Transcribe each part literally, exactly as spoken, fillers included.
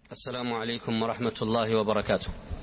السلام عليكم ورحمة الله وبركاته.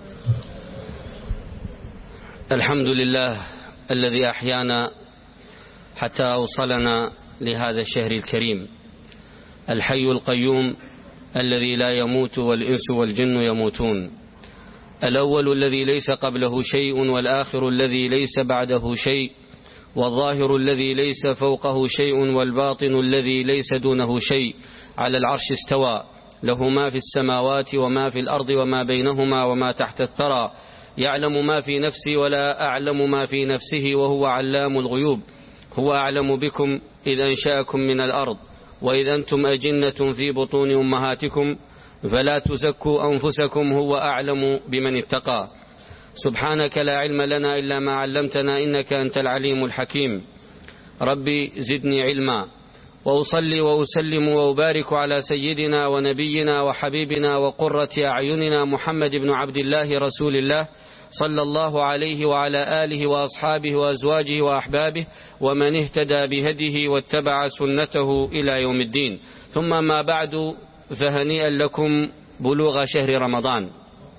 الحمد لله الذي أحيانا حتى أوصلنا لهذا الشهر الكريم، الحي القيوم الذي لا يموت والإنس والجن يموتون، الأول الذي ليس قبله شيء والآخر الذي ليس بعده شيء، والظاهر الذي ليس فوقه شيء والباطن الذي ليس دونه شيء، على العرش استوى، له ما في السماوات وما في الأرض وما بينهما وما تحت الثرى، يعلم ما في نفسي ولا أعلم ما في نفسه وهو علام الغيوب. هو أعلم بكم إذ أنشأكم من الأرض وإذ أنتم أجنة في بطون أمهاتكم فلا تزكوا أنفسكم هو أعلم بمن اتقى. سبحانك لا علم لنا إلا ما علمتنا إنك أنت العليم الحكيم. ربي زدني علما، وأصلي وأسلم وأبارك على سيدنا ونبينا وحبيبنا وقرة أعيننا محمد بن عبد الله رسول الله صلى الله عليه وعلى آله وأصحابه وأزواجه وأحبابه ومن اهتدى بهديه واتبع سنته إلى يوم الدين. ثم ما بعد، فهنيئا لكم بلوغ شهر رمضان،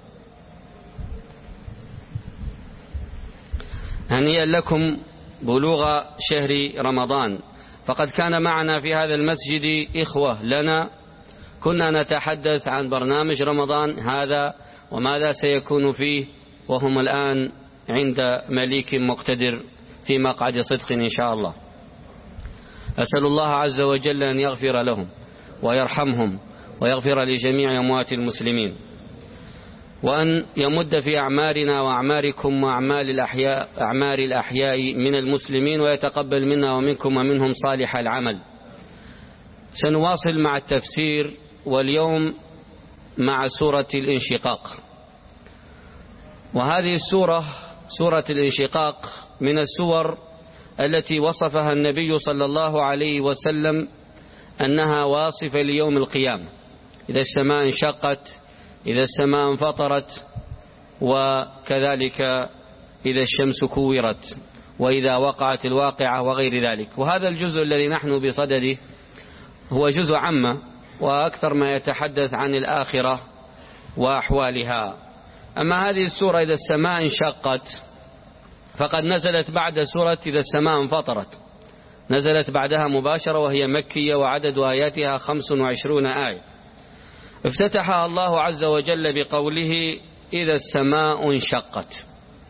هنيئا لكم بلوغ شهر رمضان. فقد كان معنا في هذا المسجد إخوة لنا كنا نتحدث عن برنامج رمضان هذا وماذا سيكون فيه، وهم الآن عند مليك مقتدر في مقعد صدق إن شاء الله. أسأل الله عز وجل أن يغفر لهم ويرحمهم ويغفر لجميع أموات المسلمين، وأن يمد في أعمارنا وأعماركم وأعمال الأحياء أعمار الأحياء من المسلمين، ويتقبل منا ومنكم ومنهم صالح العمل. سنواصل مع التفسير، واليوم مع سورة الانشقاق. وهذه السورة سورة الانشقاق من السور التي وصفها النبي صلى الله عليه وسلم أنها واصفة ليوم القيامة، إذا السماء انشقت، إذا السماء انفطرت، وكذلك إذا الشمس كورت، وإذا وقعت الواقعة، وغير ذلك. وهذا الجزء الذي نحن بصدده هو جزء عامة، وأكثر ما يتحدث عن الآخرة وأحوالها. أما هذه السورة إذا السماء انشقت فقد نزلت بعد سورة إذا السماء انفطرت، نزلت بعدها مباشرة، وهي مكية، وعدد آياتها خمس وعشرون آية. افتتحها الله عز وجل بقوله إذا السماء انشقت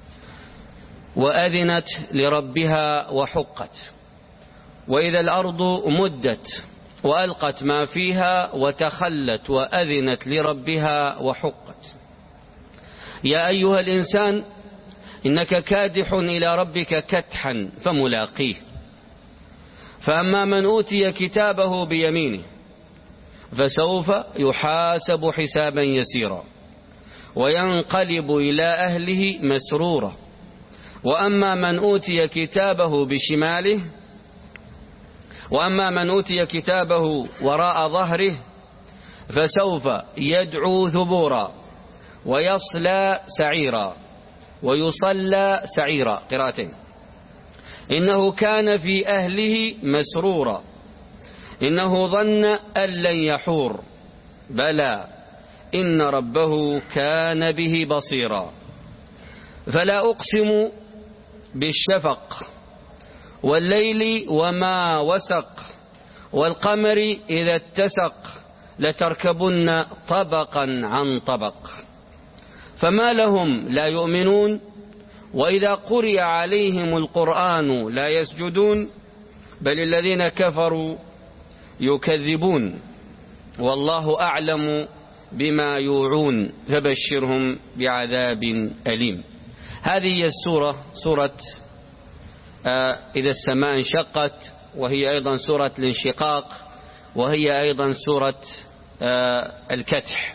وأذنت لربها وحقت، وإذا الأرض مدت وألقت ما فيها وتخلت وأذنت لربها وحقت. يا أيها الإنسان إنك كادح إلى ربك كدحا فملاقيه، فأما من أوتي كتابه بيمينه فسوف يحاسب حسابا يسيرا وينقلب إلى أهله مسرورا، وأما من أوتي كتابه بشماله وأما من أوتي كتابه وراء ظهره فسوف يدعو ثبورا ويصلى سعيرا ويصلى سعيرا، قراءتين. إنه كان في أهله مسرورا إنه ظن أن لن يحور بلى إن ربه كان به بصيرا. فلا أقسم بالشفق والليل وما وسق والقمر إذا اتسق لتركبن طبقا عن طبق فما لهم لا يؤمنون وإذا قرئ عليهم القرآن لا يسجدون بل الذين كفروا يكذبون والله أعلم بما يوعون فبشرهم بعذاب أليم. هذه السورة سورة آه إذا السماء انشقت، وهي أيضا سورة الانشقاق، وهي أيضا سورة آه الكدح،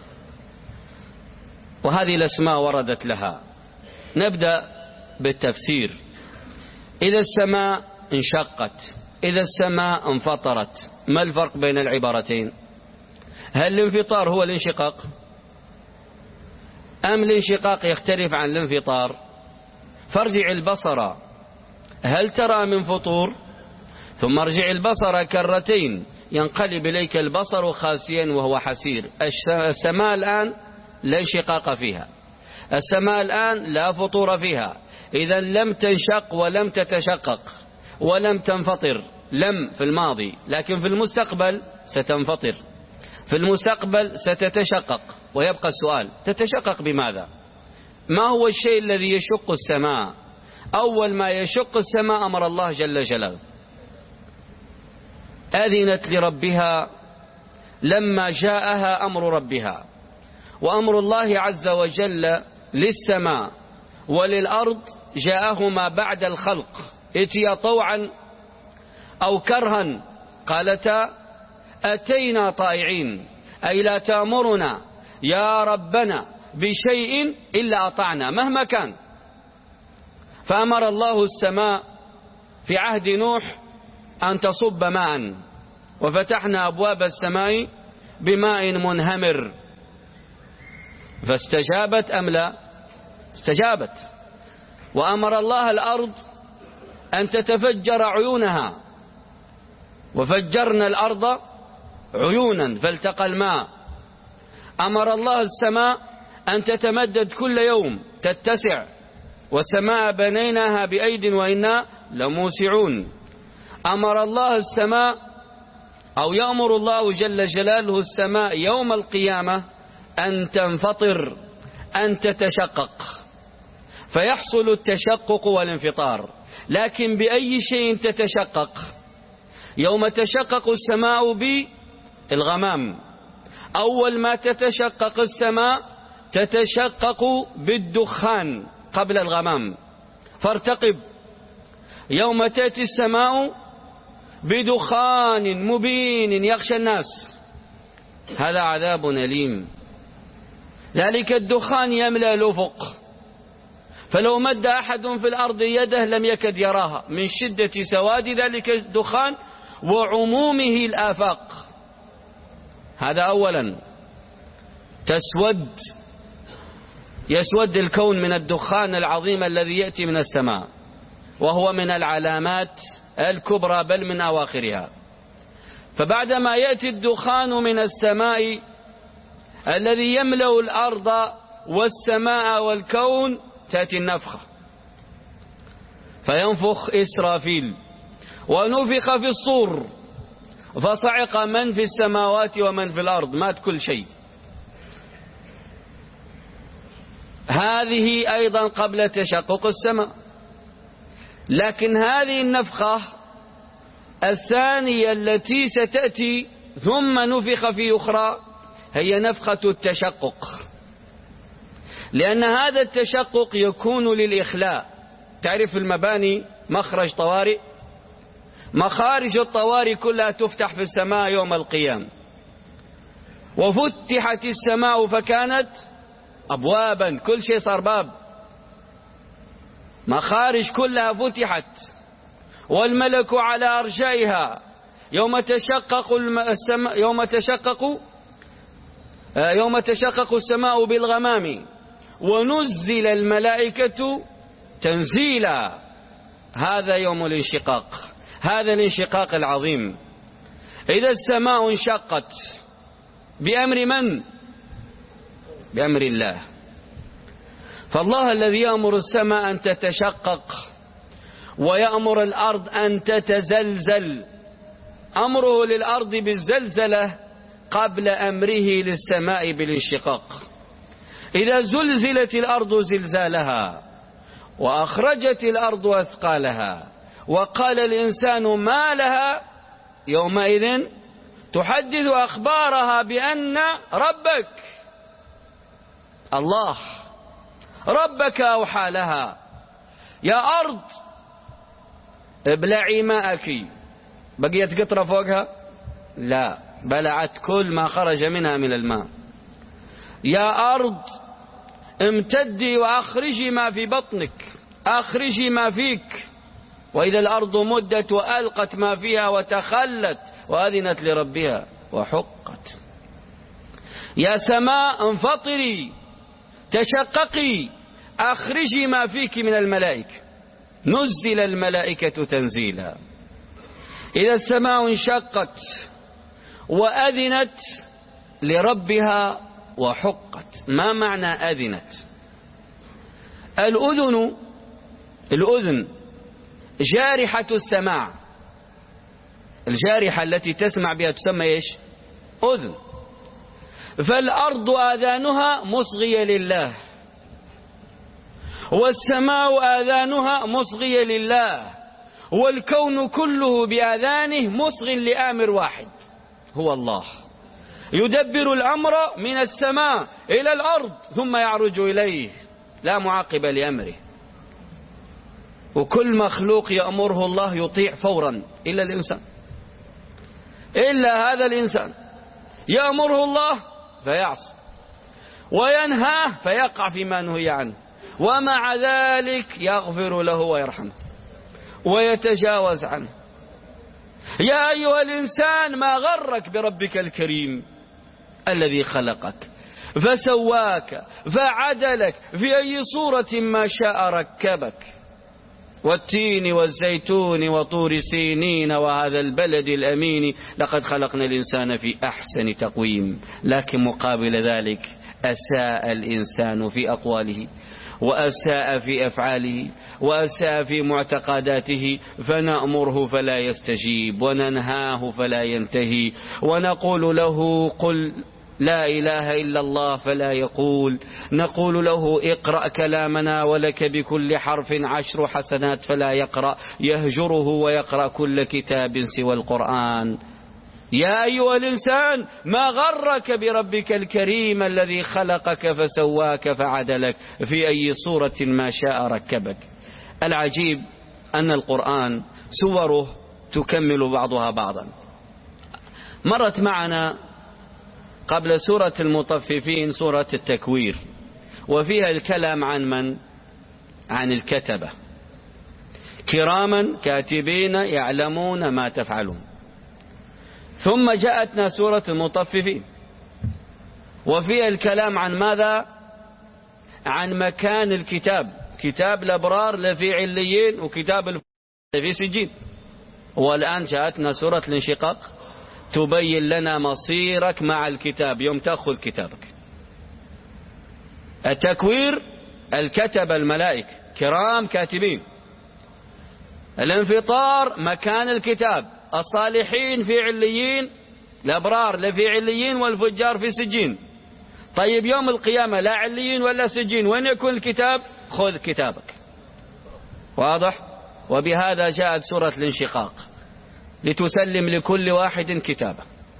وهذه الأسماء وردت لها. نبدأ بالتفسير. إذا السماء انشقت، إذا السماء انفطرت، ما الفرق بين العبارتين؟ هل الانفطار هو الانشقاق أم الانشقاق يختلف عن الانفطار؟ فارجع البصر هل ترى من فطور ثم ارجع البصر كرتين ينقلب إليك البصر خاسيا وهو حسير. السماء الآن لا انشقاق فيها، السماء الآن لا فطور فيها، إذا لم تنشق ولم تتشقق ولم تنفطر، لم في الماضي، لكن في المستقبل ستنفطر، في المستقبل ستتشقق. ويبقى السؤال، تتشقق بماذا؟ ما هو الشيء الذي يشق السماء؟ أول ما يشق السماء أمر الله جل جلاله، أذنت لربها لما جاءها أمر ربها. وأمر الله عز وجل للسماء وللأرض جاءهما بعد الخلق، ائتيا طوعا أو كرها قالتا أتينا طائعين، أي لا تأمرنا يا ربنا بشيء إلا أطعنا مهما كان. فأمر الله السماء في عهد نوح أن تصب ماء، وفتحنا أبواب السماء بماء منهمر، فاستجابت أم لا؟ استجابت. وأمر الله الأرض أن تتفجر عيونها، وفجرنا الأرض عيونا فالتقى الماء. أمر الله السماء أن تتمدد كل يوم تتسع، والسماء بنيناها بأيد وإنا لموسعون. أمر الله السماء أو يأمر الله جل جلاله السماء يوم القيامة أن تنفطر، أن تتشقق، فيحصل التشقق والانفطار. لكن بأي شيء تتشقق؟ يوم تشقق السماء بالغمام. أول ما تتشقق السماء تتشقق بالدخان قبل الغمام، فارتقب يوم تأتي السماء بدخان مبين يغشى الناس، هذا عذاب أليم. ذلك الدخان يملأ الأفق، فلو مد أحد في الأرض يده لم يكد يراها من شدة سواد ذلك الدخان وعمومه الآفاق. هذا أولا. تسود يسود الكون من الدخان العظيم الذي يأتي من السماء، وهو من العلامات الكبرى بل من أواخرها. فبعدما يأتي الدخان من السماء الذي يملأ الأرض والسماء والكون، تأتي النفخة، فينفخ إسرافيل ونفخ في الصور فصعق من في السماوات ومن في الأرض، مات كل شيء. هذه أيضا قبل تشقق السماء. لكن هذه النفخة الثانية التي ستأتي ثم نفخ في أخرى هي نفخة التشقق، لأن هذا التشقق يكون للإخلاء. تعرف المباني مخرج طوارئ، مخارج الطوارئ كلها تفتح في السماء يوم القيامة، وفتحت السماء فكانت أبوابا، كل شيء صار باب، مخارج كلها فتحت، والملك على أرجائها. يوم تشقق السماء يوم تشقق يوم تشقق السماء بالغمام ونزل الملائكة تنزيلا. هذا يوم الانشقاق، هذا الانشقاق العظيم. إذا السماء انشقت بأمر من؟ بأمر الله. فالله الذي يأمر السماء أن تتشقق ويأمر الأرض أن تتزلزل، أمره للأرض بالزلزلة قبل أمره للسماء بالانشقاق. إذا زلزلت الأرض زلزالها وأخرجت الأرض أثقالها وقال الإنسان ما لها يومئذ تحدث أخبارها بأن ربك الله ربك أوحى لها يا أرض ابلعي ماءك. بقيت قطرة فوقها؟ لا، بلعت كل ما خرج منها من الماء. يا أرض امتدي وأخرجي ما في بطنك، أخرجي ما فيك. وإذا الأرض مدت وألقت ما فيها وتخلت وأذنت لربها وحقت. يا سماء انفطري تشققي أخرجي ما فيك من الملائكة. نزل الملائكة تنزيلا. إذا السماء انشقت وأذنت لربها وحقت. ما معنى أذنت؟ الأذن الأذن جارحة السماع، الجارحة التي تسمع بها تسمى إيش؟ أذن. فالأرض آذانها مصغية لله، والسماء آذانها مصغية لله، والكون كله بآذانه مصغ لآمر واحد هو الله، يدبر الأمر من السماء إلى الأرض ثم يعرج إليه، لا معقب لأمره. وكل مخلوق يأمره الله يطيع فورا إلا الإنسان، إلا هذا الإنسان يأمره الله فيعصي، وينهاه فيقع فيما نهي عنه، ومع ذلك يغفر له ويرحمه ويتجاوز عنه. يا أيها الإنسان ما غرك بربك الكريم الذي خلقك فسواك فعدلك في أي صورة ما شاء ركبك. والتين والزيتون وطور سينين وهذا البلد الأمين لقد خلقنا الإنسان في أحسن تقويم. لكن مقابل ذلك أساء الإنسان في أقواله، وأساء في أفعاله، وأساء في معتقداته، فنأمره فلا يستجيب، وننهاه فلا ينتهي، ونقول له قل لا إله إلا الله فلا يقول، نقول له اقرأ كلامنا ولك بكل حرف عشر حسنات فلا يقرأ، يهجره ويقرأ كل كتاب سوى القرآن. يا أيها الإنسان ما غرك بربك الكريم الذي خلقك فسواك فعدلك في أي صورة ما شاء ركبك. العجيب أن القرآن سوره تكمل بعضها بعضا. مرت معنا قبل سورة المطففين سورة التكوير، وفيها الكلام عن من؟ عن الكتبة كراما كاتبين يعلمون ما تفعلون. ثم جاءتنا سورة المطففين وفيها الكلام عن ماذا؟ عن مكان الكتاب، كتاب الأبرار لفي عليين وكتاب الفجار لفي سجين. والآن جاءتنا سورة الانشقاق تبين لنا مصيرك مع الكتاب يوم تأخذ كتابك. التكوير الكتب الملائكة كرام كاتبين، الانفطار مكان الكتاب، الصالحين في عليين، الأبرار لفي عليين والفجار في سجين. طيب يوم القيامة لا عليين ولا سجين، وين يكون الكتاب؟ خذ كتابك. واضح؟ وبهذا جاءت سورة الانشقاق لتسلم لكل واحد كتابه.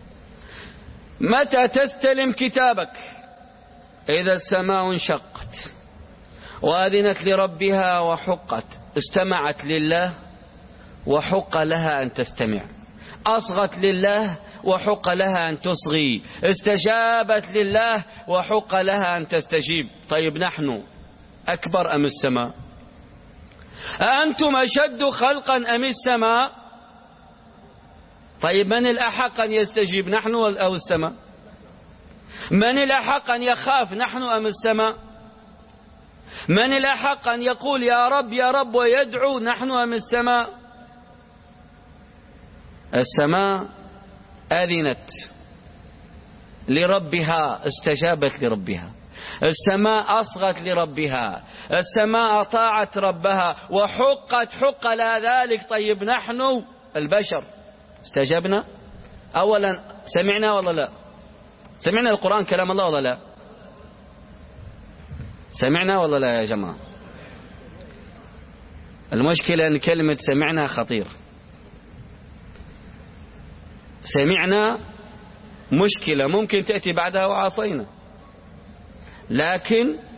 متى تستلم كتابك؟ إذا السماء انشقت وأذنت لربها وحقت، استمعت لله وحق لها أن تستمع، أصغت لله وحق لها أن تصغي، استجابت لله وحق لها أن تستجيب. طيب نحن أكبر أم السماء؟ أأنتم أشد خلقا أم السماء؟ طيب من الأحق أن يستجيب، نحن أو السماء؟ من الأحق أن يخاف، نحن أم السماء؟ من الأحق أن يقول يا رب يا رب ويدعو، نحن أم السماء؟ السماء أذنت لربها، استجابت لربها، السماء أصغت لربها، السماء أطاعت ربها وحقت حق لها ذلك. طيب نحن البشر استجبنا؟ أولا سمعنا ولا لا؟ سمعنا القرآن كلام الله ولا لا؟ سمعنا ولا لا يا جماعة؟ المشكلة أن كلمة سمعنا خطير. سمعنا مشكلة ممكن تأتي بعدها وعصينا، لكن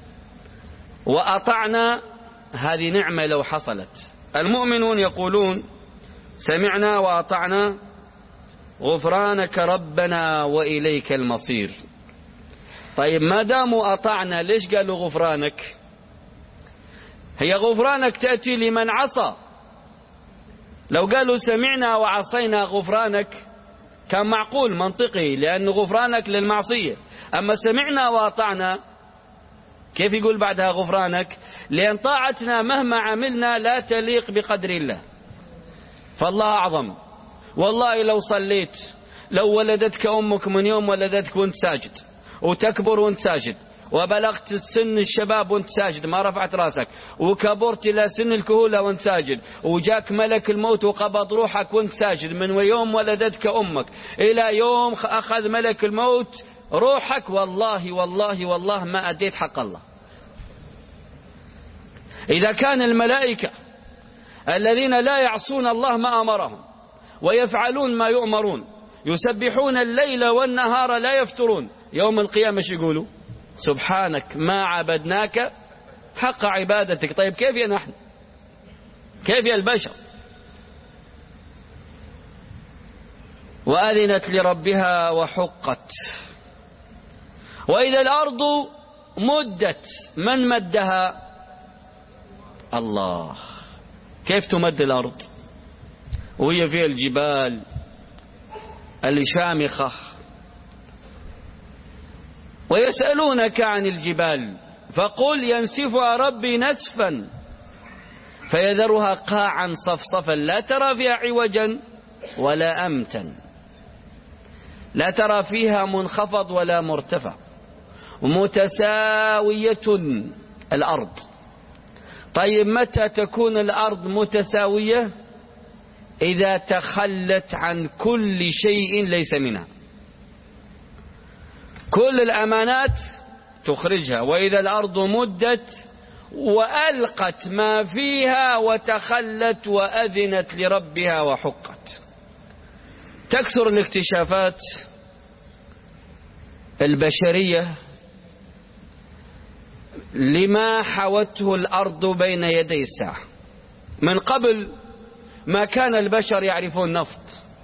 وأطعنا هذه نعمة لو حصلت. المؤمنون يقولون سمعنا وأطعنا غفرانك ربنا وإليك المصير. طيب ما داموا أطعنا ليش قالوا غفرانك؟ هي غفرانك تأتي لمن عصى. لو قالوا سمعنا وعصينا غفرانك كان معقول منطقي، لأن غفرانك للمعصية. أما سمعنا وأطعنا كيف يقول بعدها غفرانك؟ لأن طاعتنا مهما عملنا لا تليق بقدر الله، فالله أعظم. والله لو صليت لو ولدتك أمك من يوم ولدتك وانت ساجد، وتكبر وانت ساجد، وبلغت السن الشباب وانت ساجد ما رفعت راسك، وكبرت إلى سن الكهولة وانت ساجد، وجاك ملك الموت وقبض روحك وانت ساجد، من يوم ولدتك أمك إلى يوم أخذ ملك الموت روحك، والله والله والله ما أديت حق الله. إذا كان الملائكة الذين لا يعصون الله ما أمرهم ويفعلون ما يؤمرون، يسبحون الليل والنهار لا يفترون، يوم القيامة ايش يقولوا؟ سبحانك ما عبدناك حق عبادتك. طيب كيف يا نحن؟ كيف يا البشر؟ وأذنت لربها وحقت. وإذا الأرض مدت، من مدها؟ الله. كيف تمد الأرض وهي فيها الجبال الشامخة؟ ويسألونك عن الجبال فقل ينسفها ربي نسفا فيذرها قاعا صفصفا لا ترى فيها عوجا ولا أمتا، لا ترى فيها منخفض ولا مرتفع، متساوية الأرض. طيب متى تكون الأرض متساوية؟ إذا تخلت عن كل شيء ليس منها، كل الأمانات تخرجها. وإذا الأرض مدت وألقت ما فيها وتخلت وأذنت لربها وحقت. تكثر الاكتشافات البشرية لما حوته الأرض بين يدي الساعة. من قبل ما كان البشر يعرفون نفط،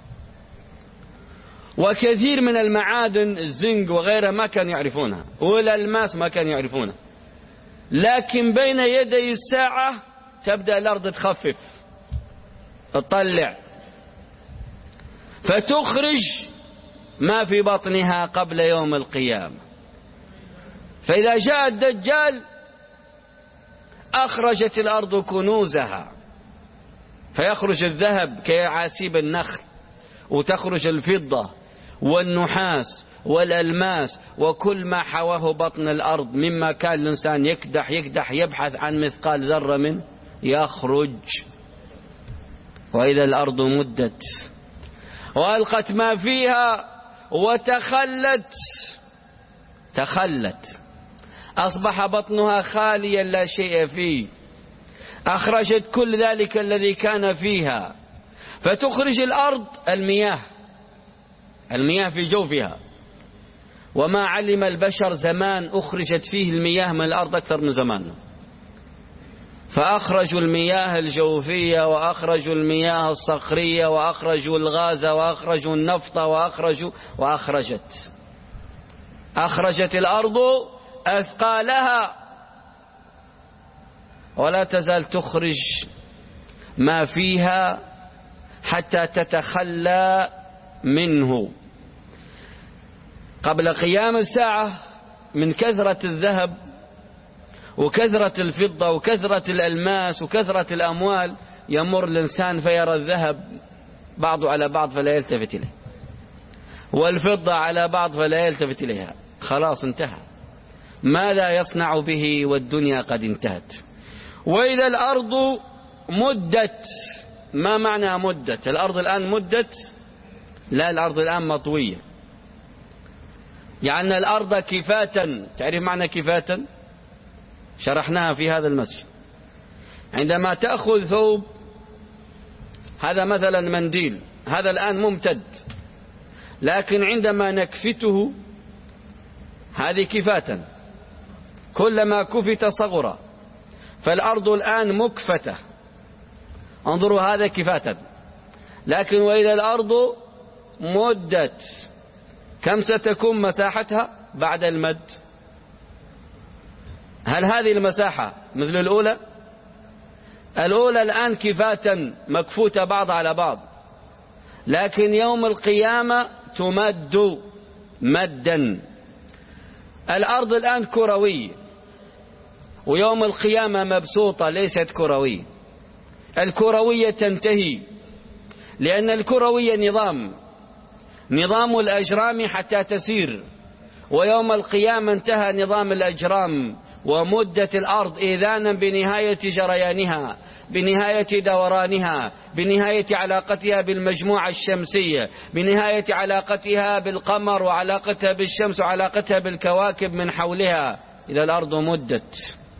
وكثير من المعادن الزنق وغيرها ما كانوا يعرفونها، والألماس ما كانوا يعرفونها. لكن بين يدي الساعة تبدأ الأرض تخفف، تطلع، فتخرج ما في بطنها قبل يوم القيامة. فإذا جاء الدجال أخرجت الأرض كنوزها، فيخرج الذهب كعاسيب النخل، وتخرج الفضة والنحاس والألماس وكل ما حواه بطن الأرض مما كان الإنسان يكدح يكدح يبحث عن مثقال ذرة منه يخرج. وإذا الأرض مدت وألقت ما فيها وتخلت، تخلت أصبح بطنها خاليا لا شيء فيه، أخرجت كل ذلك الذي كان فيها. فتخرج الأرض المياه، المياه في جوفها، وما علم البشر زمان أخرجت فيه المياه من الأرض أكثر من زماننا. فأخرجوا المياه الجوفية وأخرجوا المياه الصخرية وأخرجوا الغاز وأخرجوا النفط وأخرجوا وأخرجت أخرجت الأرض أثقالها، ولا تزال تخرج ما فيها حتى تتخلى منه. قبل قيام الساعة من كثرة الذهب وكثرة الفضة وكثرة الألماس وكثرة الأموال يمر الإنسان فيرى الذهب بعض على بعض فلا يلتفت إليه، والفضة على بعض فلا يلتفت إليها، خلاص انتهى. ماذا يصنع به والدنيا قد انتهت؟ وإذا الأرض مدت، ما معنى مدت؟ الأرض الآن مدت؟ لا، الأرض الآن مطوية، يعني الأرض كفاة. تعرف معنى كفاة؟ شرحناها في هذا المسجد. عندما تأخذ ثوب، هذا مثلا منديل، هذا الآن ممتد، لكن عندما نكفته هذه كفاة، كلما كفت صغر، فالأرض الآن مكفتة. انظروا هذا كفاة. لكن وإذا الأرض مدت كم ستكون مساحتها بعد المد؟ هل هذه المساحة مثل الأولى؟ الأولى الآن كفاة مكفوتة بعض على بعض، لكن يوم القيامة تمد مدا. الأرض الآن كروية، ويوم القيامة مبسوطة ليست كروية. الكروية تنتهي، لأن الكروية نظام، نظام الأجرام حتى تسير، ويوم القيامة انتهى نظام الأجرام ومدة الأرض إذانا بنهاية جريانها، بنهاية دورانها، بنهاية علاقتها بالمجموعة الشمسية، بنهاية علاقتها بالقمر وعلاقتها بالشمس وعلاقتها بالكواكب من حولها، إذا الأرض مدت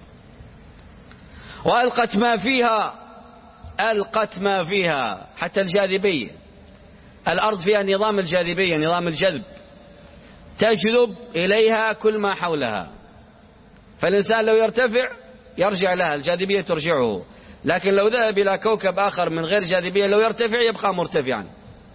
وألقت ما فيها، ألقت ما فيها حتى الجاذبية. الأرض فيها نظام الجاذبية، نظام الجذب، تجذب إليها كل ما حولها، فالإنسان لو يرتفع يرجع لها، الجاذبية ترجعه، لكن لو ذهب إلى كوكب آخر من غير جاذبية لو يرتفع يبقى مرتفعا.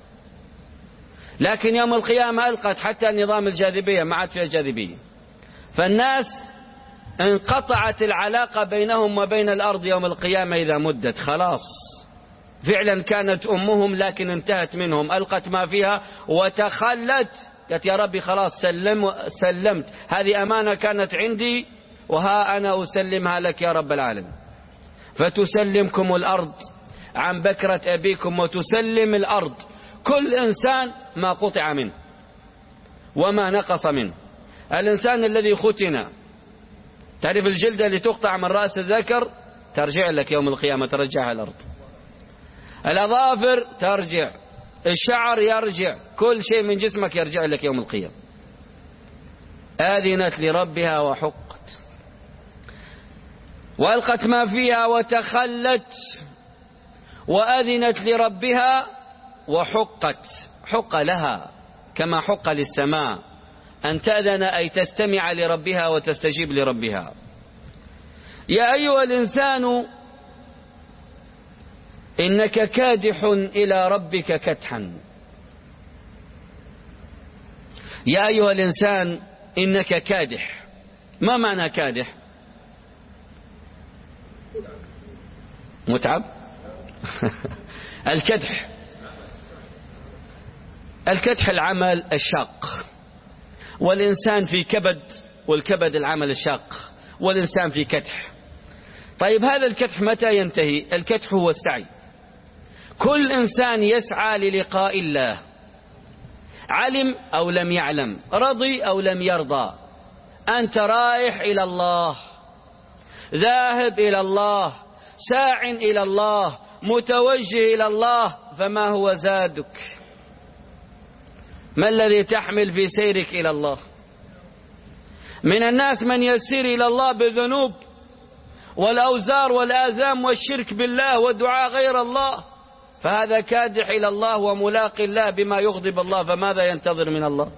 لكن يوم القيامة ألقت حتى نظام الجاذبية، ما عاد فيها جاذبية، فالناس انقطعت العلاقة بينهم وبين الأرض يوم القيامة إذا مدت، خلاص فعلا كانت أمهم لكن انتهت منهم، ألقت ما فيها وتخلت، قالت يا ربي خلاص سلم سلمت، هذه أمانة كانت عندي وها أنا أسلمها لك يا رب العالمين. فتسلمكم الأرض عن بكرة أبيكم، وتسلم الأرض كل إنسان ما قطع منه وما نقص منه. الإنسان الذي ختن، تعرف الجلدة اللي تقطع من رأس الذكر ترجع لك يوم القيامة، ترجعها الأرض. الأظافر ترجع، الشعر يرجع، كل شيء من جسمك يرجع لك يوم القيامة. آذنت لربها وحقت، وألقت ما فيها وتخلت، وأذنت لربها وحقت، حق لها كما حق للسماء أن تأذن أي تستمع لربها وتستجيب لربها. يا أيها الإنسان إنك كادح إلى ربك كدحا. يا أيها الإنسان إنك كادح. ما معنى كادح؟ متعب. الكدح، الكدح العمل الشاق، والإنسان في كبد، والكبد العمل الشاق، والإنسان في كدح. طيب هذا الكدح متى ينتهي؟ الكدح هو السعي، كل إنسان يسعى للقاء الله، علم أو لم يعلم، رضي أو لم يرضى، أنت رايح إلى الله، ذاهب إلى الله، ساع إلى الله، متوجه إلى الله، فما هو زادك؟ ما الذي تحمل في سيرك إلى الله؟ من الناس من يسير إلى الله بالذنوب والأوزار والآثام والشرك بالله والدعاء غير الله، فهذا كادح إلى الله وملاق الله بما يغضب الله، فماذا ينتظر من الله؟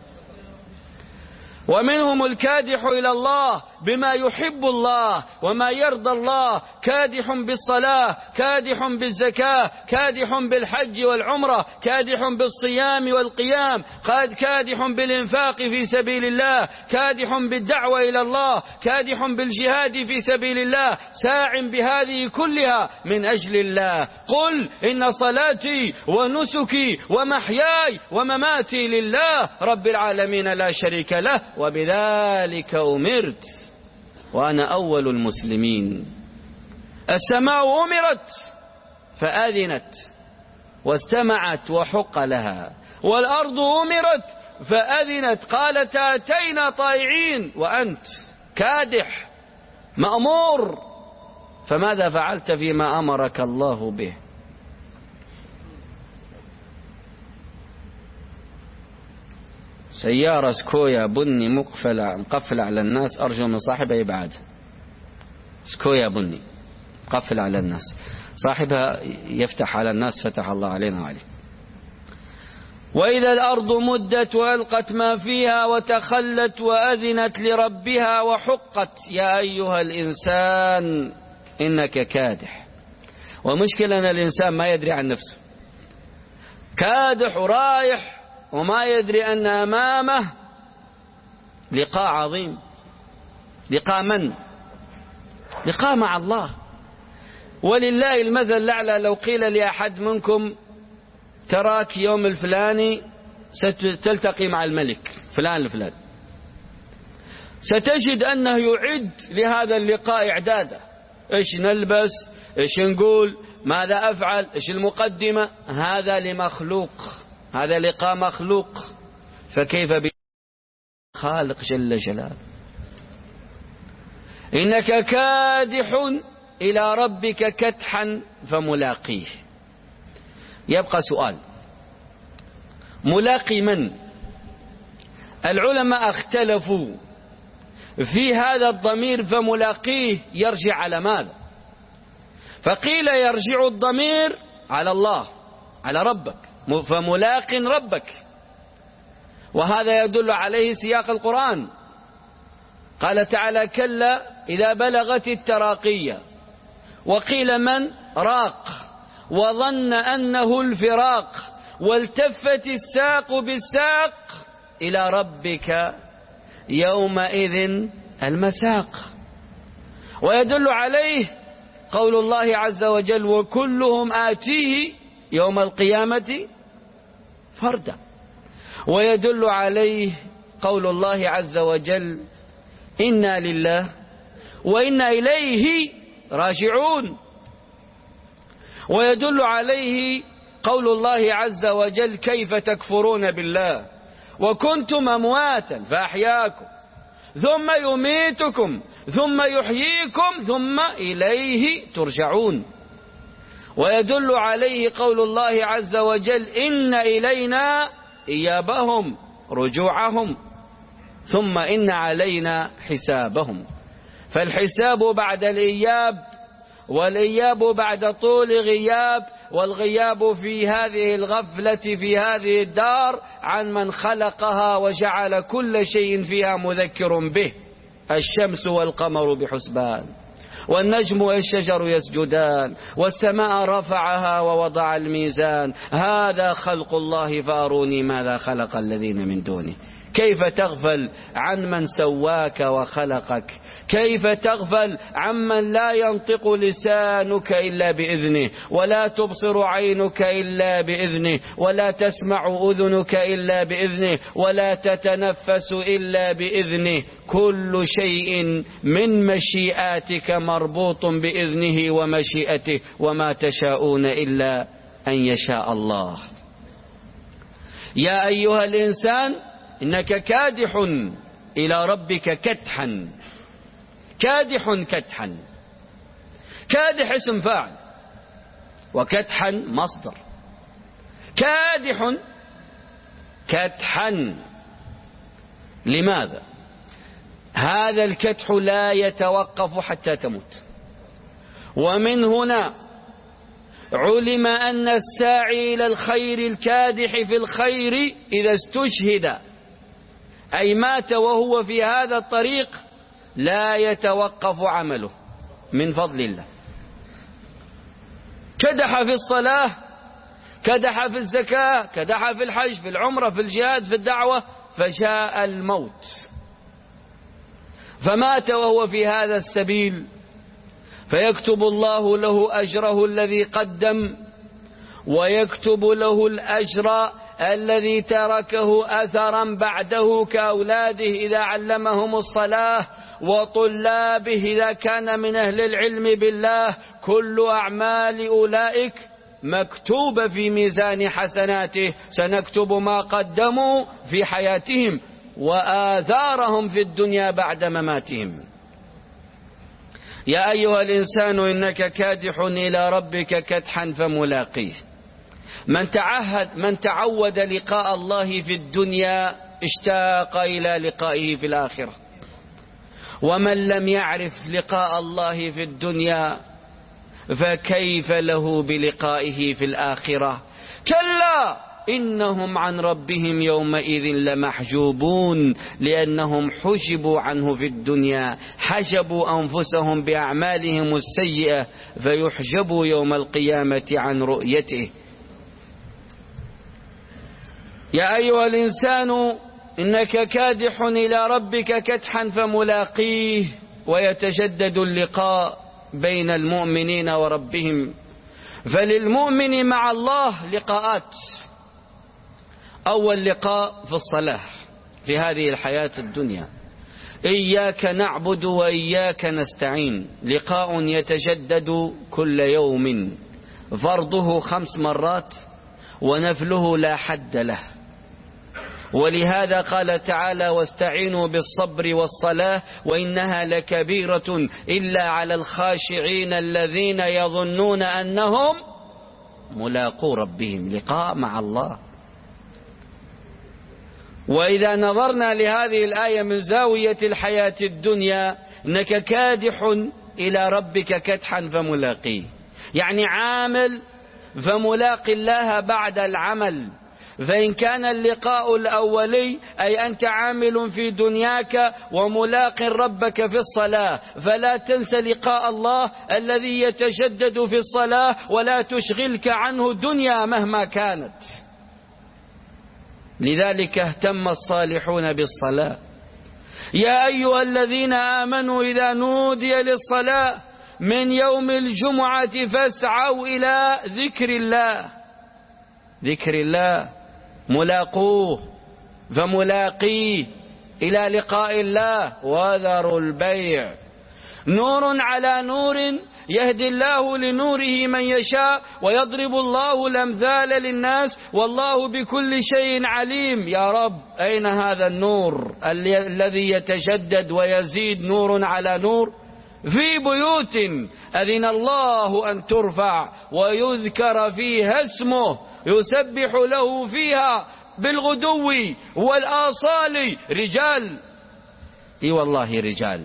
ومنهم الكادح إلى الله بما يحب الله وما يرضى الله، كادح بالصلاة، كادح بالزكاة، كادح بالحج والعمرة، كادح بالصيام والقيام، كادح بالإنفاق في سبيل الله، كادح بالدعوة إلى الله، كادح بالجهاد في سبيل الله، ساع بهذه كلها من أجل الله. قل إن صلاتي ونسكي ومحياي ومماتي لله رب العالمين لا شريك له وبذلك أمرت وأنا أول المسلمين. السماء أمرت فأذنت واستمعت وحق لها، والأرض أمرت فأذنت قالت أتينا طائعين، وأنت كادح مأمور، فماذا فعلت فيما أمرك الله به؟ سيارة سكويا بني مقفلة مقفلة على الناس، أرجو من صاحبها يبعد. سكويا بني مقفلة على الناس، صاحبها يفتح على الناس فتح الله علينا وعليه. وإذا الأرض مدت وألقت ما فيها وتخلت وأذنت لربها وحقت. يا أيها الإنسان إنك كادح. ومشكلة أن الإنسان ما يدري عن نفسه، كادح ورايح وما يدري أن أمامه لقاء عظيم. لقاء من؟ لقاء مع الله. ولله المثل الأعلى، لو قيل لأحد منكم تراك يوم الفلاني ستلتقي مع الملك فلان الفلان، ستجد أنه يعد لهذا اللقاء إعدادا، إيش نلبس، إيش نقول، ماذا أفعل، إيش المقدمة. هذا لمخلوق، هذا لقاء مخلوق، فكيف بخالق جل جلاله؟ إنك كادح إلى ربك كدحا فملاقيه. يبقى سؤال، ملاقي من؟ العلماء اختلفوا في هذا الضمير فملاقيه يرجع على ماذا؟ فقيل يرجع الضمير على الله، على ربك، فملاق ربك، وهذا يدل عليه سياق القرآن. قال تعالى: كلا إذا بلغت التراقية وقيل من راق وظن أنه الفراق والتفت الساق بالساق إلى ربك يومئذ المساق. ويدل عليه قول الله عز وجل: وكلهم آتيه يوم القيامة فردا. ويدل عليه قول الله عز وجل: إنا لله وإنا إليه راجعون. ويدل عليه قول الله عز وجل: كيف تكفرون بالله وكنتم أمواتا فأحياكم ثم يميتكم ثم يحييكم ثم إليه ترجعون. ويدل عليه قول الله عز وجل: إن إلينا إيابهم رجوعهم ثم إن علينا حسابهم. فالحساب بعد الإياب، والإياب بعد طول غياب، والغياب في هذه الغفلة في هذه الدار عن من خلقها وجعل كل شيء فيها مذكر به. الشمس والقمر بحسبان والنجم والشجر يسجدان والسماء رفعها ووضع الميزان هذا خلق الله فأروني ماذا خلق الذين من دونه. كيف تغفل عن من سواك وخلقك؟ كيف تغفل عمن لا ينطق لسانك إلا بإذنه، ولا تبصر عينك إلا بإذنه، ولا تسمع أذنك إلا بإذنه، ولا تتنفس إلا بإذنه؟ كل شيء من مشيئاتك مربوط بإذنه ومشيئته، وما تشاءون إلا أن يشاء الله. يا أيها الإنسان إنك كادح إلى ربك كدحا. كادح كدحا، كادح اسم فاعل وكدحا مصدر. كادح كدحا، لماذا؟ هذا الكدح لا يتوقف حتى تموت. ومن هنا علم أن الساعي إلى الخير الكادح في الخير إذا استشهد أي مات وهو في هذا الطريق لا يتوقف عمله من فضل الله. كدح في الصلاة، كدح في الزكاة، كدح في الحج، في العمرة، في الجهاد، في الدعوة، فجاء الموت فمات وهو في هذا السبيل، فيكتب الله له أجره الذي قدم، ويكتب له الأجر الذي تركه أثرا بعده كأولاده إذا علمهم الصلاة، وطلابه إذا كان من أهل العلم بالله. كل أعمال أولئك مكتوبة في ميزان حسناته. سنكتب ما قدموا في حياتهم وآثارهم في الدنيا بعد مماتهم. يا أيها الإنسان إنك كادح إلى ربك كدحا فملاقيه. من تعهد من تعود لقاء الله في الدنيا اشتاق إلى لقائه في الآخرة، ومن لم يعرف لقاء الله في الدنيا فكيف له بلقائه في الآخرة؟ كلا إنهم عن ربهم يومئذ لمحجوبون، لأنهم حجبوا عنه في الدنيا، حجبوا أنفسهم بأعمالهم السيئة فيحجبوا يوم القيامة عن رؤيته. يا أيها الإنسان إنك كادح إلى ربك كدحا فملاقيه. ويتجدد اللقاء بين المؤمنين وربهم. فللمؤمن مع الله لقاءات. أول لقاء في الصلاة في هذه الحياة الدنيا، إياك نعبد وإياك نستعين، لقاء يتجدد كل يوم، فرضه خمس مرات ونفله لا حد له. ولهذا قال تعالى: واستعينوا بالصبر والصلاة وإنها لكبيرة إلا على الخاشعين الذين يظنون أنهم ملاقو ربهم، لقاء مع الله. وإذا نظرنا لهذه الآية من زاوية الحياة الدنيا، إنك كادح إلى ربك كدحا فملاقيه، يعني عامل فملاقي الله بعد العمل. فإن كان اللقاء الأولي أي أنت عامل في دنياك وملاق ربك في الصلاة، فلا تنس لقاء الله الذي يتجدد في الصلاة ولا تشغلك عنه دنيا مهما كانت. لذلك اهتم الصالحون بالصلاة. يا أيها الذين آمنوا إذا نودي للصلاة من يوم الجمعة فاسعوا إلى ذكر الله. ذكر الله ملاقوه فملاقيه إلى لقاء الله. وذروا البيع. نور على نور يهدي الله لنوره من يشاء ويضرب الله الأمثال للناس والله بكل شيء عليم. يا رب، أين هذا النور الذي يتجدد ويزيد نور على نور؟ في بيوت أذن الله أن ترفع ويذكر فيها اسمه يسبح له فيها بالغدو والآصال رجال. اي والله رجال،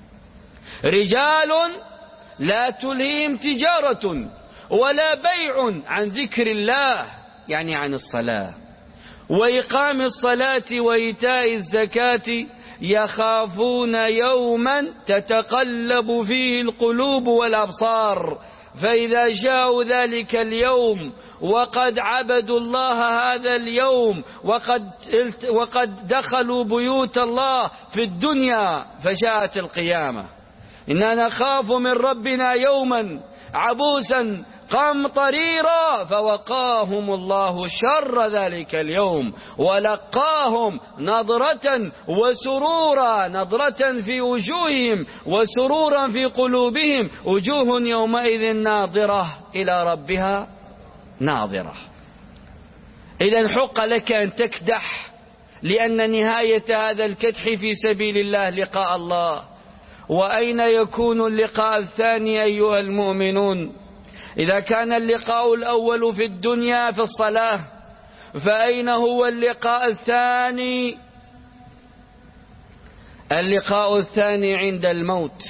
رجال لا تلهيهم تجارة ولا بيع عن ذكر الله، يعني عن الصلاة وإقام الصلاة وإيتاء الزكاة، يخافون يوما تتقلب فيه القلوب والأبصار. فإذا جاءوا ذلك اليوم وقد عبدوا الله هذا اليوم وقد, وقد دخلوا بيوت الله في الدنيا فجاءت القيامة، إننا نخاف من ربنا يوما عبوسا قمطريرا فوقاهم الله شر ذلك اليوم ولقاهم نضرة وسرورا، نضرة في وجوههم وسرورا في قلوبهم، وجوه يومئذ ناظرة إلى ربها ناظرة. إذن حق لك أن تكدح، لأن نهاية هذا الكدح في سبيل الله لقاء الله. وأين يكون اللقاء الثاني أيها المؤمنون؟ إذا كان اللقاء الأول في الدنيا في الصلاة، فأين هو اللقاء الثاني؟ اللقاء الثاني عند الموت.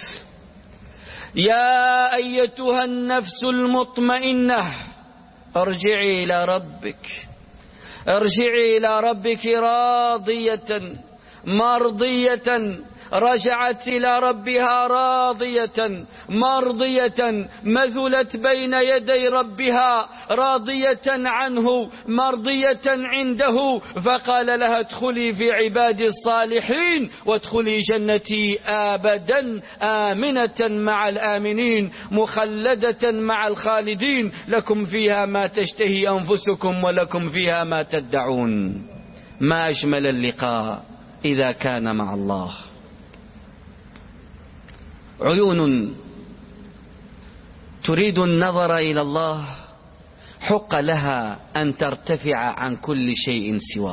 يا أيتها النفس المطمئنة ارجعي إلى ربك، ارجعي إلى ربك راضية مرضية، رجعت إلى ربها راضية مرضية، مذلت بين يدي ربها راضية عنه مرضية عنده، فقال لها ادخلي في عبادي الصالحين وادخلي جنتي آبدا آمنة مع الآمنين مخلدة مع الخالدين، لكم فيها ما تشتهي أنفسكم ولكم فيها ما تدعون. ما أجمل اللقاء إذا كان مع الله. عيون تريد النظر إلى الله حق لها أن ترتفع عن كل شيء سواه،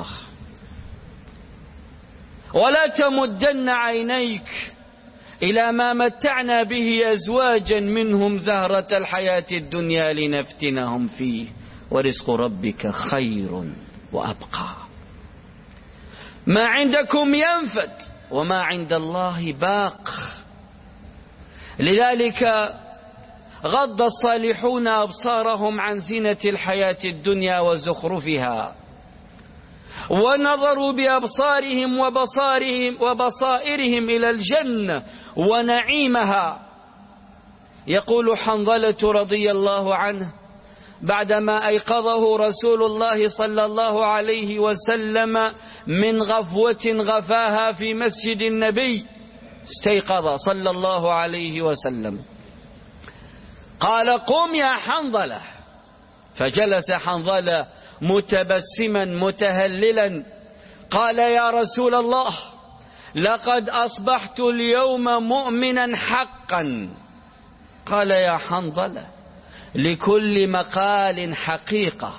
ولا تمدن عينيك إلى ما متعنا به أزواجا منهم زهرة الحياة الدنيا لنفتنهم فيه ورزق ربك خير وأبقى. ما عندكم ينفد وما عند الله باق. لذلك غض الصالحون أبصارهم عن زينة الحياة الدنيا وزخرفها، ونظروا بأبصارهم وبصارهم وبصائرهم إلى الجنة ونعيمها. يقول حنظلة رضي الله عنه بعدما أيقظه رسول الله صلى الله عليه وسلم من غفوة غفاها في مسجد النبي، استيقظ صلى الله عليه وسلم، قال قم يا حنظلة، فجلس حنظلة متبسما متهللا، قال يا رسول الله لقد أصبحت اليوم مؤمنا حقا. قال يا حنظلة لكل مقال حقيقة،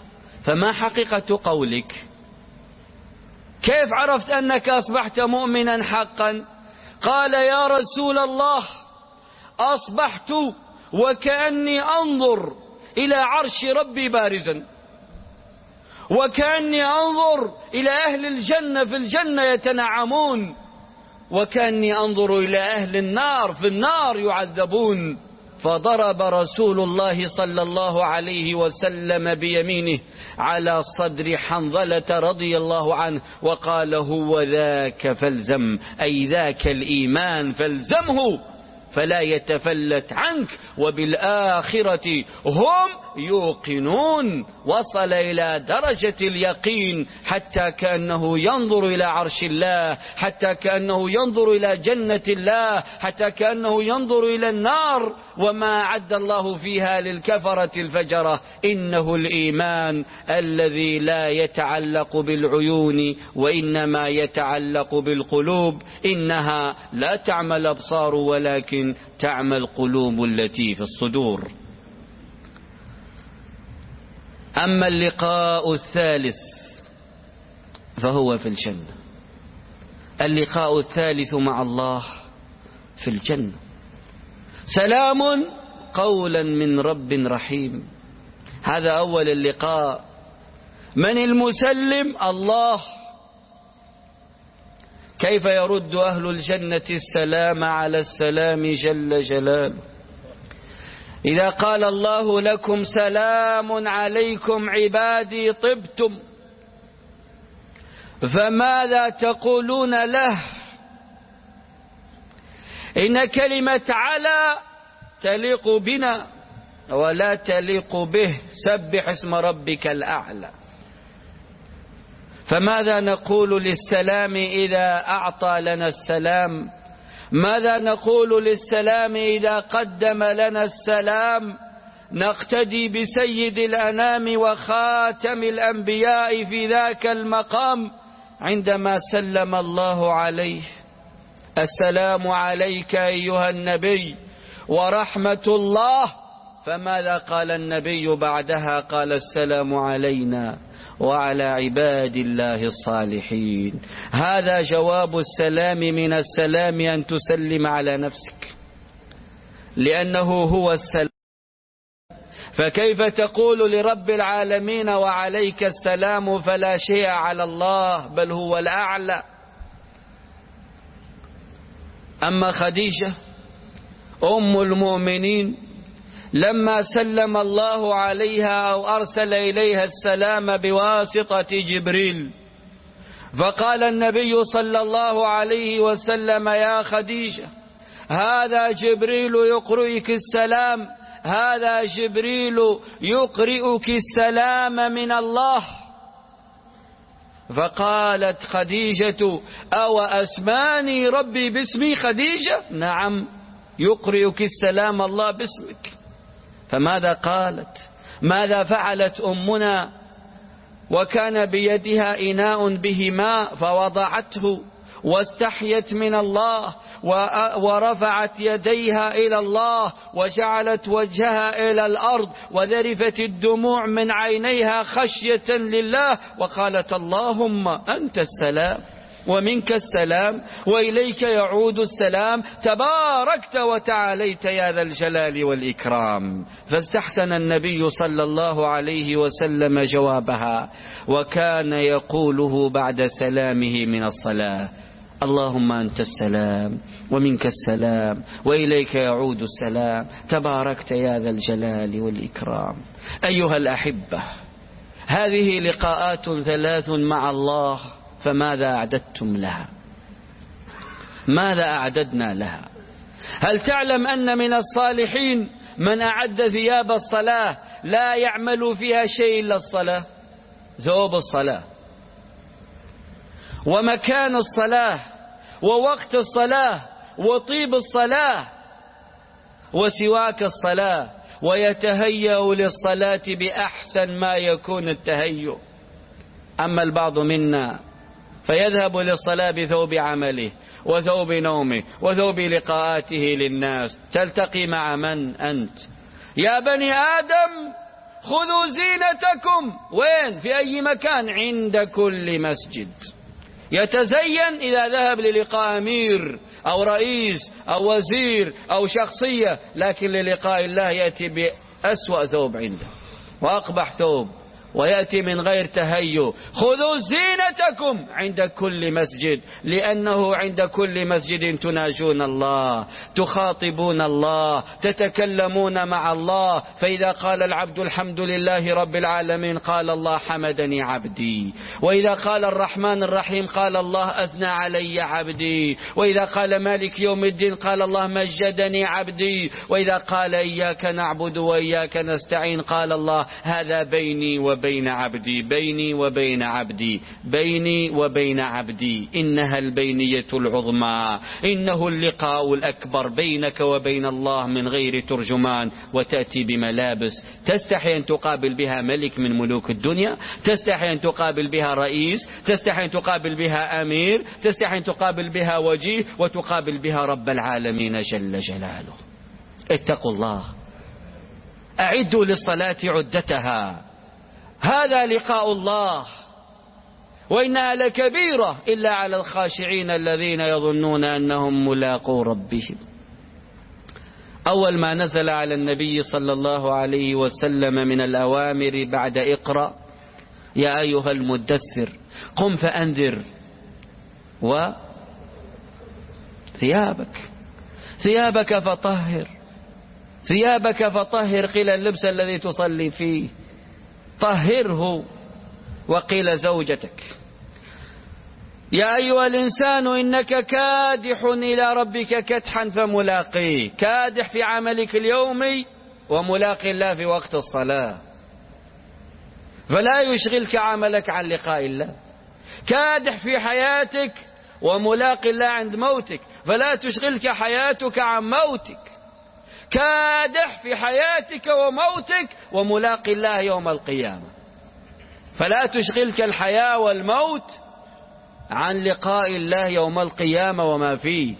فما حقيقة قولك؟ كيف عرفت أنك أصبحت مؤمنا حقا؟ قال يا رسول الله أصبحت وكأني أنظر إلى عرش ربي بارزا، وكأني أنظر إلى أهل الجنة في الجنة يتنعمون، وكأني أنظر إلى أهل النار في النار يعذبون. فضرب رسول الله صلى الله عليه وسلم بيمينه على صدر حنظلة رضي الله عنه وقال هو ذاك فالزم، أي ذاك الإيمان فالزمه فلا يتفلت عنك، وبالآخرة هم يوقنون. وصل إلى درجة اليقين حتى كأنه ينظر إلى عرش الله، حتى كأنه ينظر إلى جنة الله، حتى كأنه ينظر إلى النار وما أعد الله فيها للكفرة الفجرة. إنه الإيمان الذي لا يتعلق بالعيون وإنما يتعلق بالقلوب. إنها لا تعمى الأبصار ولكن تعمى القلوب التي في الصدور. أما اللقاء الثالث فهو في الجنة. اللقاء الثالث مع الله في الجنة. سلام قولا من رب رحيم. هذا أول اللقاء. من المسلم؟ الله. كيف يرد أهل الجنة السلام على السلام جل جلاله؟ إذا قال الله لكم سلام عليكم عبادي طبتم، فماذا تقولون له؟ إن كلمة على تليق بنا ولا تليق به. سبح اسم ربك الأعلى. فماذا نقول للسلام إذا أعطى لنا السلام؟ ماذا نقول للسلام إذا قدم لنا السلام؟ نقتدي بسيد الأنام وخاتم الأنبياء في ذاك المقام عندما سلم الله عليه: السلام عليك أيها النبي ورحمة الله. فماذا قال النبي بعدها؟ قال: السلام علينا وعلى عباد الله الصالحين. هذا جواب السلام من السلام، أن تسلم على نفسك، لأنه هو السلام. فكيف تقول لرب العالمين وعليك السلام فلا شيء على الله، بل هو الأعلى. أما خديجة أم المؤمنين لما سلم الله عليها أو أرسل إليها السلام بواسطة جبريل، فقال النبي صلى الله عليه وسلم: يا خديجة، هذا جبريل يقرئك السلام، هذا جبريل يقرئك السلام من الله. فقالت خديجة: أو أسماني ربي باسمي خديجة؟ نعم، يقرئك السلام الله باسمك. فماذا قالت؟ ماذا فعلت أمنا؟ وكان بيدها إناء به ماء فوضعته واستحيت من الله ورفعت يديها إلى الله وجعلت وجهها إلى الأرض وذرفت الدموع من عينيها خشية لله، وقالت: اللهم أنت السلام ومنك السلام وإليك يعود السلام، تباركت وتعاليت يا ذا الجلال والإكرام. فاستحسن النبي صلى الله عليه وسلم جوابها، وكان يقوله بعد سلامه من الصلاة: اللهم أنت السلام ومنك السلام وإليك يعود السلام، تباركت يا ذا الجلال والإكرام. أيها الأحبة، هذه لقاءات ثلاث مع الله، فماذا أعددتم لها؟ ماذا أعددنا لها؟ هل تعلم أن من الصالحين من أعد ثياب الصلاة لا يعمل فيها شيء إلا الصلاة؟ ثوب الصلاة ومكان الصلاة ووقت الصلاة وطيب الصلاة وسواك الصلاة، ويتهيأ للصلاة بأحسن ما يكون التهيؤ. أما البعض منا فيذهب للصلاة بثوب عمله وثوب نومه وثوب لقاءاته للناس. تلتقي مع من أنت؟ يا بني آدم خذوا زينتكم. وين؟ في أي مكان؟ عند كل مسجد. يتزين إذا ذهب للقاء أمير أو رئيس أو وزير أو شخصية، لكن للقاء الله يأتي بأسوأ ثوب عنده وأقبح ثوب، ويأتي من غير تهيؤ. خذوا زينتكم عند كل مسجد، لأنه عند كل مسجد تناجون الله، تخاطبون الله، تتكلمون مع الله. فإذا قال العبد الحمد لله رب العالمين قال الله حمدني عبدي، وإذا قال الرحمن الرحيم قال الله أثنى علي عبدي، وإذا قال مالك يوم الدين قال الله مجدني عبدي، وإذا قال إياك نعبد وإياك نستعين قال الله هذا بيني وبين بين عبدي بيني وبين عبدي بيني وبين عبدي. إنها البينية العظمى، إنه اللقاء الأكبر بينك وبين الله من غير ترجمان. وتأتي بملابس تستحي أن تقابل بها ملك من ملوك الدنيا، تستحي أن تقابل بها رئيس، تستحي أن تقابل بها أمير، تستحي أن تقابل بها وجيه، وتقابل بها رب العالمين جل جلاله. اتقوا الله، أعدوا للصلاة عدتها، هذا لقاء الله، وإنها لكبيرة إلا على الخاشعين الذين يظنون أنهم ملاقو ربهم. أول ما نزل على النبي صلى الله عليه وسلم من الأوامر بعد اقرأ يا أيها المدثر قم فأنذر وثيابك ثيابك فطهر ثيابك فطهر، قيل اللبس الذي تصلي فيه طهره، وقيل زوجتك. يا أيها الإنسان إنك كادح إلى ربك كدحا فملاقيه، كادح في عملك اليومي وملاقي الله في وقت الصلاة، فلا يشغلك عملك عن لقاء الله. كادح في حياتك وملاقي الله عند موتك، فلا تشغلك حياتك عن موتك. كادح في حياتك وموتك وملاقي الله يوم القيامة، فلا تشغلك الحياة والموت عن لقاء الله يوم القيامة وما فيه.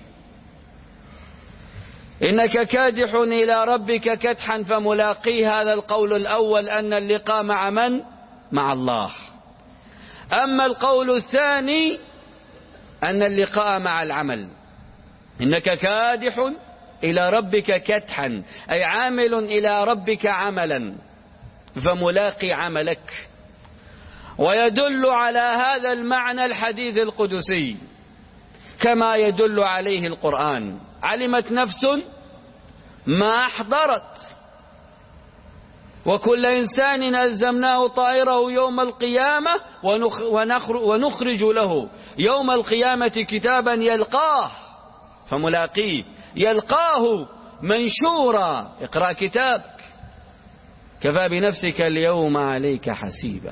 إنك كادح إلى ربك كدحا فملاقيه، هذا القول الأول أن اللقاء مع من؟ مع الله. أما القول الثاني أن اللقاء مع العمل. إنك كادح إلى ربك كدحا، أي عامل إلى ربك عملا، فملاقي عملك. ويدل على هذا المعنى الحديث القدسي كما يدل عليه القرآن: علمت نفس ما أحضرت، وكل إنسان ألزمناه طائره يوم القيامة ونخرج له يوم القيامة كتابا يلقاه، فملاقيه يلقاه منشورا، اقرأ كتابك كفى بنفسك اليوم عليك حسيبا.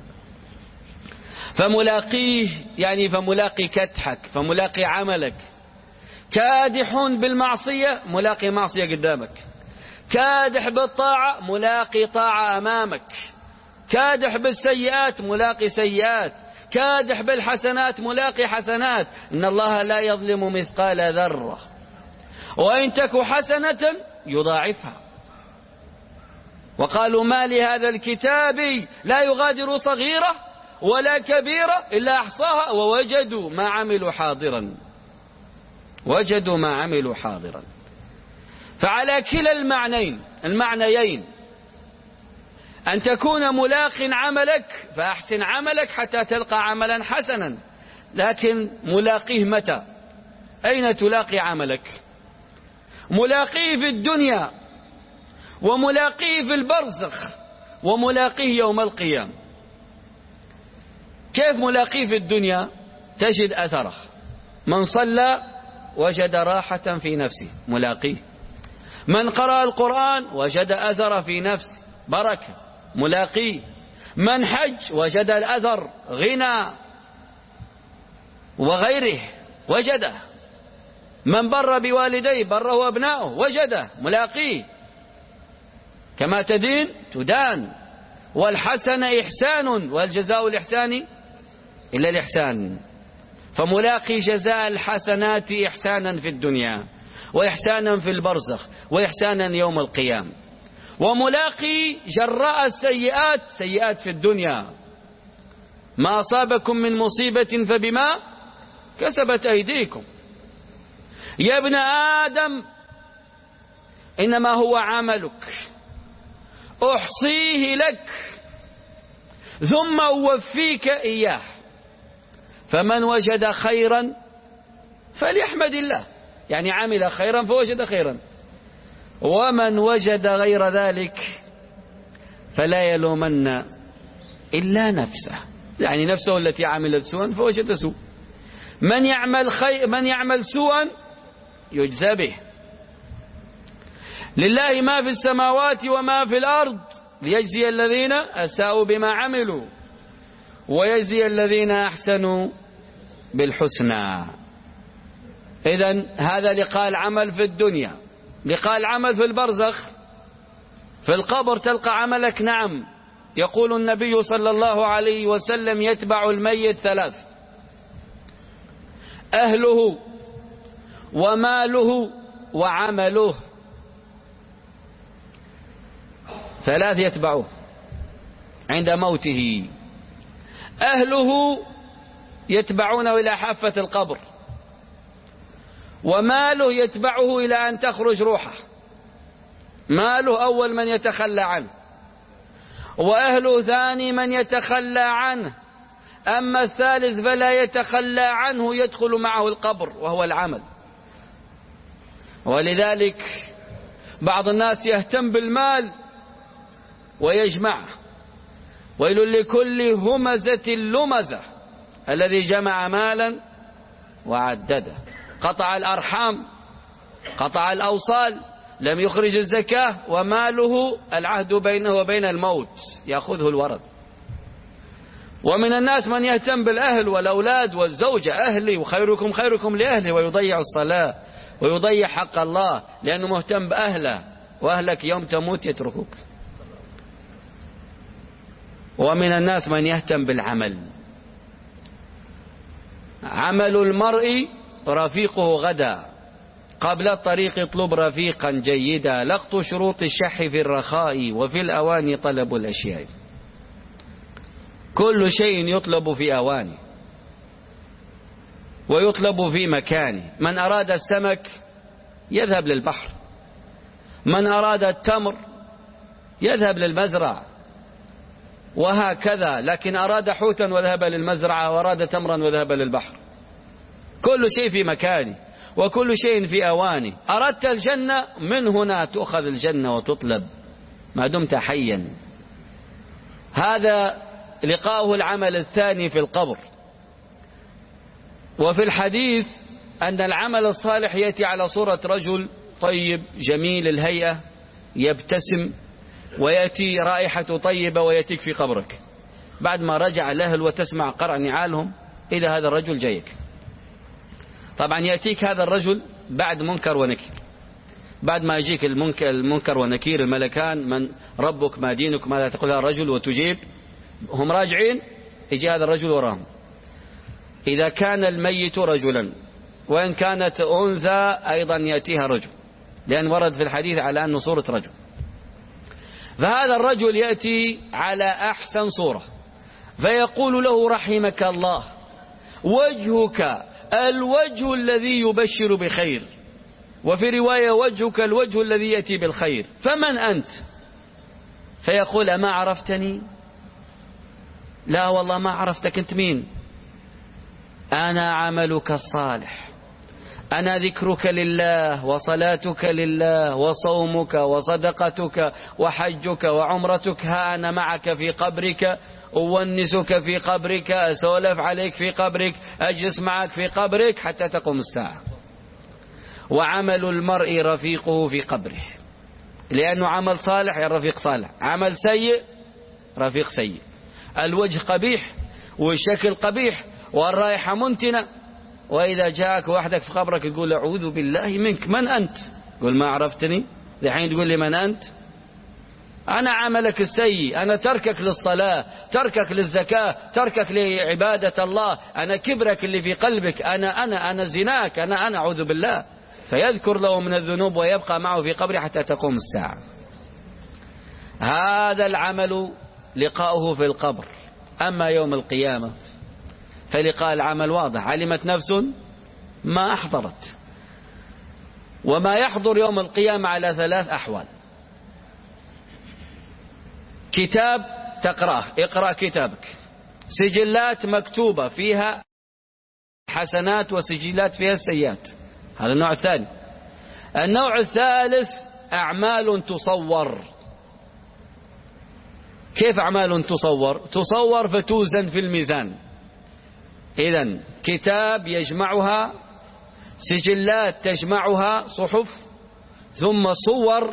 فملاقيه يعني فملاقي كدحك، فملاقي عملك. كادح بالمعصية، ملاقي معصية قدامك. كادح بالطاعة، ملاقي طاعة أمامك. كادح بالسيئات، ملاقي سيئات. كادح بالحسنات، ملاقي حسنات. إن الله لا يظلم مثقال ذرة، وإن تك حسنة يضاعفها. وقالوا ما لهذا الكتاب لا يغادر صغيرة ولا كبيرة إلا أحصاها ووجدوا ما عملوا حاضرا وجدوا ما عملوا حاضرا. فعلى كلا المعنيين المعنيين أن تكون ملاق عملك فأحسن عملك حتى تلقى عملا حسنا، لكن ملاقيه متى؟ أين تلاقي عملك؟ ملاقيه في الدنيا، وملاقيه في البرزخ، وملاقيه يوم القيامة. كيف ملاقيه في الدنيا؟ تجد أثره. من صلى وجد راحة في نفسه، ملاقيه. من قرأ القرآن وجد أثر في نفسه، بركة، ملاقيه. من حج وجد الأثر، غنى وغيره وجده. من بر بوالديه بره أبنائه وجده، ملاقيه. كما تدين تدان، والحسن إحسان والجزاء الإحسان إلا الإحسان. فملاقي جزاء الحسنات إحسانا في الدنيا، وإحسانا في البرزخ، وإحسانا يوم القيامة. وملاقي جراء السيئات سيئات في الدنيا. ما أصابكم من مصيبة فبما كسبت أيديكم. يا ابن آدم إنما هو عملك أحصيه لك ثم أوفيك إياه، فمن وجد خيرا فليحمد الله، يعني عمل خيرا فوجد خيرا، ومن وجد غير ذلك فلا يلومن إلا نفسه، يعني نفسه التي عملت سوءا فوجد سوء. من يعمل خير من يعمل سوءا يجزى به. لله ما في السماوات وما في الأرض ليجزي الذين أساءوا بما عملوا ويجزي الذين أحسنوا بالحسنى. إذن هذا لقاء العمل في الدنيا. لقاء العمل في البرزخ، في القبر تلقى عملك. نعم، يقول النبي صلى الله عليه وسلم يتبع الميت ثلاث: أهله وماله وعمله. ثلاث يتبعه عند موته. أهله يتبعونه إلى حافة القبر، وماله يتبعه إلى أن تخرج روحه، ماله أول من يتخلى عنه، وأهله ثاني من يتخلى عنه، أما الثالث فلا يتخلى عنه، يدخل معه القبر وهو العمل. ولذلك بعض الناس يهتم بالمال ويجمعه. ويل لكل همزة لمزة الذي جمع مالا وعدده. قطع الأرحام، قطع الأوصال، لم يخرج الزكاة، وماله العهد بينه وبين الموت يأخذه الورث. ومن الناس من يهتم بالأهل والأولاد والزوجة، أهلي وخيركم خيركم لأهلي، ويضيع الصلاة ويضيع حق الله لأنه مهتم بأهله، وأهلك يوم تموت يتركوك. ومن الناس من يهتم بالعمل. عمل المرء رفيقه غدا، قبل الطريق اطلب رفيقا جيدا، لقط شروط الشح في الرخاء وفي الأوان طلب الأشياء. كل شيء يطلب في أوانه ويطلب في مكانه. من أراد السمك يذهب للبحر، من أراد التمر يذهب للمزرعة، وهكذا. لكن أراد حوتا وذهب للمزرعة، وأراد تمرا وذهب للبحر. كل شيء في مكانه وكل شيء في أوانه. أردت الجنة، من هنا تؤخذ الجنة وتطلب ما دمت حيا. هذا لقاؤه العمل الثاني في القبر. وفي الحديث أن العمل الصالح يأتي على صورة رجل طيب جميل الهيئة يبتسم، ويأتي رائحة طيبة، ويأتيك في قبرك بعد ما رجع الأهل وتسمع قرع نعالهم إلى هذا الرجل جايك. طبعا يأتيك هذا الرجل بعد منكر ونكير. بعد ما يجيك المنكر, المنكر ونكير الملكان، من ربك ما دينك ماذا تقول هذا الرجل، وتجيب. هم راجعين يجي هذا الرجل وراهم. إذا كان الميت رجلا، وإن كانت أنثى أيضا يأتيها رجل، لأن ورد في الحديث على أنه صورة رجل. فهذا الرجل يأتي على أحسن صورة، فيقول له رحمك الله، وجهك الوجه الذي يبشر بخير، وفي رواية وجهك الوجه الذي يأتي بالخير، فمن أنت؟ فيقول أما عرفتني؟ لا والله ما عرفتك، أنت مين؟ أنا عملك الصالح، أنا ذكرك لله وصلاتك لله وصومك وصدقتك وحجك وعمرتك. ها أنا معك في قبرك، أونسك في قبرك، أسولف عليك في قبرك، أجلس معك في قبرك حتى تقوم الساعة. وعمل المرء رفيقه في قبره، لأنه عمل صالح يا رفيق صالح، عمل سيء رفيق سيء. الوجه قبيح والشكل قبيح والرائحة منتنة، وإذا جاءك وحدك في قبرك يقول أعوذ بالله منك، من أنت؟ قل ما عرفتني، الحين تقول لي من أنت؟ أنا عملك السيء، أنا تركك للصلاة، تركك للزكاة، تركك لعبادة الله، أنا كبرك اللي في قلبك، أنا أنا أنا زناك، أنا أنا أعوذ بالله. فيذكر له من الذنوب ويبقى معه في قبره حتى تقوم الساعة. هذا العمل لقاؤه في القبر. أما يوم القيامة فلقاء العمل واضح، علمت نفس ما أحضرت. وما يحضر يوم القيامة على ثلاث أحوال: كتاب تقرأه، اقرأ كتابك، سجلات مكتوبة فيها حسنات وسجلات فيها السيئات، هذا النوع الثاني. النوع الثالث أعمال تصور. كيف أعمال تصور؟ تصور فتوزن في الميزان. إذن كتاب يجمعها، سجلات تجمعها، صحف، ثم صور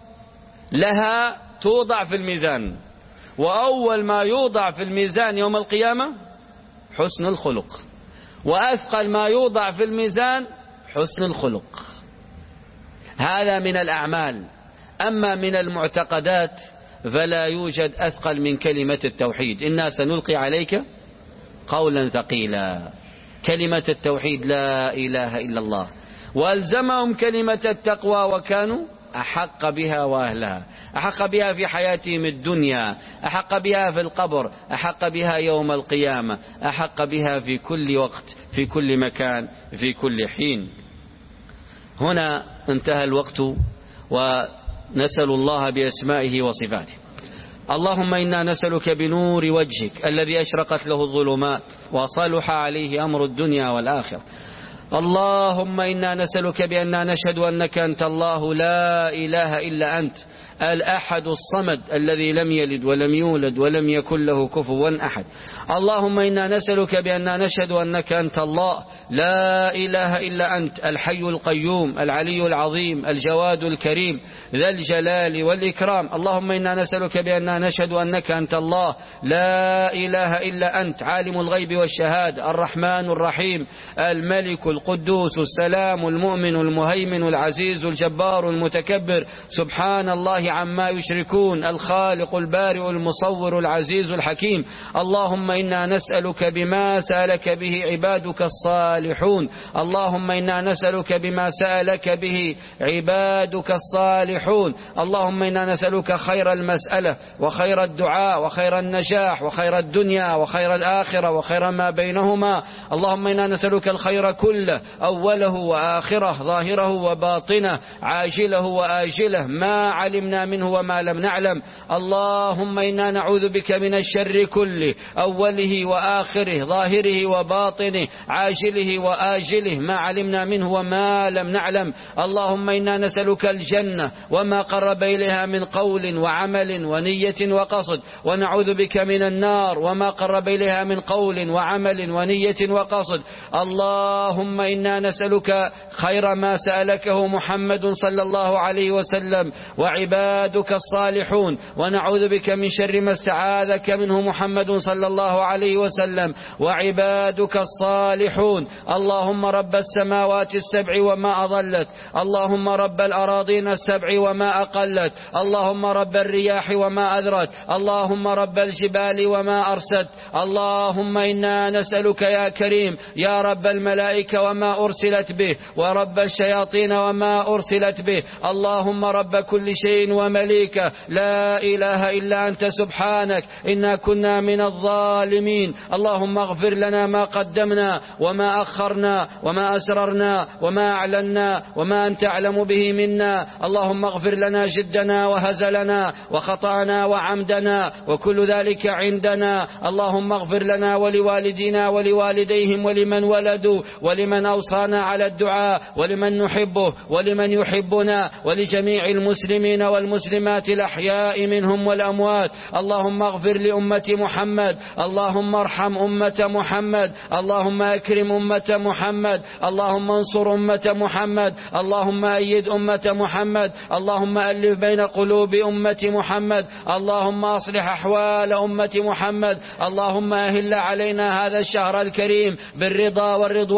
لها توضع في الميزان. وأول ما يوضع في الميزان يوم القيامة حسن الخلق، وأثقل ما يوضع في الميزان حسن الخلق. هذا من الأعمال. أما من المعتقدات فلا يوجد أثقل من كلمة التوحيد. إنا سنلقي عليك قولا ثقيلا. كلمة التوحيد لا إله إلا الله. وألزمهم كلمة التقوى وكانوا أحق بها وأهلها، أحق بها في حياتهم الدنيا، أحق بها في القبر، أحق بها يوم القيامة، أحق بها في كل وقت، في كل مكان، في كل حين. هنا انتهى الوقت، ونسأل الله بأسمائه وصفاته. اللهم إنا نسألك بنور وجهك الذي أشرقت له الظلمات وصلح عليه أمر الدنيا والآخرة. اللهم إنا نسألك بأننا نشهد أنك أنت الله لا إله إلا أنت الأحد الصمد الذي لم يلد ولم يولد ولم يكن له كفوا أحد. اللهم إنا نسألك بأننا نشهد أنك أنت الله لا إله إلا أنت الحي القيوم العلي العظيم الجواد الكريم ذا الجلال والإكرام. اللهم إنا نسألك بأننا نشهد أنك أنت الله لا إله إلا أنت عالم الغيب والشهادة الرحمن الرحيم الملك القدوس السلام المؤمن المهيمن العزيز الجبار المتكبر سبحان الله عما يشركون الخالق البارئ المصور العزيز الحكيم. اللهم إنا نسألك بما سألك به عبادك الصالحون. اللهم إنا نسألك بما سألك به عبادك الصالحون. اللهم إنا نسألك خير المسألة وخير الدعاء وخير النجاح وخير الدنيا وخير الآخرة وخير ما بينهما. اللهم إنا نسألك الخير كله أوله وآخره ظاهره وباطنه عاجله وآجله ما علمنا منه وما لم نعلم. اللهم إنا نعوذ بك من الشر كله أوله وآخره ظاهره وباطنه عاجله وآجله ما علمنا منه وما لم نعلم. اللهم إنا نسألك الجنة وما قرب إليها من قول وعمل ونية وقصد، ونعوذ بك من النار وما قرب إليها من قول وعمل ونية وقصد. اللهم إنا نسألك خير ما سألكه محمد صلى الله عليه وسلم وعبادك الصالحون، ونعوذ بك من شر ما استعاذك منه محمد صلى الله عليه وسلم وعبادك الصالحون. اللهم رب السماوات السبع وما أضلت، اللهم رب الأراضين السبع وما أقلت، اللهم رب الرياح وما أذرت، اللهم رب الجبال وما أرست. اللهم إنا نسألك يا كريم يا رب الملائكة وما أرسلت به ورب الشياطين وما أرسلت به، اللهم رب كل شيء ومليكه لا إله إلا أنت سبحانك إنا كنا من الظالمين. اللهم اغفر لنا ما قدمنا وما أخرنا وما أسررنا وما أعلنا وما أنت أعلم به منا. اللهم اغفر لنا جدنا وهزلنا وخطأنا وعمدنا وكل ذلك عندنا. اللهم اغفر لنا ولوالدينا ولوالديهم ولمن ولدوا ولمن أوصانا على الدعاء ولمن نحبه ولمن يحبنا ولجميع المسلمين والمسلمات الأحياء منهم والأموات. اللهم اغفر لأمة محمد، اللهم ارحم أمة محمد، اللهم أكرم أمة محمد، اللهم انصر أمة محمد، اللهم أيد أمة محمد، اللهم ألف بين قلوب أمة محمد، اللهم أصلح أحوال أمة محمد. اللهم أهل علينا هذا الشهر الكريم بالرضا والرضوان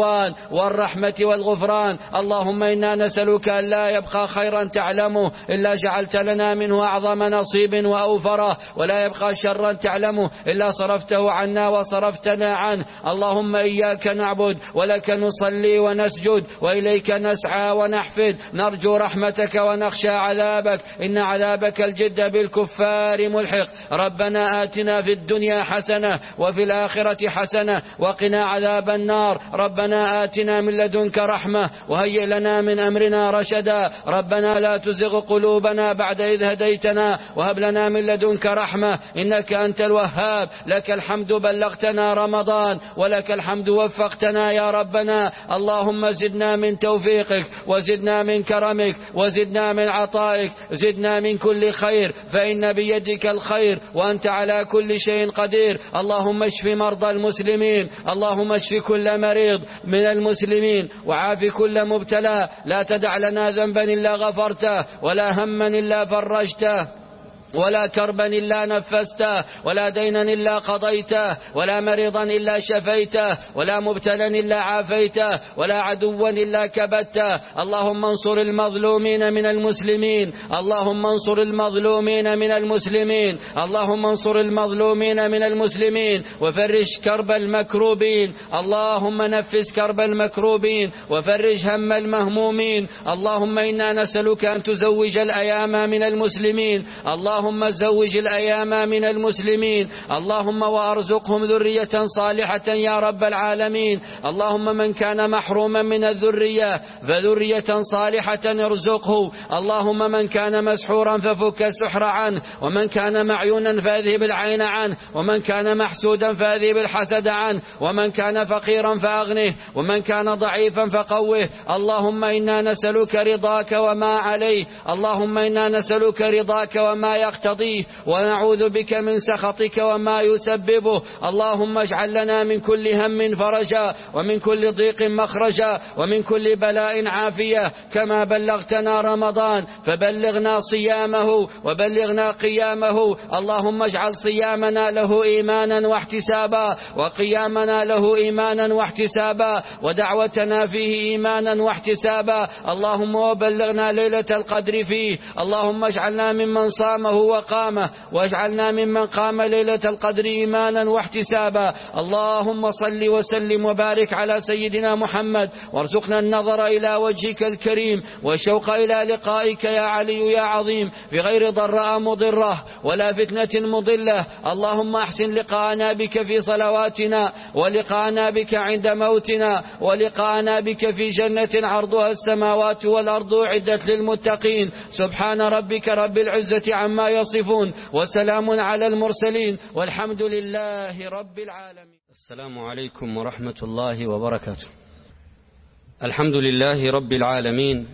والرحمة والغفران. اللهم إنا نسألك أن لا يبقى خيرا تعلمه إلا جعلت لنا منه أعظم نصيب وأوفره، ولا يبقى شرا تعلمه إلا صرفته عنا وصرفتنا عنه. اللهم إياك نعبد ولك نصلي ونسجد وإليك نسعى ونحفد، نرجو رحمتك ونخشى عذابك، إن عذابك الجد بالكفار ملحق. ربنا آتنا في الدنيا حسنة وفي الآخرة حسنة وقنا عذاب النار. ربنا آتنا من لدنك رحمة وهيئ لنا من أمرنا رشدا. ربنا لا تزغ قلوبنا بعد إذ هديتنا وهب لنا من لدنك رحمة إنك أنت الوهاب. لك الحمد بلغتنا رمضان ولك الحمد وفقتنا يا ربنا. اللهم زدنا من توفيقك وزدنا من كرمك وزدنا من عطائك، زدنا من كل خير فإن بيدك الخير وأنت على كل شيء قدير. اللهم اشف مرضى المسلمين، اللهم اشف كل مريض من المسلمين وعاف كل مبتلى. لا تدع لنا ذنبا إلا غفرته ولا هما إلا فرجته ولا كربا إلا نفسته ولا دينا إلا قضيته ولا مريضا إلا شفيته ولا مبتلا إلا عافيته ولا عدوا إلا كبته. اللهم انصر المظلومين من المسلمين، اللهم انصر المظلومين من المسلمين، اللهم انصر المظلومين من المسلمين وفرج كرب المكروبين. اللهم نفس كرب المكروبين وفرج هم المهمومين. اللهم إنا نسألك أن تزوج الأيام من المسلمين، اللهم اللهم زوج الأيام من المسلمين، اللهم وأرزقهم ذرية صالحة يا رب العالمين. اللهم من كان محروما من الذرية فذرية صالحة ارزقه. اللهم من كان مسحورا ففك السحر عنه، ومن كان معيونا فأذهب العين عنه، ومن كان محسودا فأذهب الحسد عنه، ومن كان فقيرا فأغنه، ومن كان ضعيفا فقوه. اللهم إنا نسألك رضاك وما عليه، اللهم إنا نسألك رضاك وما يقتضيه، ونعوذ بك من سخطك وما يسببه. اللهم اجعل لنا من كل هم فرجا، ومن كل ضيق مخرجا، ومن كل بلاء عافية. كما بلغتنا رمضان فبلغنا صيامه وبلغنا قيامه. اللهم اجعل صيامنا له إيمانا واحتسابا، وقيامنا له إيمانا واحتسابا، ودعوتنا فيه إيمانا واحتسابا. اللهم وبلغنا ليلة القدر فيه. اللهم اجعلنا ممن صامه وقامه، واجعلنا ممن قام ليلة القدر إيمانا واحتسابا. اللهم صل وسلم وبارك على سيدنا محمد، وارزقنا النظر إلى وجهك الكريم والشوق إلى لقائك يا علي يا عظيم، بغير ضراء مضرة ولا فتنة مضلة. اللهم أحسن لقاءنا بك في صلواتنا، ولقاءنا بك عند موتنا، ولقاءنا بك في جنة عرضها السماوات والأرض أعدت للمتقين. سبحان ربك رب العزة عما يصفون، وسلام على المرسلين، والحمد لله رب العالمين. السلام عليكم ورحمة الله وبركاته. الحمد لله رب العالمين،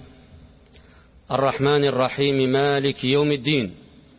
الرحمن الرحيم، مالك يوم الدين.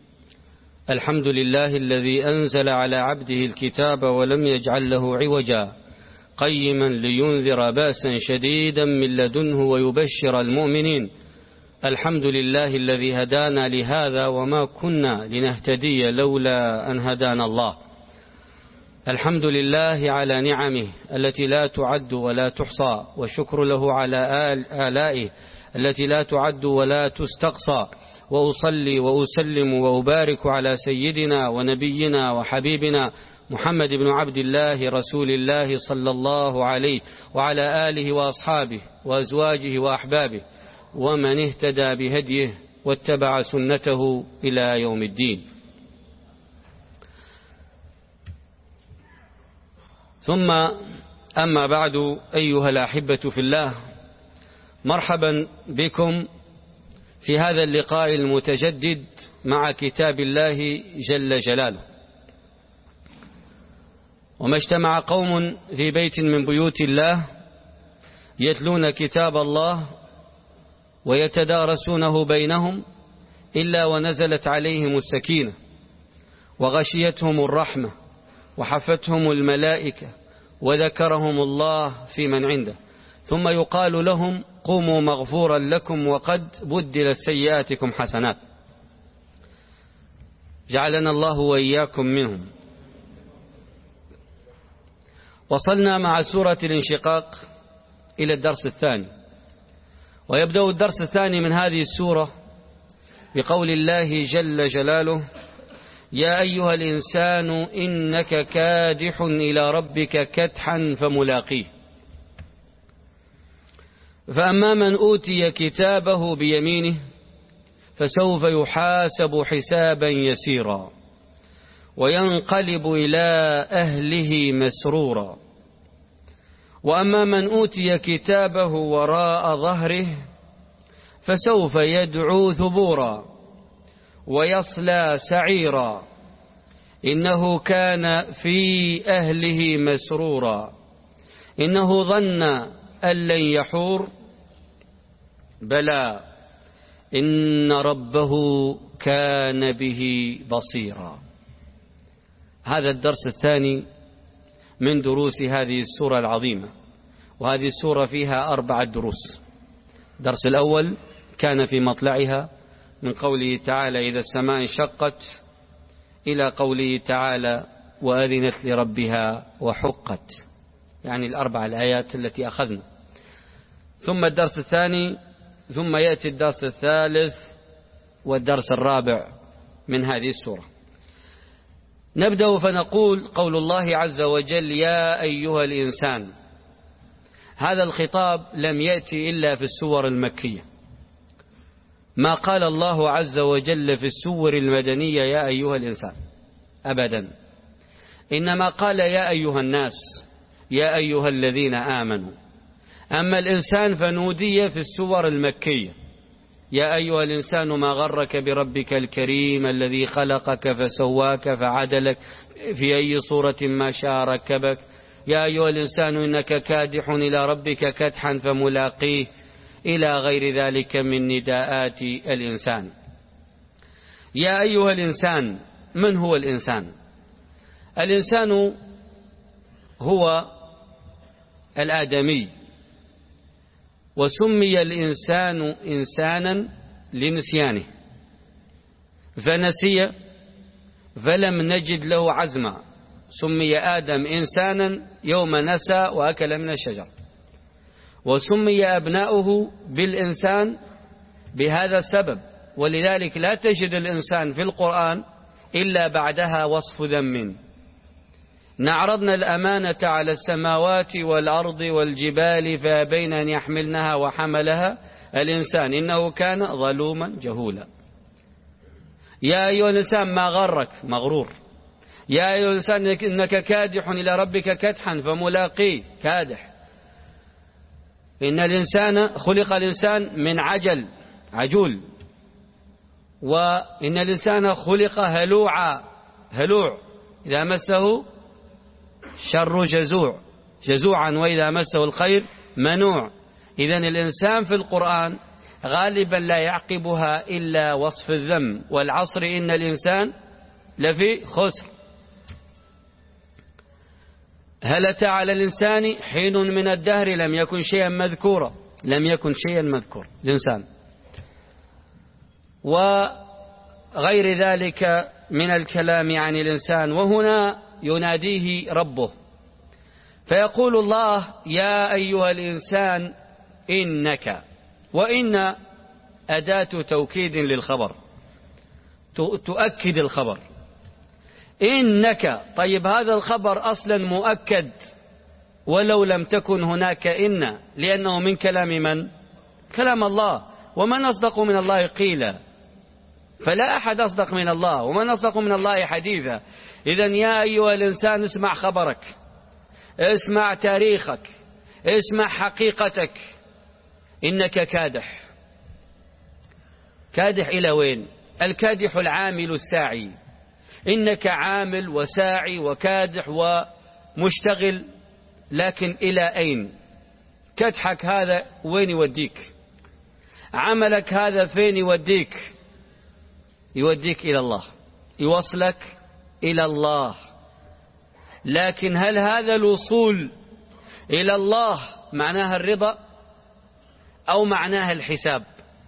الحمد لله الذي أنزل على عبده الكتاب ولم يجعل له عوجا، قيما لينذر باسا شديدا من لدنه ويبشر المؤمنين. الحمد لله الذي هدانا لهذا وما كنا لنهتدي لولا أن هدانا الله. الحمد لله على نعمه التي لا تعد ولا تحصى، والشكر له على آلائه التي لا تعد ولا تستقصى. وأصلي وأسلم وأبارك على سيدنا ونبينا وحبيبنا محمد بن عبد الله رسول الله صلى الله عليه وعلى آله وأصحابه وأزواجه وأحبابه ومن اهتدى بهديه واتبع سنته إلى يوم الدين. ثم أما بعد، أيها الأحبة في الله، مرحبا بكم في هذا اللقاء المتجدد مع كتاب الله جل جلاله. وما اجتمع قوم في بيت من بيوت الله يتلون كتاب الله ويتدارسونه بينهم إلا ونزلت عليهم السكينة وغشيتهم الرحمة وحفتهم الملائكة وذكرهم الله في من عنده، ثم يقال لهم قوموا مغفورا لكم وقد بدلت سيئاتكم حسنات. جعلنا الله وإياكم منهم. وصلنا مع سورة الانشقاق إلى الدرس الثاني. ويبدأ الدرس الثاني من هذه السورة بقول الله جل جلاله: يا أيها الإنسان إنك كادح إلى ربك كدحا فملاقيه. فأما من أوتي كتابه بيمينه فسوف يحاسب حسابا يسيرا وينقلب إلى أهله مسرورا. وأما من أوتي كتابه وراء ظهره فسوف يدعو ثبورا ويصلى سعيرا إنه كان في أهله مسرورا إنه ظن أن لن يحور بلى إن ربه كان به بصيرا. هذا الدرس الثاني من دروس هذه السورة العظيمة. وهذه السورة فيها أربعة دروس. الدرس الأول كان في مطلعها من قوله تعالى: إذا السماء انشقت، إلى قوله تعالى: وأذنت لربها وحقت، يعني الأربع الآيات التي أخذنا. ثم الدرس الثاني، ثم يأتي الدرس الثالث والدرس الرابع من هذه السورة. نبدأ فنقول: قول الله عز وجل: يا أيها الإنسان. هذا الخطاب لم يأتي إلا في السور المكية. ما قال الله عز وجل في السور المدنية يا أيها الإنسان أبدا، إنما قال يا أيها الناس، يا أيها الذين آمنوا. أما الإنسان فنودي في السور المكية: يا أيها الإنسان ما غرك بربك الكريم الذي خلقك فسواك فعدلك في أي صورة ما شاء ركبك. يا أيها الإنسان إنك كادح إلى ربك كدحا فملاقيه، إلى غير ذلك من نداءات الإنسان. يا أيها الإنسان. من هو الإنسان؟ الإنسان هو الآدمي، وسمي الإنسان إنسانا لنسيانه، فنسي فلم نجد له عزما. سمي آدم إنسانا يوم نسى وأكل من الشجر. وسمي أبناؤه بالإنسان بهذا السبب. ولذلك لا تجد الإنسان في القرآن إلا بعدها وصف ذم: نعرضنا الأمانة على السماوات والأرض والجبال فأبين أن يحملنها وحملها الإنسان إنه كان ظلوما جهولا. يا أيها الإنسان ما غرك، مغرور. يا أيها الإنسان إنك كادح إلى ربك كدحا فملاقيه، كادح. إن الإنسان خلق الإنسان من عجل، عجول. وإن الإنسان خلق هلوعا، هلوع، إذا مسه شر جزوع، جزوعا، وإذا مسه الخير منوع. إذن الإنسان في القرآن غالبا لا يعقبها إلا وصف الذم: والعصر إن الإنسان لفي خسر. هل أتى على الإنسان حين من الدهر لم يكن شيئا مذكورا، لم يكن شيئا مذكور الإنسان. وغير ذلك من الكلام عن الإنسان. وهنا يناديه ربه فيقول الله: يا أيها الإنسان إنك. وإن أداة توكيد للخبر، تؤكد الخبر. إنك، طيب هذا الخبر أصلا مؤكد ولو لم تكن هناك إن، لأنه من كلام من؟ كلام الله. ومن أصدق من الله قيلا، فلا أحد أصدق من الله، ومن أصدق من الله حديثا. إذن يا أيها الإنسان اسمع خبرك، اسمع تاريخك، اسمع حقيقتك. إنك كادح. كادح إلى وين؟ الكادح العامل الساعي. إنك عامل وساعي وكادح ومشتغل، لكن إلى أين؟ كدحك هذا وين يوديك؟ عملك هذا فين يوديك؟ يوديك إلى الله، يوصلك إلى الله. لكن هل هذا الوصول إلى الله معناها الرضا أو معناها الحساب؟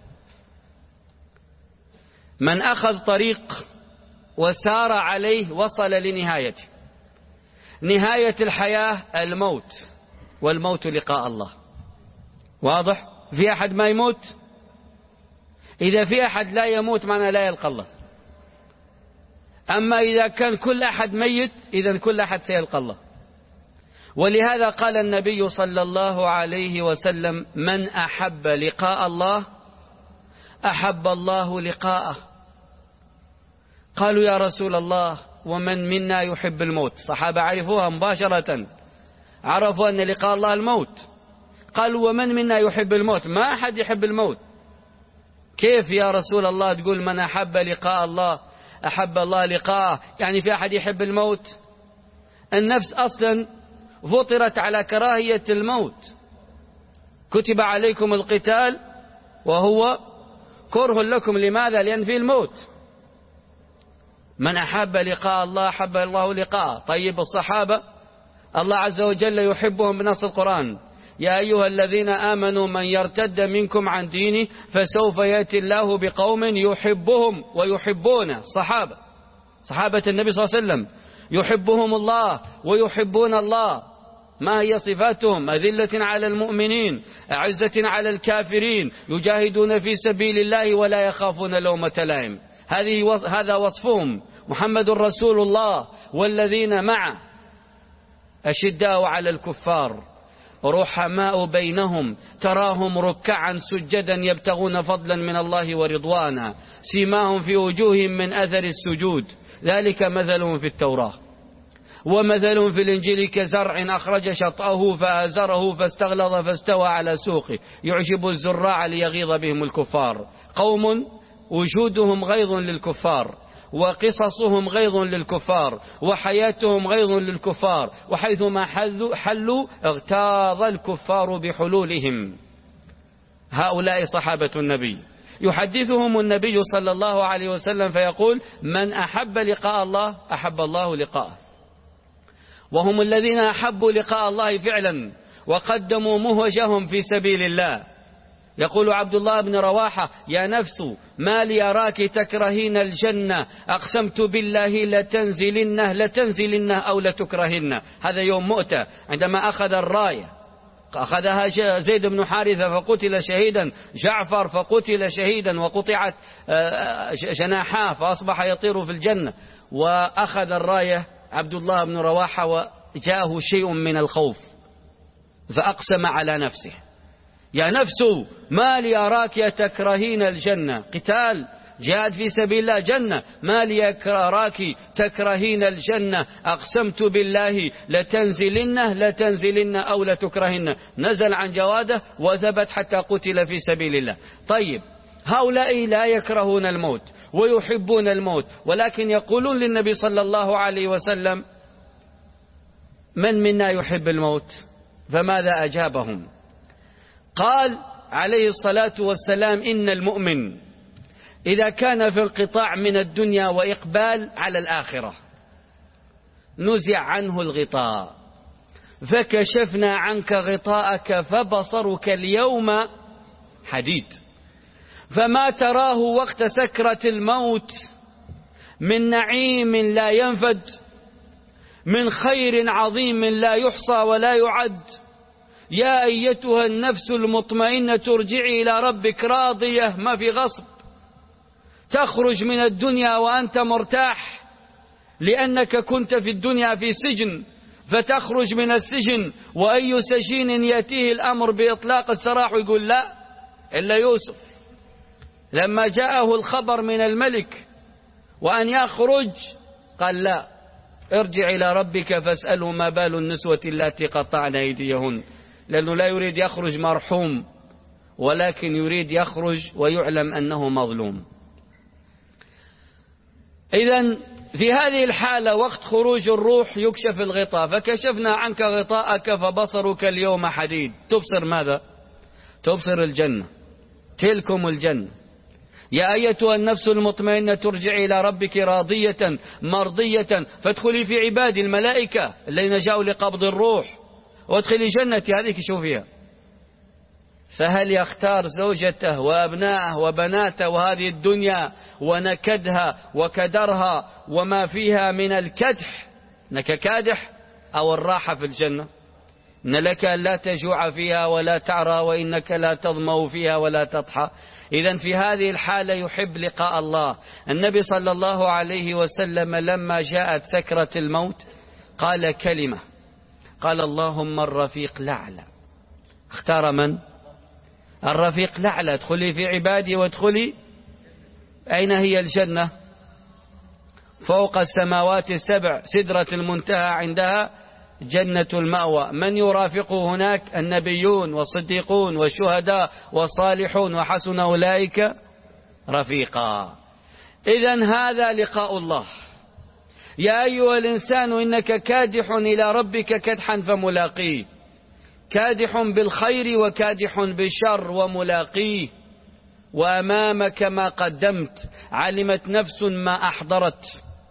من أخذ طريق وسار عليه وصل لنهايته. نهاية الحياة الموت، والموت لقاء الله. واضح؟ في أحد ما يموت؟ إذا في أحد لا يموت معناه لا يلقى الله. أما إذا كان كل أحد ميت إذن كل أحد سيلقى الله. ولهذا قال النبي صلى الله عليه وسلم: من أحب لقاء الله أحب الله لقاءه. قالوا: يا رسول الله، ومن منا يحب الموت؟ الصحابة عرفوها مباشرة، عرفوا أن لقاء الله الموت. قالوا: ومن منا يحب الموت؟ ما أحد يحب الموت. كيف يا رسول الله تقول من أحب لقاء الله أحب الله لقاءه؟ يعني في أحد يحب الموت؟ النفس أصلا فطرت على كراهية الموت. كتب عليكم القتال وهو كره لكم. لماذا؟ لأن فيه الموت. من أحب لقاء الله أحب الله لقاءه. طيب الصحابة الله عز وجل يحبهم بنص القرآن: يا أيها الذين آمنوا من يرتد منكم عن دينه فسوف يأتي الله بقوم يحبهم ويحبونه. صحابة صحابة النبي صلى الله عليه وسلم يحبهم الله ويحبون الله. ما هي صفاتهم؟ أذلة على المؤمنين أعزة على الكافرين يجاهدون في سبيل الله ولا يخافون لومة لائم. هذه هذا وصفهم. محمد رسول الله والذين معه أشداء على الكفار رحماء بينهم تراهم ركعا سجدا يبتغون فضلا من الله ورضوانا سيماهم في وجوههم من أثر السجود ذلك مثلهم في التوراة ومثلهم في الإنجيل كزرع أخرج شطأه فآزره فاستغلظ فاستوى على سوقه يعجب الزراع ليغيظ بهم الكفار. قوم وجودهم غيظ للكفار وقصصهم غيظ للكفار وحياتهم غيظ للكفار وحيثما حلوا اغتاظ الكفار بحلولهم. هؤلاء صحابة النبي يحدثهم النبي صلى الله عليه وسلم فيقول: من أحب لقاء الله أحب الله لقاءه. وهم الذين أحبوا لقاء الله فعلا وقدموا مهجهم في سبيل الله. يقول عبد الله بن رواحة: يا نفس ما لي أراك تكرهين الجنة أقسمت بالله لتنزلنه لتنزلنه أو لتكرهنه. هذا يوم مؤتة عندما أخذ الراية أخذها زيد بن حارثة فقتل شهيدا، جعفر فقتل شهيدا وقطعت جناحاه فأصبح يطير في الجنة، وأخذ الراية عبد الله بن رواحة وجاءه شيء من الخوف فأقسم على نفسه: يا نفس ما لي أراك تكرهين الجنة، قتال جهاد في سبيل الله جنة، ما لي أراك تكرهين الجنة أقسمت بالله لتنزلنه لتنزلن أو لتكرهن. نزل عن جواده وثبت حتى قتل في سبيل الله. طيب هؤلاء لا يكرهون الموت ويحبون الموت، ولكن يقولون للنبي صلى الله عليه وسلم: من منا يحب الموت؟ فماذا أجابهم؟ قال عليه الصلاة والسلام: إن المؤمن إذا كان في انقطاع من الدنيا وإقبال على الآخرة نزع عنه الغطاء فكشفنا عنك غطاءك فبصرك اليوم حديد. فما تراه وقت سكرة الموت من نعيم لا ينفد، من خير عظيم لا يحصى ولا يعد. يا أيتها النفس المطمئنة ارجعي إلى ربك راضية، ما في غصب. تخرج من الدنيا وأنت مرتاح لأنك كنت في الدنيا في سجن، فتخرج من السجن وأي سجين يأتيه الأمر بإطلاق السراح ويقول لا إلا يوسف. لما جاءه الخبر من الملك وأن يخرج قال لا، ارجع إلى ربك فاسأله ما بال النسوة التي قطعن أيديهن، لأنه لا يريد يخرج مرحوم ولكن يريد يخرج ويعلم أنه مظلوم. إذن في هذه الحالة وقت خروج الروح يكشف الغطاء، فكشفنا عنك غطاءك فبصرك اليوم حديد. تبصر ماذا؟ تبصر الجنة، تلكم الجنة. يا أيتها النفس المطمئنة ترجعي إلى ربك راضية مرضية فادخلي في عبادي الملائكة الذين جاءوا لقبض الروح وادخلي جنتي. هذه شوفيها. فهل يختار زوجته وأبناءه وبناته وهذه الدنيا ونكدها وكدرها وما فيها من الكدح، انك كادح، أو الراحة في الجنة؟ إن لك لا تجوع فيها ولا تعرى وإنك لا تظمأ فيها ولا تضحى. إذن في هذه الحالة يحب لقاء الله. النبي صلى الله عليه وسلم لما جاءت سكرة الموت قال كلمة، قال اللهم الرفيق الأعلى. اختار من؟ الرفيق الأعلى. ادخلي في عبادي وادخلي. أين هي الجنة؟ فوق السماوات السبع، سدرة المنتهى عندها جنة المأوى. من يرافقه هناك؟ النبيون والصديقون والشهداء والصالحون وحسن أولئك رفيقا. إذن هذا لقاء الله. يا أيها الإنسان إنك كادح إلى ربك كدحا فملاقيه، كادح بالخير وكادح بالشر وملاقيه، وأمامك ما قدمت، علمت نفس ما أحضرت.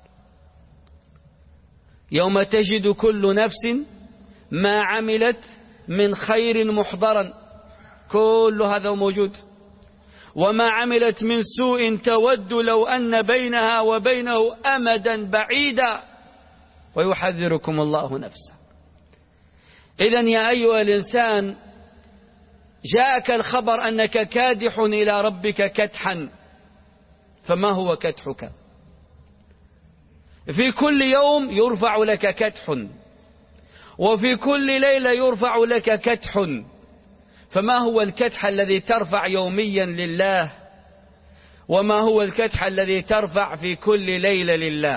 يوم تجد كل نفس ما عملت من خير محضرا، كل هذا موجود، وما عملت من سوء تود لو أن بينها وبينه أمدا بعيدا، ويحذركم الله نفسه. إذن يا أيها الإنسان جاءك الخبر أنك كادح إلى ربك كدحا، فما هو كدحك؟ في كل يوم يرفع لك كدح، وفي كل ليلة يرفع لك كدح، فما هو الكدح الذي ترفع يوميا لله؟ وما هو الكدح الذي ترفع في كل ليلة لله؟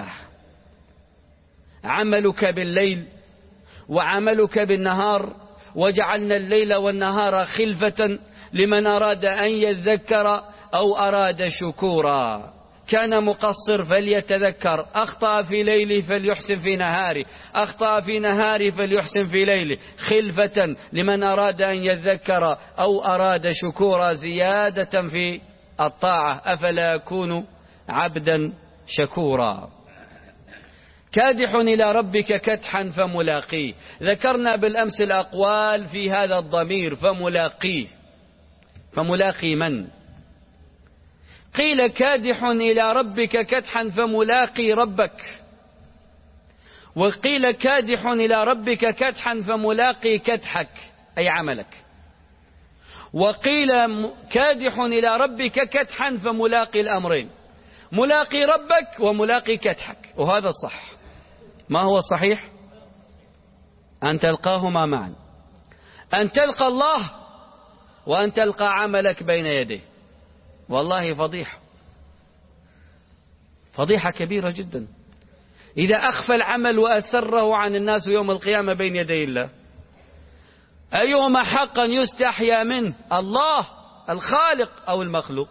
عملك بالليل وعملك بالنهار، وجعلنا الليل والنهار خلفة لمن أراد أن يذكر أو أراد شكورا. كان مقصر فليتذكر، أخطأ في ليله فليحسن في نهاره، أخطأ في نهاره فليحسن في ليله، خلفة لمن أراد أن يذكر أو أراد شكورا، زيادة في الطاعة، أفلا يكون عبدا شكورا. كادح إلى ربك كدحا فملاقيه. ذكرنا بالأمس الأقوال في هذا الضمير فملاقيه. فملاقي من؟ قيل كادح إلى ربك كدحا فملاقي ربك، وقيل كادح إلى ربك كدحا فملاقي كدحك أي عملك، وقيل كادح إلى ربك كدحا فملاقي الأمرين، ملاقي ربك وملاقي كدحك. وهذا الصح. ما هو الصحيح؟ أن تلقاهما معا، أن تلقى الله وأن تلقى عملك بين يديه. والله فضيحة، فضيحة كبيرة جدا إذا أخفى العمل وأسره عن الناس يوم القيامة بين يدي الله. أيهما حقا يستحيا منه؟ الله الخالق أو المخلوق؟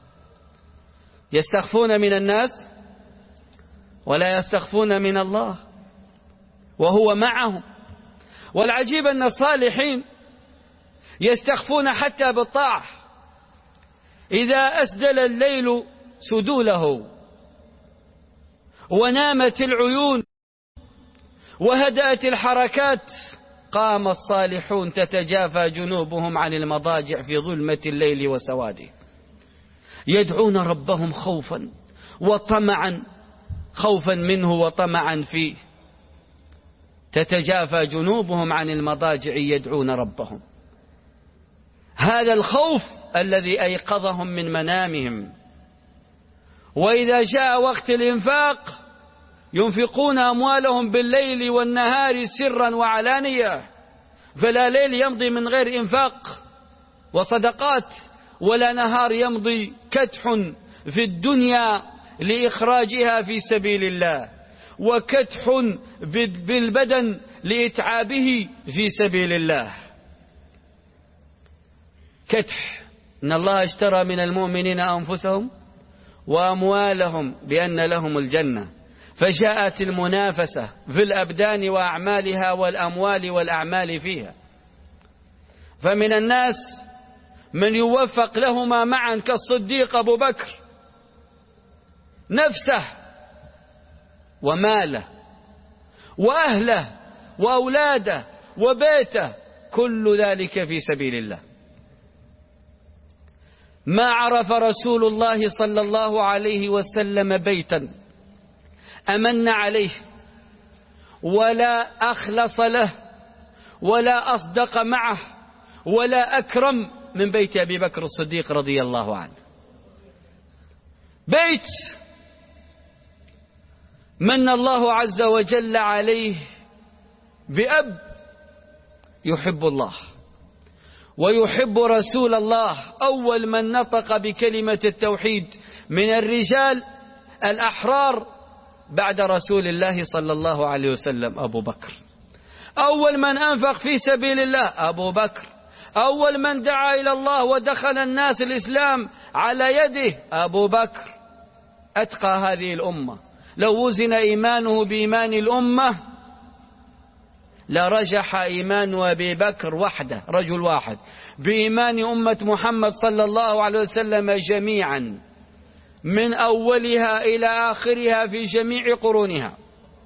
يستخفون من الناس ولا يستخفون من الله وهو معهم. والعجيب أن الصالحين يستخفون حتى بالطاعة. إذا أسدل الليل سدوله ونامت العيون وهدأت الحركات قام الصالحون تتجافى جنوبهم عن المضاجع في ظلمة الليل وسواده، يدعون ربهم خوفا وطمعا، خوفا منه وطمعا فيه. تتجافى جنوبهم عن المضاجع يدعون ربهم. هذا الخوف الذي أيقظهم من منامهم. وإذا جاء وقت الإنفاق ينفقون أموالهم بالليل والنهار سرا وعلانية، فلا ليل يمضي من غير إنفاق وصدقات، ولا نهار يمضي كدح في الدنيا لإخراجها في سبيل الله، وكدح بالبدن لإتعابه في سبيل الله. كدح. إن الله اشترى من المؤمنين أنفسهم وأموالهم بأن لهم الجنة، فجاءت المنافسة في الأبدان وأعمالها والأموال والأعمال فيها. فمن الناس من يوفق لهما معا كالصديق أبو بكر، نفسه وماله وأهله وأولاده وبيته، كل ذلك في سبيل الله. ما عرف رسول الله صلى الله عليه وسلم بيتا أمن عليه ولا أخلص له ولا أصدق معه ولا أكرم من بيت أبي بكر الصديق رضي الله عنه. بيت من الله عز وجل عليه بأب يحب الله ويحب رسول الله. أول من نطق بكلمة التوحيد من الرجال الأحرار بعد رسول الله صلى الله عليه وسلم أبو بكر. أول من أنفق في سبيل الله أبو بكر. أول من دعا إلى الله ودخل الناس الإسلام على يده أبو بكر. أتقى هذه الأمة. لو وزن إيمانه بإيمان الأمة لرجح إيمان أبي بكر وحده، رجل واحد، بإيمان أمة محمد صلى الله عليه وسلم جميعا من أولها إلى آخرها في جميع قرونها.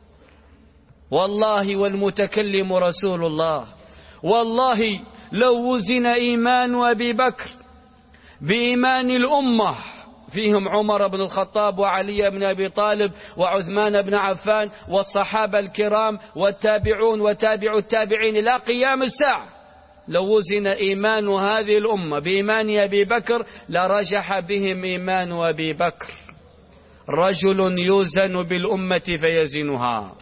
والله والمتكلم رسول الله. والله لو وزن إيمان أبي بكر بإيمان الأمة فيهم عمر بن الخطاب وعلي بن أبي طالب وعثمان بن عفان والصحابة الكرام والتابعون وتابع التابعين إلى قيام الساعة، لو وزن إيمان هذه الأمة بإيمان أبي بكر لرجح بهم إيمان أبي بكر. رجل يوزن بالأمة فيزنها،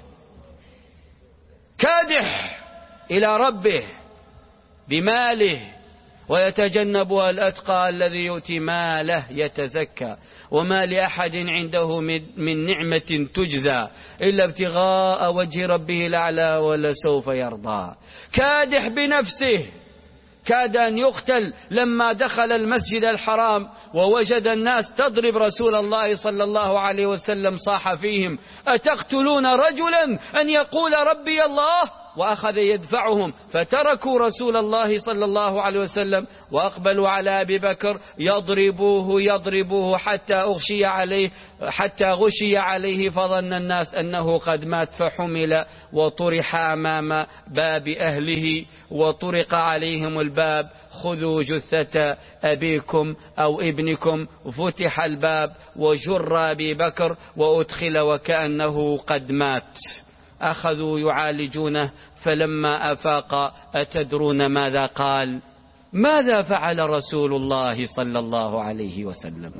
كادح إلى ربه بماله ويتجنبها الأتقى الذي يؤتي ماله يتزكى، وما لأحد عنده من نعمة تجزى إلا ابتغاء وجه ربه الأعلى ولسوف يرضى. كادح بنفسه، كاد أن يقتل لما دخل المسجد الحرام ووجد الناس تضرب رسول الله صلى الله عليه وسلم، صاح فيهم: أتقتلون رجلا أن يقول ربي الله؟ وأخذ يدفعهم فتركوا رسول الله صلى الله عليه وسلم وأقبلوا على أبي بكر يضربوه يضربوه حتى أغشي عليه حتى غشي عليه فظن الناس أنه قد مات، فحمل وطرح أمام باب أهله وطرق عليهم الباب: خذوا جثة أبيكم أو ابنكم. فتح الباب وجر أبي بكر وأدخل وكأنه قد مات. أخذوا يعالجونه، فلما أفاق أتدرون ماذا قال؟ ماذا فعل رسول الله صلى الله عليه وسلم؟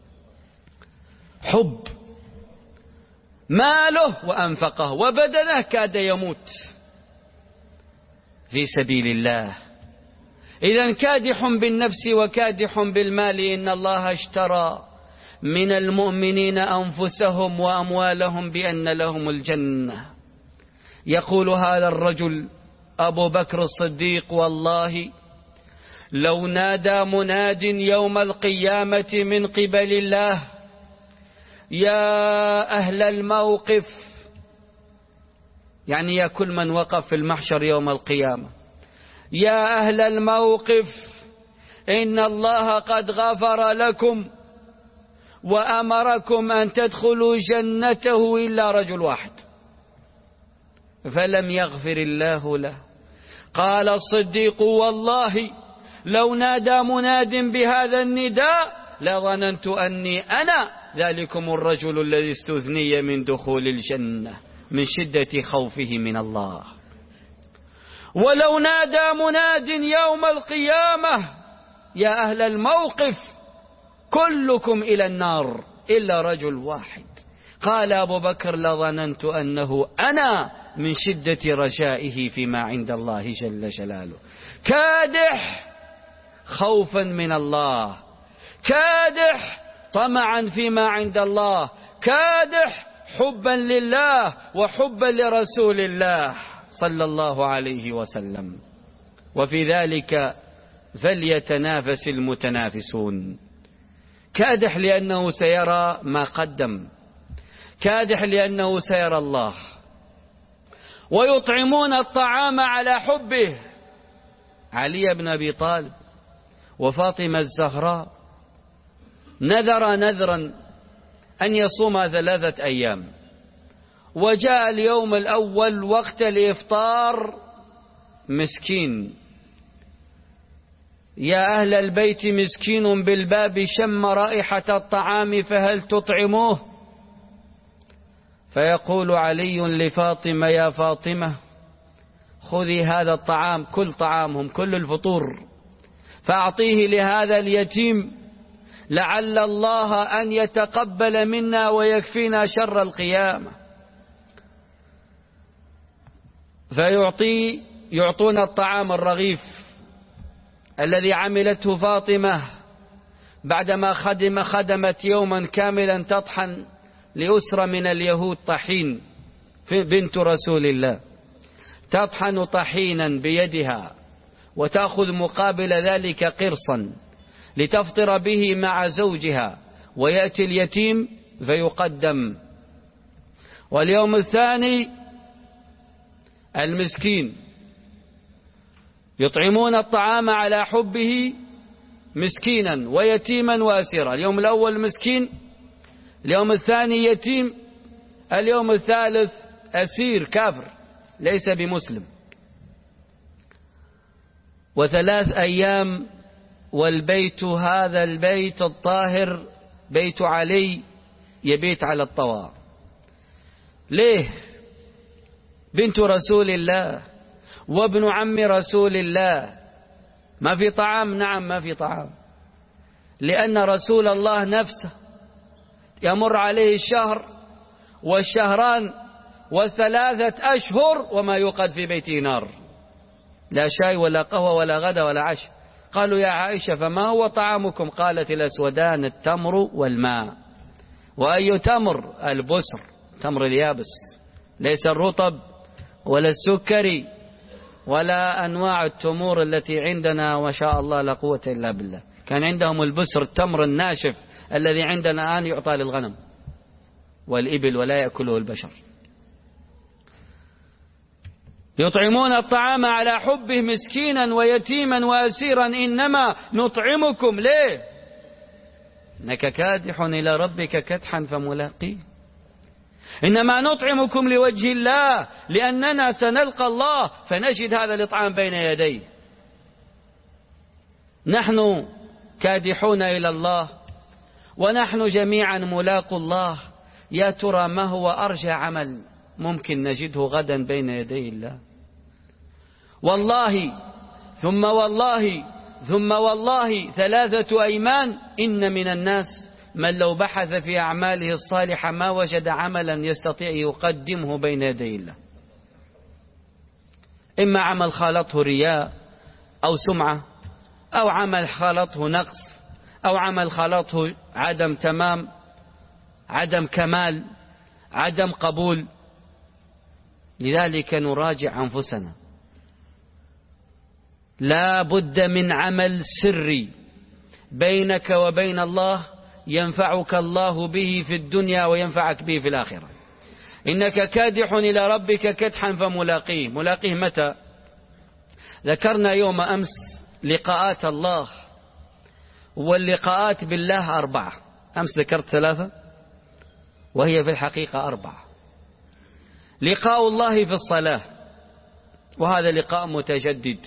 حب ماله وأنفقه وبدنه، كاد يموت في سبيل الله. إذن كادح بالنفس وكادح بالمال. إن الله اشترى من المؤمنين أنفسهم وأموالهم بأن لهم الجنة. يقول هذا الرجل أبو بكر الصديق: والله لو نادى مناد يوم القيامة من قبل الله: يا أهل الموقف، يعني يا كل من وقف في المحشر يوم القيامة، يا أهل الموقف إن الله قد غفر لكم وأمركم أن تدخلوا جنته إلا رجل واحد، فلم يغفر الله له. قال الصديق: والله لو نادى مناد بهذا النداء لظننت أني أنا ذلكم الرجل الذي استثني من دخول الجنة من شدة خوفه من الله. ولو نادى مناد يوم القيامة: يا أهل الموقف كلكم إلى النار إلا رجل واحد، قال أبو بكر: لظننت أنه أنا من شدة رجائه فيما عند الله جل جلاله. كادح خوفا من الله، كادح طمعا فيما عند الله، كادح حبا لله وحبا لرسول الله صلى الله عليه وسلم. وفي ذلك فليتنافس المتنافسون. كادح لأنه سيرى ما قدم، كادح لأنه سيرى الله. ويطعمون الطعام على حبه. علي بن أبي طالب وفاطمة الزهراء نذر نذرا أن يصوم ثلاثة أيام، وجاء اليوم الأول وقت الإفطار مسكين: يا أهل البيت مسكين بالباب شم رائحة الطعام فهل تطعموه؟ فيقول علي لفاطمة: يا فاطمة خذي هذا الطعام، كل طعامهم كل الفطور، فأعطيه لهذا اليتيم لعل الله أن يتقبل منا ويكفينا شر القيامة. فيعطي يعطون الطعام الرغيف الذي عملته فاطمة بعدما خدم خدمت يوما كاملا تطحن لأسرة من اليهود طحين، بنت رسول الله تطحن طحينا بيدها وتأخذ مقابل ذلك قرصا لتفطر به مع زوجها، ويأتي اليتيم فيقدم. واليوم الثاني المسكين، يطعمون الطعام على حبه مسكينا ويتيما واسيرا. اليوم الأول مسكين، اليوم الثاني يتيم، اليوم الثالث أسير كافر ليس بمسلم. وثلاث أيام والبيت هذا البيت الطاهر بيت علي يبيت على الطوى. ليه؟ بنت رسول الله وابن عم رسول الله. ما في طعام؟ نعم ما في طعام، لأن رسول الله نفسه يمر عليه الشهر والشهران والثلاثة أشهر وما يوقد في بيته نار، لا شاي ولا قهوة ولا غدا ولا عشاء. قالوا يا عائشة فما هو طعامكم؟ قالت الأسودان التمر والماء. وأي تمر؟ البسر، تمر اليابس، ليس الرطب ولا السكري ولا أنواع التمور التي عندنا ما شاء الله لا قوة إلا بالله. كان عندهم البسر التمر الناشف الذي عندنا الآن يعطى للغنم والإبل ولا يأكله البشر. يطعمون الطعام على حبه مسكينا ويتيما وأسيرا إنما نطعمكم ليه؟ إنك كادح إلى ربك كدحا فملاقيه. إنما نطعمكم لوجه الله لأننا سنلقى الله فنجد هذا الإطعام بين يديه. نحن كادحون إلى الله ونحن جميعا ملاقوا الله. يا ترى ما هو أرجى عمل ممكن نجده غدا بين يدي الله؟ والله ثم والله ثم والله ثلاثة أيمان إن من الناس من لو بحث في أعماله الصالحة ما وجد عملا يستطيع يقدمه بين يدي الله. إما عمل خالطه رياء أو سمعة، أو عمل خالطه نقص، أو عمل خالطه عدم تمام، عدم كمال، عدم قبول. لذلك نراجع أنفسنا. لا بد من عمل سري بينك وبين الله ينفعك الله به في الدنيا وينفعك به في الآخرة. إنك كادح إلى ربك كدحا فملاقيه. ملاقيه متى؟ ذكرنا يوم أمس لقاءات الله، واللقاءات بالله أربعة. أمس ذكرت ثلاثة وهي في الحقيقة أربعة. لقاء الله في الصلاة، وهذا لقاء متجدد،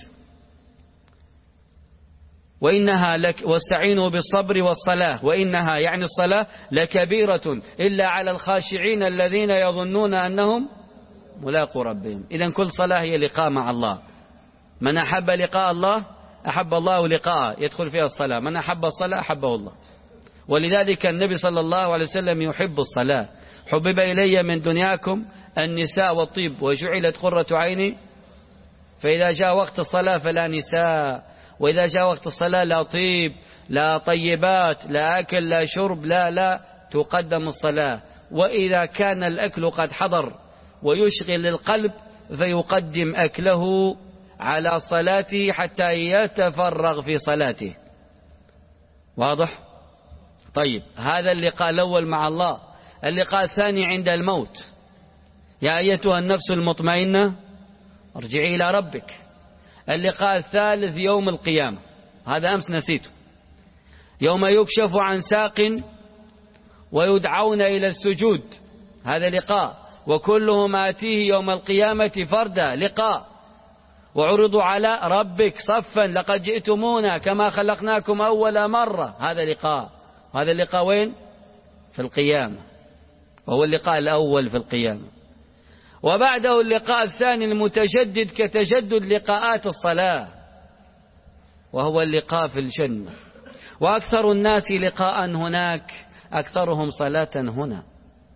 وإنها لك واستعينوا بالصبر والصلاة وإنها يعني الصلاة لكبيرة إلا على الخاشعين الذين يظنون أنهم ملاقوا ربهم. إذن كل صلاة هي لقاء مع الله. من أحب لقاء الله أحب الله لقاءه، يدخل فيها الصلاة. من أحب الصلاة أحبه الله. ولذلك النبي صلى الله عليه وسلم يحب الصلاة. حبب إلي من دنياكم النساء والطيب وجعلت قرة عيني. فإذا جاء وقت الصلاة فلا نساء، وإذا جاء وقت الصلاة لا طيب لا طيبات لا أكل لا شرب، لا لا تقدم الصلاة. وإذا كان الأكل قد حضر ويشغل القلب فيقدم أكله على صلاته حتى يتفرغ في صلاته. واضح؟ طيب، هذا اللقاء الأول مع الله. اللقاء الثاني عند الموت. يا أيتها النفس المطمئنة ارجعي إلى ربك. اللقاء الثالث يوم القيامة، هذا أمس نسيته. يوم يكشف عن ساق ويدعون إلى السجود، هذا لقاء. وكلهم آتيه يوم القيامة فردا، لقاء. وعرضوا على ربك صفا لقد جئتمونا كما خلقناكم أول مرة، هذا لقاء. هذا اللقاء وين؟ في القيامة، وهو اللقاء الأول في القيامة. وبعده اللقاء الثاني المتجدد كتجدد لقاءات الصلاة، وهو اللقاء في الجنة. وأكثر الناس لقاء هناك أكثرهم صلاة هنا.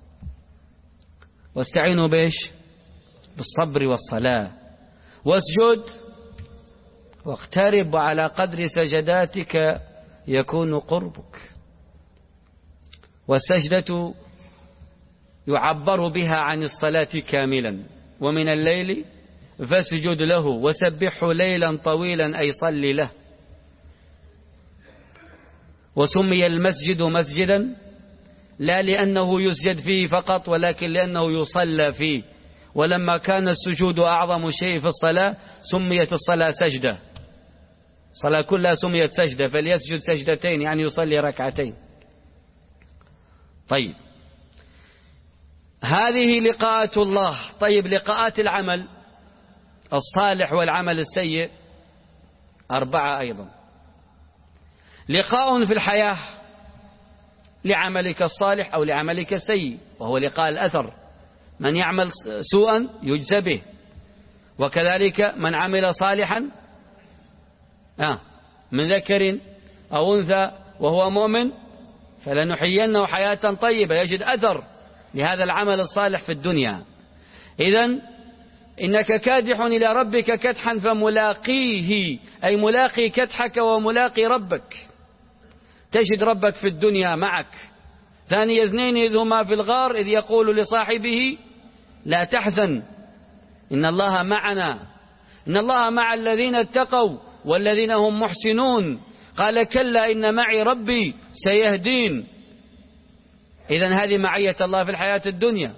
واستعينوا بيش بالصبر والصلاة، واسجد واقترب، وعلى قدر سجداتك يكون قربك. والسجدة يعبر بها عن الصلاة كاملا. ومن الليل فاسجد له وسبحه ليلا طويلا أي صل له. وسمي المسجد مسجدا لا لأنه يسجد فيه فقط، ولكن لأنه يصلى فيه. ولما كان السجود أعظم شيء في الصلاة سميت الصلاة سجدة، الصلاة كلها سميت سجدة، فليسجد سجدتين يعني يصلي ركعتين. طيب، هذه لقاءات الله. طيب، لقاءات العمل الصالح والعمل السيء أربعة أيضا. لقاء في الحياة لعملك الصالح أو لعملك السيء، وهو لقاء الأثر. من يعمل سوءا يجزى به، وكذلك من عمل صالحا آه من ذكر أو أنثى وهو مؤمن فلنحيينه حياة طيبة، يجد أثر لهذا العمل الصالح في الدنيا. إذن إنك كادح إلى ربك كدحا فملاقيه، أي ملاقي كدحك وملاقي ربك. تجد ربك في الدنيا معك. ثاني اثنين إذ هما في الغار إذ يقول لصاحبه لا تحزن إن الله معنا، إن الله مع الذين اتقوا والذين هم محسنون. قال كلا إن معي ربي سيهدين. إذن هذه معية الله في الحياة الدنيا،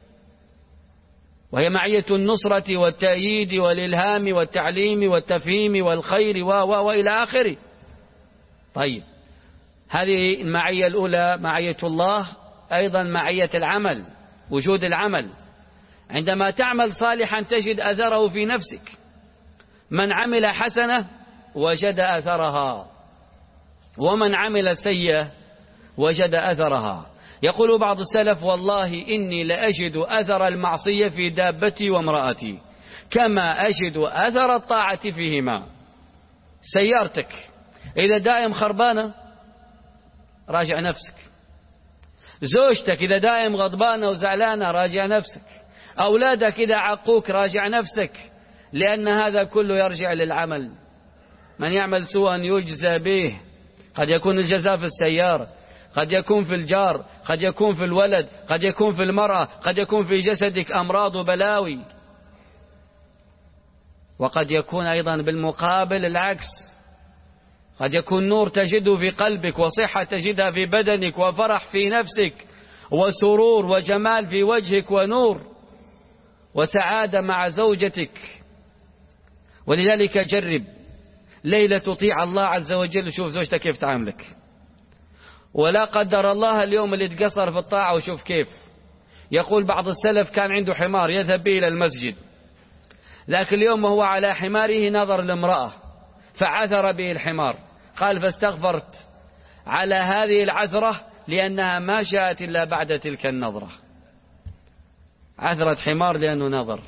وهي معية النصرة والتأييد والإلهام والتعليم والتفهيم والخير و و وإلى آخره. طيب، هذه المعية الأولى معية الله. أيضا معية العمل، وجود العمل. عندما تعمل صالحا تجد أثره في نفسك. من عمل حسنة وجد أثرها، ومن عمل سيئة وجد أثرها. يقول بعض السلف والله إني لأجد أثر المعصية في دابتي وامرأتي كما أجد أثر الطاعة فيهما. سيارتك إذا دائم خربانة راجع نفسك، زوجتك إذا دائم غضبانة وزعلانة راجع نفسك، أولادك إذا عقوك راجع نفسك، لأن هذا كله يرجع للعمل. من يعمل سوءا يجزى به. قد يكون الجزاء في السيارة، قد يكون في الجار، قد يكون في الولد، قد يكون في المرأة، قد يكون في جسدك أمراض وبلاوي، وقد يكون أيضا بالمقابل العكس. قد يكون نور تجده في قلبك، وصحة تجدها في بدنك، وفرح في نفسك، وسرور وجمال في وجهك، ونور وسعادة مع زوجتك. ولذلك جرب ليلة تطيع الله عز وجل وشوف زوجتك كيف تعاملك، ولا قدر الله اليوم اللي تقصر في الطاعة وشوف كيف. يقول بعض السلف كان عنده حمار يذهب به إلى المسجد، ذاك اليوم وهو على حماره نظر لامرأة فعثر به الحمار. قال فاستغفرت على هذه العثرة لأنها ما جاءت إلا بعد تلك النظرة. عثرت حمار لأنه نظر.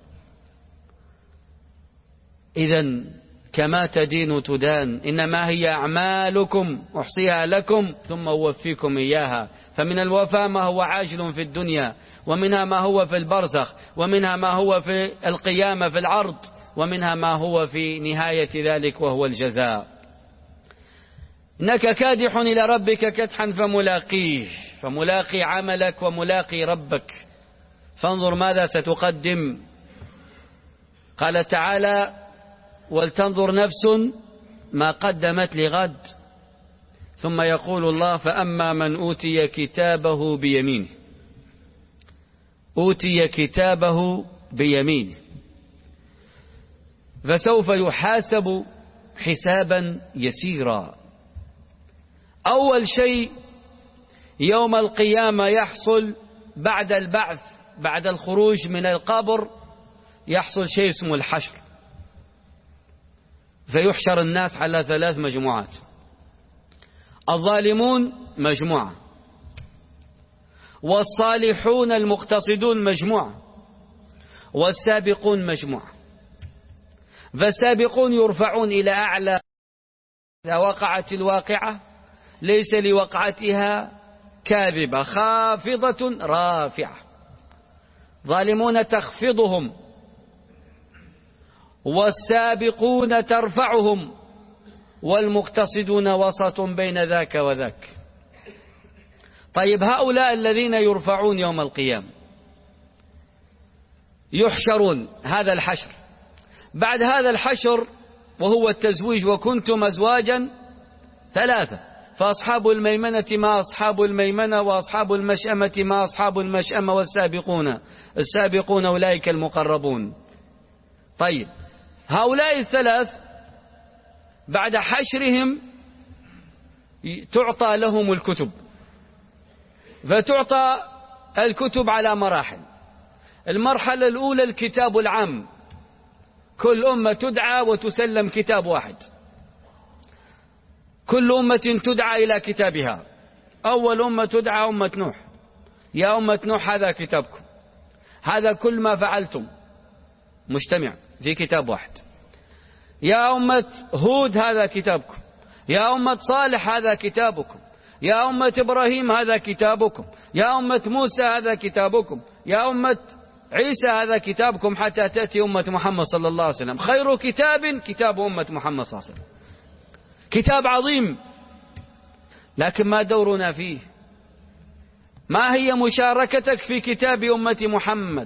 إذن كما تدين تدان، إنما هي أعمالكم أحصيها لكم ثم أوفيكم إياها. فمن الوفاء ما هو عاجل في الدنيا، ومنها ما هو في البرزخ، ومنها ما هو في القيامة في العرض، ومنها ما هو في نهاية ذلك وهو الجزاء. إنك كادح إلى ربك كدحا فملاقيه، فملاقي عملك وملاقي ربك. فانظر ماذا ستقدم. قال تعالى ولتنظر نفس ما قدمت لغد. ثم يقول الله فأما من أوتي كتابه بيمينه، أوتي كتابه بيمينه فسوف يحاسب حسابا يسيرا. أول شيء يوم القيامة يحصل بعد البعث، بعد الخروج من القبر يحصل شيء اسمه الحشر. فيحشر الناس على ثلاث مجموعات. الظالمون مجموعة، والصالحون المقتصدون مجموعة، والسابقون مجموعة. فالسابقون يرفعون إلى أعلى. إذا وقعت الواقعة ليس لوقعتها كاذبة خافضة رافعة. ظالمون تخفضهم والسابقون ترفعهم والمقتصدون وسط بين ذاك وذاك. طيب هؤلاء الذين يرفعون يوم القيامة يحشرون، هذا الحشر. بعد هذا الحشر وهو التزويج، وكنتم أزواجا ثلاثة فأصحاب الميمنة ما أصحاب الميمنة وأصحاب المشأمة ما أصحاب المشأمة والسابقون السابقون أولئك المقربون. طيب هؤلاء الثلاث بعد حشرهم تعطى لهم الكتب، فتعطى الكتب على مراحل. المرحلة الأولى الكتاب العام، كل أمة تدعى وتسلم كتاب واحد، كل أمة تدعى إلى كتابها. أول أمة تدعى أمة نوح، يا أمة نوح هذا كتابكم، هذا كل ما فعلتم مجتمع في كتاب واحد. يا أمة هود هذا كتابكم، يا أمة صالح هذا كتابكم، يا أمة إبراهيم هذا كتابكم، يا أمة موسى هذا كتابكم، يا أمة عيسى هذا كتابكم، حتى تأتي أمة محمد صلى الله عليه وسلم. خير كتاب كتاب أمة محمد صلى الله عليه وسلم، كتاب عظيم. لكن ما دورنا فيه؟ ما هي مشاركتك في كتاب أمة محمد؟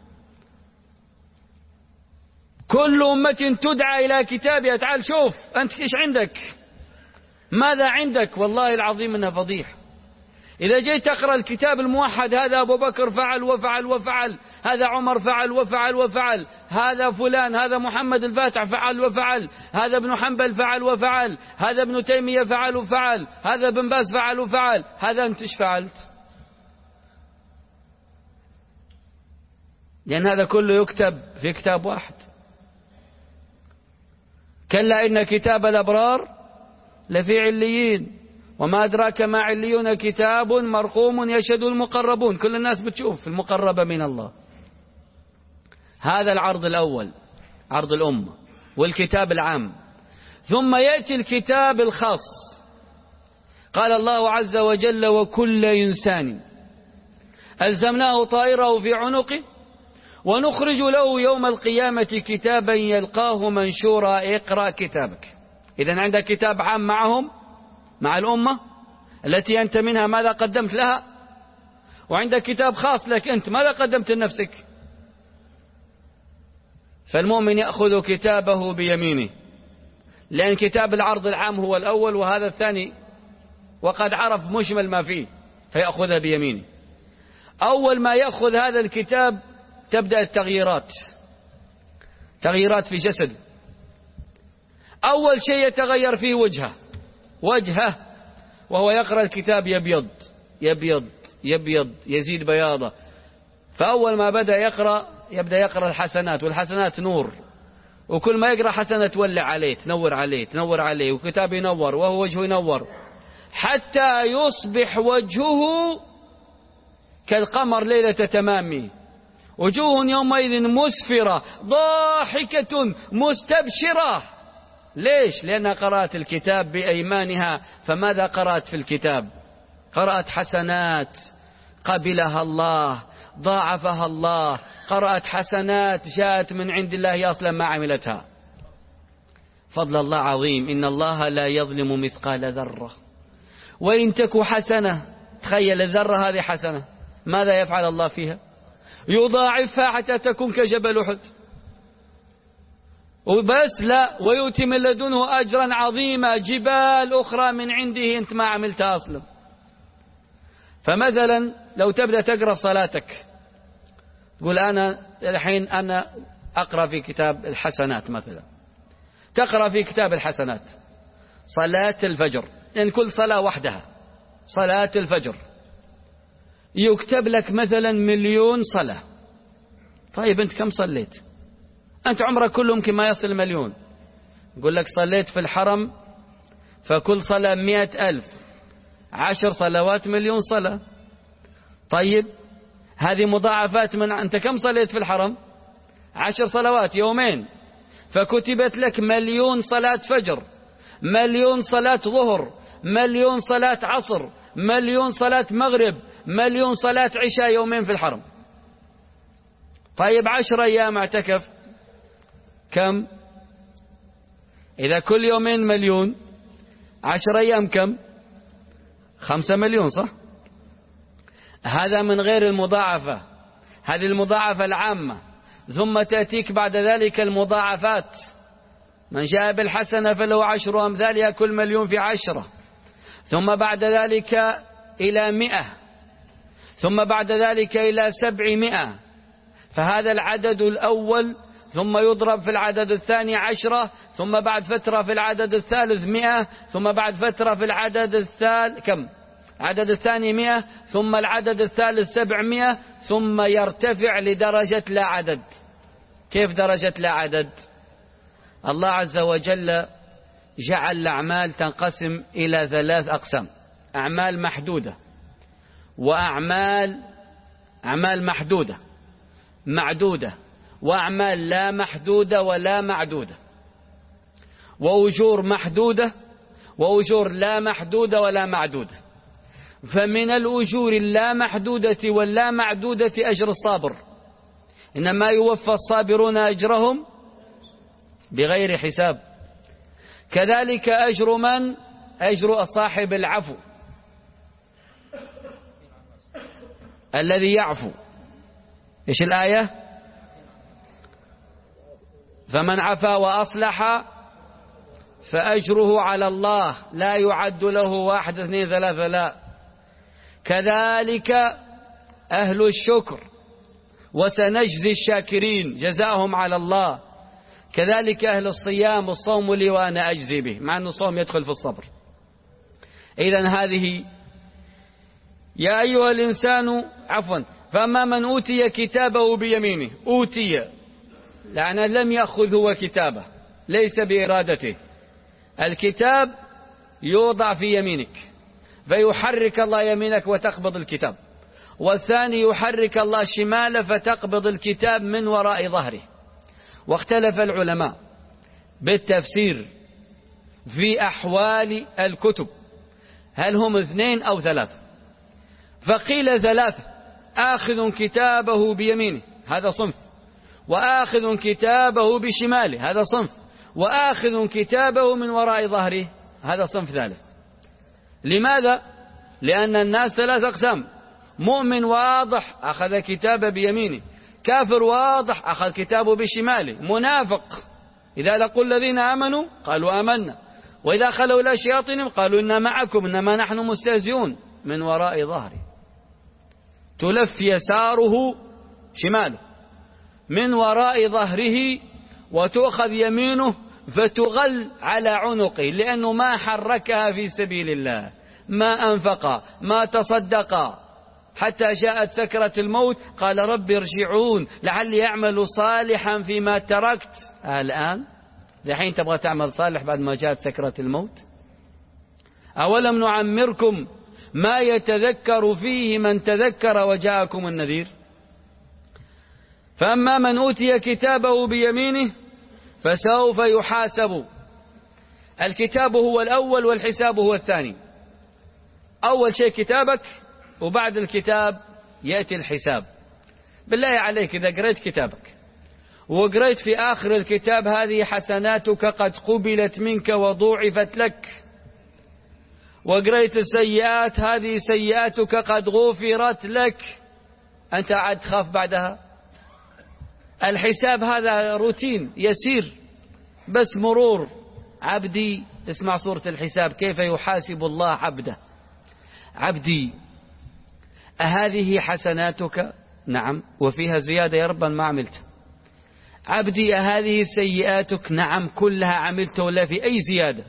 كل أمة تدعى إلى كتابها. تعال شوف أنت إيش عندك، ماذا عندك؟ والله العظيم إنها فضيحة. إذا جيت تقرأ الكتاب الموحد، هذا أبو بكر فعل وفعل وفعل، هذا عمر فعل وفعل وفعل، هذا فلان، هذا محمد الفاتح فعل وفعل، هذا ابن حنبل فعل وفعل، هذا ابن تيمية فعل وفعل، هذا ابن باز فعل وفعل، هذا أنت إيش فعلت؟ لأن هذا كله يكتب في كتاب واحد. كلا إن كتاب الأبرار لفي عليين وما أدراك ما عليون كتاب مرقوم يشهد المقربون. كل الناس بتشوف المقربة من الله. هذا العرض الأول، عرض الأمة والكتاب العام. ثم يأتي الكتاب الخاص. قال الله عز وجل وكل إنسان ألزمناه طائره في عنقه ونخرج له يوم القيامة كتابا يلقاه منشورا اقرأ كتابك. إذن عندك كتاب عام معهم، مع الأمة التي أنت منها، ماذا قدمت لها؟ وعندك كتاب خاص لك أنت، ماذا قدمت لنفسك؟ فالمؤمن يأخذ كتابه بيمينه، لأن كتاب العرض العام هو الأول وهذا الثاني، وقد عرف مجمل ما فيه فيأخذها بيمينه. أول ما يأخذ هذا الكتاب تبدأ التغييرات، تغييرات في جسده. أول شيء يتغير فيه وجهه، وجهه وهو يقرأ الكتاب يبيض يبيض يبيض يزيد بياضة. فأول ما بدأ يقرأ يبدأ يقرأ الحسنات، والحسنات نور، وكل ما يقرأ حسنة تولع عليه، تنور عليه تنور عليه، وكتاب ينور وهو وجهه ينور، حتى يصبح وجهه كالقمر ليلة تمامه، وجوه يومئذ مسفرة ضاحكة مستبشرة. ليش؟ لأنها قرأت الكتاب بأيمانها. فماذا قرأت في الكتاب؟ قرأت حسنات قبلها الله، ضاعفها الله، قرأت حسنات جاءت من عند الله أصلا ما عملتها. فضل الله عظيم، إن الله لا يظلم مثقال ذرة وإن تك حسنة. تخيل الذرة هذه حسنة، ماذا يفعل الله فيها؟ يضاعفها حتى تكون كجبل أحد. وبس لا، ويؤتي من لدنه أجرا عظيما، جبال أخرى من عنده أنت ما عملتها أصلا. فمثلا لو تبدأ تقرأ في صلاتك، تقول أنا الحين أنا أقرأ في كتاب الحسنات مثلا، تقرأ في كتاب الحسنات صلاة الفجر، لأن كل صلاة وحدها صلاة الفجر يكتب لك مثلا مليون صلاة. طيب أنت كم صليت؟ أنت عمرك كله يمكن ما يصل مليون. يقول لك صليت في الحرم فكل صلاة مئة ألف، عشر صلوات مليون صلاة. طيب هذه مضاعفات من أنت كم صليت في الحرم؟ عشر صلوات يومين، فكتبت لك مليون صلاة فجر، مليون صلاة ظهر، مليون صلاة عصر، مليون صلاة مغرب، مليون صلاة عشاء يومين في الحرم. طيب عشر أيام اعتكف كم؟ إذا كل يومين مليون، عشر أيام كم؟ خمسة مليون، صح؟ هذا من غير المضاعفة، هذه المضاعفة العامة. ثم تأتيك بعد ذلك المضاعفات، من جاء بالحسنة فله عشر أمثالها، كل مليون في عشرة. ثم بعد ذلك إلى مئة، ثم بعد ذلك إلى سبعمائة. فهذا العدد الأول، ثم يضرب في العدد الثاني عشرة، ثم بعد فترة في العدد الثالث مئة، ثم بعد فترة في العدد الثالث كم؟ العدد الثاني مئة، ثم العدد الثالث سبعمائة، ثم يرتفع لدرجة لا عدد. كيف درجة لا عدد؟ الله عز وجل جعل الأعمال تنقسم إلى ثلاث أقسام: أعمال محدودة، وأعمال أعمال محدودة معدودة، وأعمال لا محدودة ولا معدودة، وأجور محدودة وأجور لا محدودة ولا معدودة. فمن الأجور اللا محدودة واللا معدودة أجر الصابر، إنما يوفى الصابرون أجرهم بغير حساب. كذلك أجر من؟ أجر صاحب العفو الذي يعفو. إيش الآية؟ فمن عفا وأصلح فأجره على الله لا يعد له واحد اثنين ثلاثة، لا. كذلك أهل الشكر وسنجزي الشاكرين جزاهم على الله. كذلك أهل الصيام، الصوم لي وأنا أجزي به، مع أن الصوم يدخل في الصبر. إذن هذه يا أيها الإنسان عفوا فأما من أوتي كتابه بيمينه، أوتي لأن لم يأخذ هو كتابه، ليس بإرادته. الكتاب يوضع في يمينك فيحرك الله يمينك وتقبض الكتاب، والثاني يحرك الله شماله فتقبض الكتاب من وراء ظهره. واختلف العلماء بالتفسير في أحوال الكتب، هل هم اثنين أو ثلاثة؟ فقيل ثلاثة: آخذ كتابه بيمينه هذا صنف، وآخذ كتابه بشماله هذا صنف، وآخذ كتابه من وراء ظهره هذا صنف ثالث. لماذا؟ لأن الناس ثلاث أقسام: مؤمن واضح أخذ كتابه بيمينه، كافر واضح أخذ كتابه بشماله، منافق إذا لقوا الذين آمنوا قالوا آمنا، وإذا خلوا إلى شياطينهم قالوا إنا معكم إنما نحن مستهزئون، من وراء ظهره. تلف يساره شماله من وراء ظهره، وتؤخذ يمينه فتغل على عنقه، لأنه ما حركها في سبيل الله، ما أنفق، ما تصدق، حتى جاءت سكرة الموت قال رب ارجعون لعلي أعمل صالحا فيما تركت. الآن الحين تبغى تعمل صالح بعد ما جاءت سكرة الموت؟ أولم نعمركم ما يتذكر فيه من تذكر وجاءكم النذير. فأما من أوتي كتابه بيمينه فسوف يحاسب. الكتاب هو الأول والحساب هو الثاني. أول شيء كتابك، وبعد الكتاب يأتي الحساب. بالله عليك إذا قريت كتابك وقريت في آخر الكتاب هذه حسناتك قد قبلت منك وضوعفت لك، وقريت السيئات هذه سيئاتك قد غفرت لك، أنت عاد تخاف بعدها؟ الحساب هذا روتين يسير بس مرور. عبدي اسمع سورة الحساب كيف يحاسب الله عبده. عبدي أهذه حسناتك؟ نعم، وفيها زيادة يا رب ما عملت. عبدي أهذه سيئاتك؟ نعم كلها عملت ولا في أي زيادة.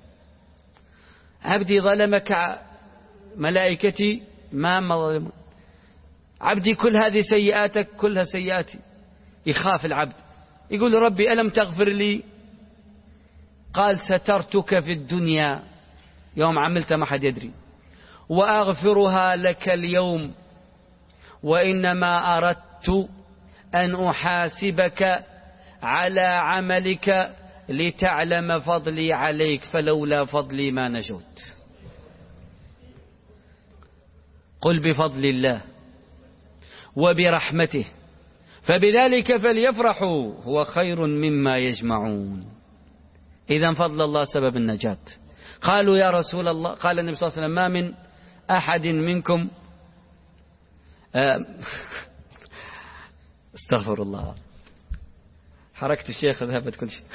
عبدي ظلمك ملائكتي؟ ما ما ظلمون. عبدي كل هذه سيئاتك؟ كلها سيئاتي. يخاف العبد يقول ربي ألم تغفر لي؟ قال سترتك في الدنيا يوم عملت ما حد يدري، وأغفرها لك اليوم، وإنما أردت أن أحاسبك على عملك لتعلم فضلي عليك، فلولا فضلي ما نجوت. قل بفضل الله وبرحمته فبذلك فليفرحوا هو خير مما يجمعون. إذن فضل الله سبب النجاة. قالوا يا رسول الله، قال النبي صلى الله عليه وسلم: ما من أحد منكم استغفر الله، حركة الشيخ ذهبت كل شيء.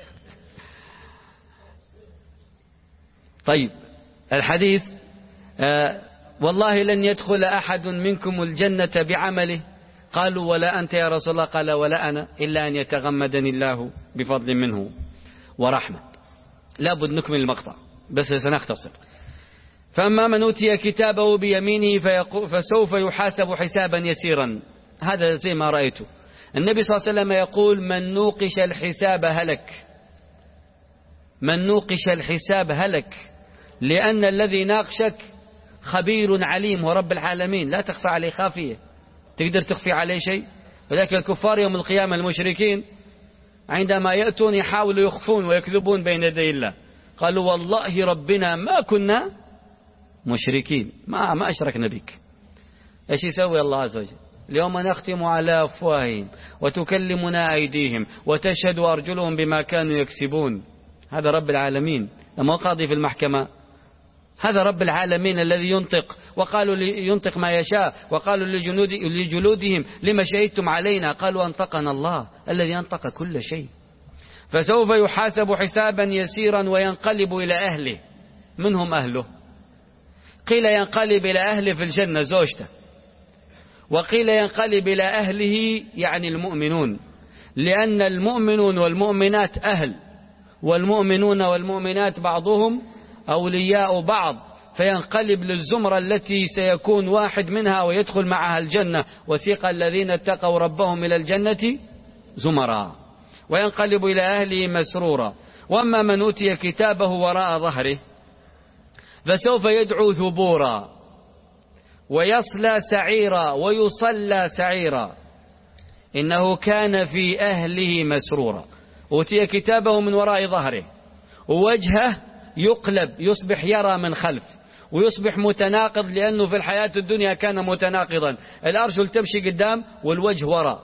طيب الحديث: آه والله لن يدخل أحد منكم الجنة بعمله. قالوا: ولا أنت يا رسول الله؟ قال: ولا أنا، إلا أن يتغمدني الله بفضل منه ورحمة. لابد نكمل المقطع بس سنختصر. فأما من أوتي كتابه بيمينه فسوف يحاسب حسابا يسيرا. هذا زي ما رأيته. النبي صلى الله عليه وسلم يقول: من نوقش الحساب هلك. من نوقش الحساب هلك، لأن الذي ناقشك خبير عليم ورب العالمين، لا تخفى عليه خافية. تقدر تخفي عليه شيء؟ ولكن الكفار يوم القيامة المشركين عندما يأتون يحاولوا يخفون ويكذبون بين يدي الله. قالوا: والله ربنا ما كنا مشركين، ما ما أشركنا بك. إيش يسوي الله عز وجل؟ اليوم نختم على أفواههم وتكلمنا أيديهم وتشهد أرجلهم بما كانوا يكسبون. هذا رب العالمين، لما قاضي في المحكمة. هذا رب العالمين الذي ينطق، وقالوا ينطق ما يشاء. وقالوا لجنود لجلودهم: لما شهدتم علينا؟ قالوا: أنطقنا الله الذي أنطق كل شيء. فسوف يحاسب حسابا يسيرا وينقلب إلى أهله. منهم أهله؟ قيل ينقلب إلى أهله في الجنة زوجته، وقيل ينقلب إلى أهله يعني المؤمنون، لأن المؤمنون والمؤمنات أهل، والمؤمنون والمؤمنات بعضهم أولياء بعض، فينقلب للزمرة التي سيكون واحد منها ويدخل معها الجنة. وسيق الذين اتقوا ربهم إلى الجنة زمرا، وينقلب إلى أهله مسرورا. وأما من أوتي كتابه وراء ظهره فسوف يدعو ثبورا ويصلى سعيرا ويصلى سعيرا، إنه كان في أهله مسرورا. أوتي كتابه من وراء ظهره، ووجهه يقلب، يصبح يرى من خلف، ويصبح متناقض، لأنه في الحياة الدنيا كان متناقضا. الأرجل تمشي قدام والوجه وراء.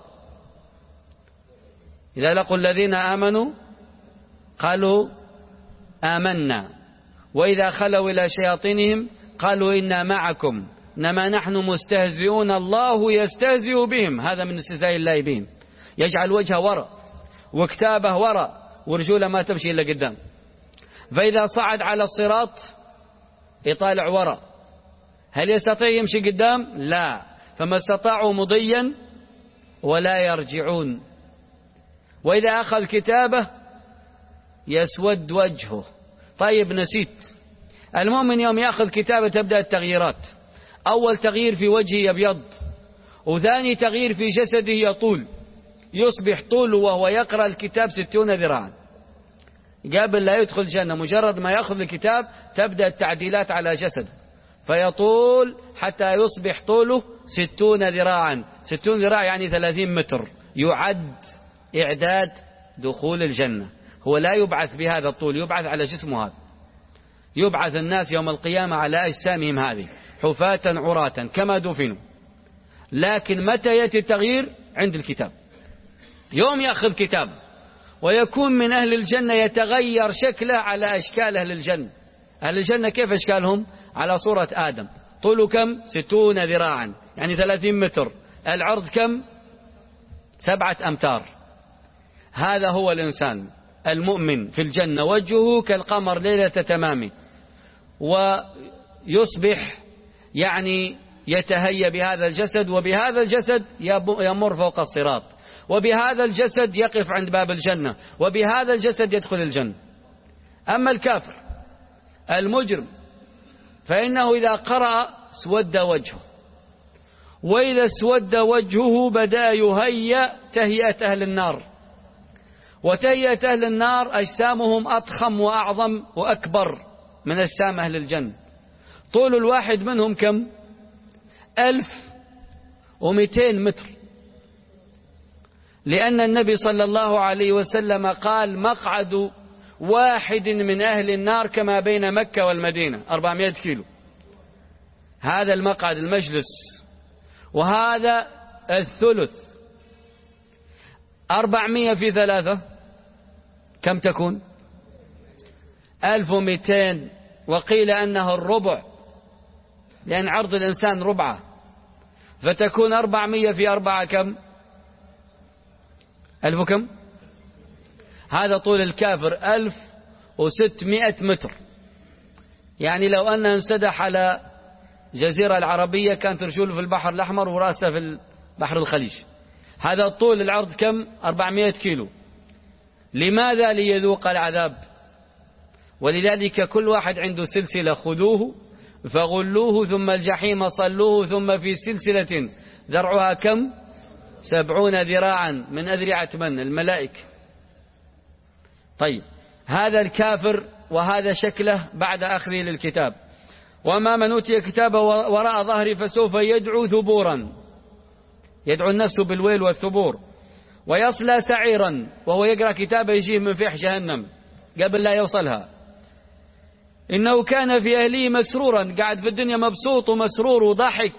إذا لقوا الذين آمنوا قالوا آمنا، وإذا خلوا إلى شياطينهم قالوا إنا معكم إنما نحن مستهزئون الله يستهزئ بهم. هذا من استهزاء الله بهم. يجعل وجهه وراء وكتابه وراء ورجوله ما تمشي إلا قدام. فإذا صعد على الصراط يطالع وراء. هل يستطيع يمشي قدام؟ لا. فما استطاعوا مضيا ولا يرجعون. وإذا أخذ كتابه يسود وجهه. طيب نسيت، المؤمن يوم يأخذ كتابه تبدأ التغييرات. أول تغيير في وجهه يبيض، وثاني تغيير في جسده يطول، يصبح طوله وهو يقرأ الكتاب ستون ذراعا. قبل لا يدخل الجنة مجرد ما يأخذ الكتاب تبدأ التعديلات على جسده، فيطول حتى يصبح طوله ستون ذراعا. ستون ذراع يعني ثلاثين متر، يعد إعداد دخول الجنة. هو لا يبعث بهذا الطول، يبعث على جسمه هذا. يبعث الناس يوم القيامة على أجسامهم هذه حفاة عراة كما دفنوا. لكن متى يأتي التغيير؟ عند الكتاب. يوم يأخذ كتاب ويكون من أهل الجنة يتغير شكله على أشكال أهل الجنة. أهل الجنة كيف أشكالهم؟ على صورة آدم. طوله كم؟ ستون ذراعا يعني ثلاثين متر. العرض كم؟ سبعة أمتار. هذا هو الإنسان المؤمن في الجنة، وجهه كالقمر ليلة تمامه، ويصبح يعني يتهيأ بهذا الجسد، وبهذا الجسد يمر فوق الصراط، وبهذا الجسد يقف عند باب الجنة، وبهذا الجسد يدخل الجنة. أما الكافر المجرم فإنه إذا قرأ اسود وجهه، وإذا اسود وجهه بدأ يهيأ تهيئة أهل النار. وتهيئة أهل النار أجسامهم أضخم وأعظم وأكبر من أجسام أهل الجنة. طول الواحد منهم كم؟ ألف ومئتين متر. لأن النبي صلى الله عليه وسلم قال مقعد واحد من أهل النار كما بين مكة والمدينة أربعمائة كيلو. هذا المقعد المجلس، وهذا الثلث. أربعمائة في ثلاثة كم تكون؟ ألف ومئتين، وقيل أنه الربع لأن عرض الإنسان ربعة، فتكون أربعمائة في أربعة كم؟ ألف كم؟ هذا طول الكافر ألف وستمائة متر. يعني لو أنه انسدح على جزيرة العربية كان ترشوله في البحر الأحمر ورأسه في بحر الخليج. هذا طول العرض كم؟ أربعمائة كيلو. لماذا؟ ليذوق العذاب. ولذلك كل واحد عنده سلسلة خذوه فغلوه ثم الجحيم صلوه ثم في سلسلة ذرعها كم؟ سبعون ذراعا من أذرعة من؟ الملائكة. طيب هذا الكافر وهذا شكله بعد أخذه للكتاب. وما من أوتي كتابه وراء ظهري فسوف يدعو ثبورا، يدعو النفس بالويل والثبور، ويصلى سعيرا، وهو يقرأ كتابه يجيه من فيح جهنم قبل لا يوصلها. إنه كان في أهله مسرورا، قاعد في الدنيا مبسوط ومسرور وضحك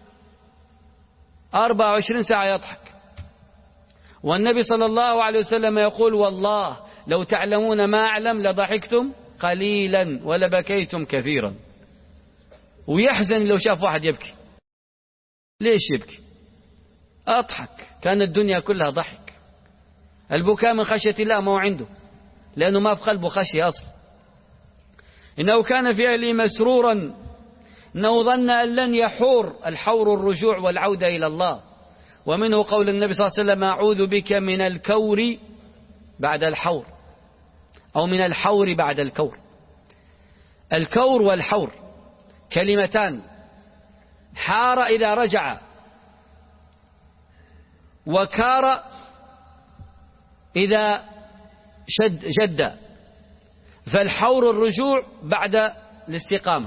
أربعة وعشرين ساعة يضحك. والنبي صلى الله عليه وسلم يقول والله لو تعلمون ما أعلم لضحكتم قليلا ولبكيتم كثيرا. ويحزن لو شاف واحد يبكي. ليش يبكي؟ أضحك، كان الدنيا كلها ضحك. البكاء من خشية الله ما هو عنده، لأنه ما في قلبه خشية أصلا. إنه كان في أهله مسرورا، إنه ظن أن لن يحور. الحور الرجوع والعودة إلى الله. ومنه قول النبي صلى الله عليه وسلم أعوذ بك من الكور بعد الحور، أو من الحور بعد الكور. الكور والحور كلمتان، حار إذا رجع، وكار إذا شد جد. فالحور الرجوع بعد الاستقامة.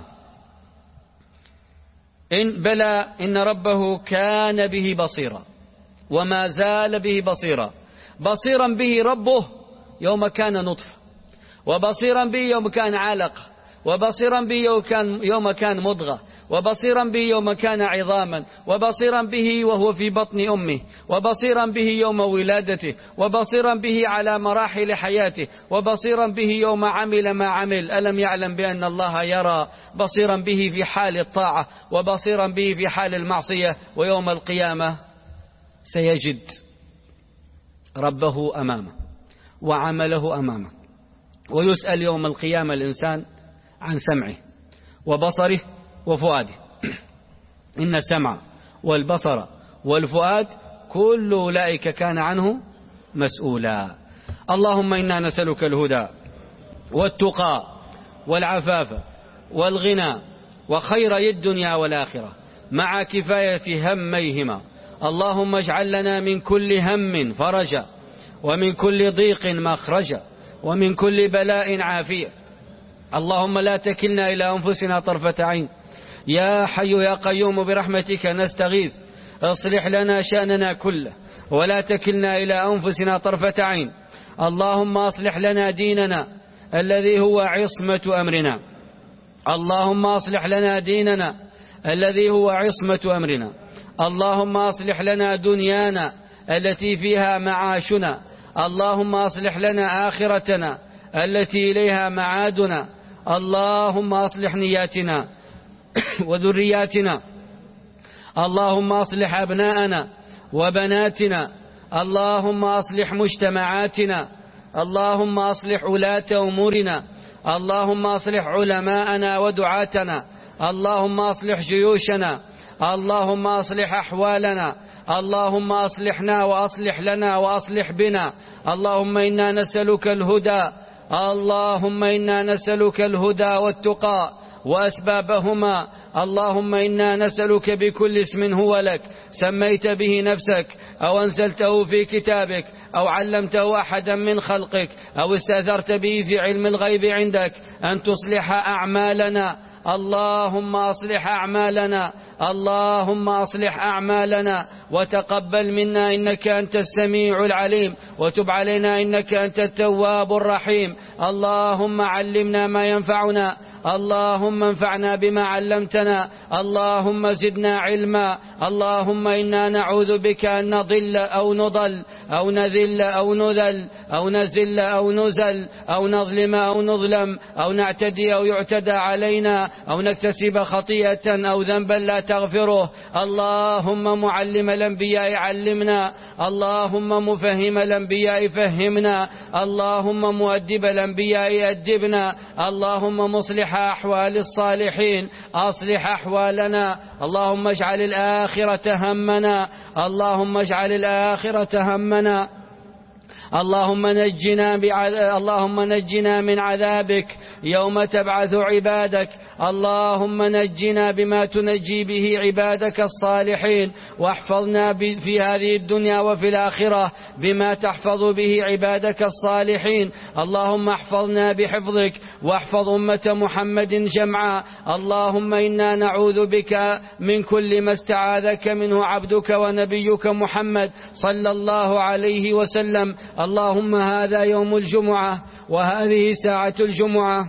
إن بلى إن ربه كان به بصيرا وما زال به بصيرا. بصيرا به ربه يوم كان نطفة، وبصيرا به يوم كان علقة، وبصيرا به يوم كان, يوم كان مضغة، وبصيرا به يوم كان عظاما، وبصيرا به وهو في بطن أمه، وبصيرا به يوم ولادته، وبصيرا به على مراحل حياته، وبصيرا به يوم عمل ما عمل. ألم يعلم بأن الله يرى؟ بصيرا به في حال الطاعة، وبصيرا به في حال المعصية. ويوم القيامة سيجد ربه أمامه وعمله أمامه. ويسأل يوم القيامة الإنسان عن سمعه وبصره وفؤاده. إن السمع والبصر والفؤاد كل أولئك كان عنه مسؤولا. اللهم إنا نسألك الهدى والتقى والعفاف والغنى وخير الدنيا والآخرة مع كفاية هميهما. اللهم اجعل لنا من كل هم فرجا، ومن كل ضيق مخرجا، ومن كل بلاء عافية. اللهم لا تكلنا إلى أنفسنا طرفة عين. يا حي يا قيوم برحمتك نستغيث، اصلح لنا شأننا كله ولا تكلنا إلى أنفسنا طرفة عين. اللهم أصلح لنا ديننا الذي هو عصمة أمرنا. اللهم أصلح لنا ديننا الذي هو عصمة أمرنا. اللهم أصلح لنا دنيانا التي فيها معاشنا. اللهم أصلح لنا آخرتنا التي إليها معادنا. اللهم أصلح نياتنا وذرياتنا. اللهم أصلح أبناءنا وبناتنا. اللهم أصلح مجتمعاتنا. اللهم أصلح ولاة أمورنا. اللهم أصلح علماءنا ودعاتنا. اللهم أصلح جيوشنا. اللهم أصلح أحوالنا. اللهم أصلحنا وأصلح لنا وأصلح بنا. اللهم إنا نسألك الهدى. اللهم إنا نسألك الهدى والتقى وأسبابهما. اللهم إنا نسألك بكل اسم هو لك سميت به نفسك أو أنزلته في كتابك أو علمته أحدا من خلقك أو استأثرت به في علم الغيب عندك أن تصلح أعمالنا اللهم أصلح أعمالنا اللهم أصلح أعمالنا وتقبل منا إنك أنت السميع العليم، وتب علينا إنك أنت التواب الرحيم. اللهم علمنا ما ينفعنا، اللهم انفعنا بما علمتنا، اللهم زدنا علما. اللهم إنا نعوذ بك أن نضل أو نضل أو نذل أو نذل أو نزل أو نزل أو نظلم أو نظلم أو نعتدي أو يعتدى علينا أو نكتسب خطيئة أو ذنبا لا تغفره. اللهم معلم الأنبياء علمنا، اللهم مفهم الأنبياء فهمنا، اللهم مؤدب الأنبياء أدبنا، اللهم مصلح أحوال الصالحين أصلح أحوالنا. اللهم اجعل الآخرة همنا، اللهم اجعل الآخرة همنا. اللهم نجنا بعذاب اللهم نجنا من عذابك يوم تبعث عبادك. اللهم نجنا بما تنجي به عبادك الصالحين، واحفظنا في هذه الدنيا وفي الآخرة بما تحفظ به عبادك الصالحين. اللهم احفظنا بحفظك واحفظ أمة محمد جمعا. اللهم إنا نعوذ بك من كل ما استعاذك منه عبدك ونبيك محمد صلى الله عليه وسلم. اللهم هذا يوم الجمعة وهذه ساعة الجمعة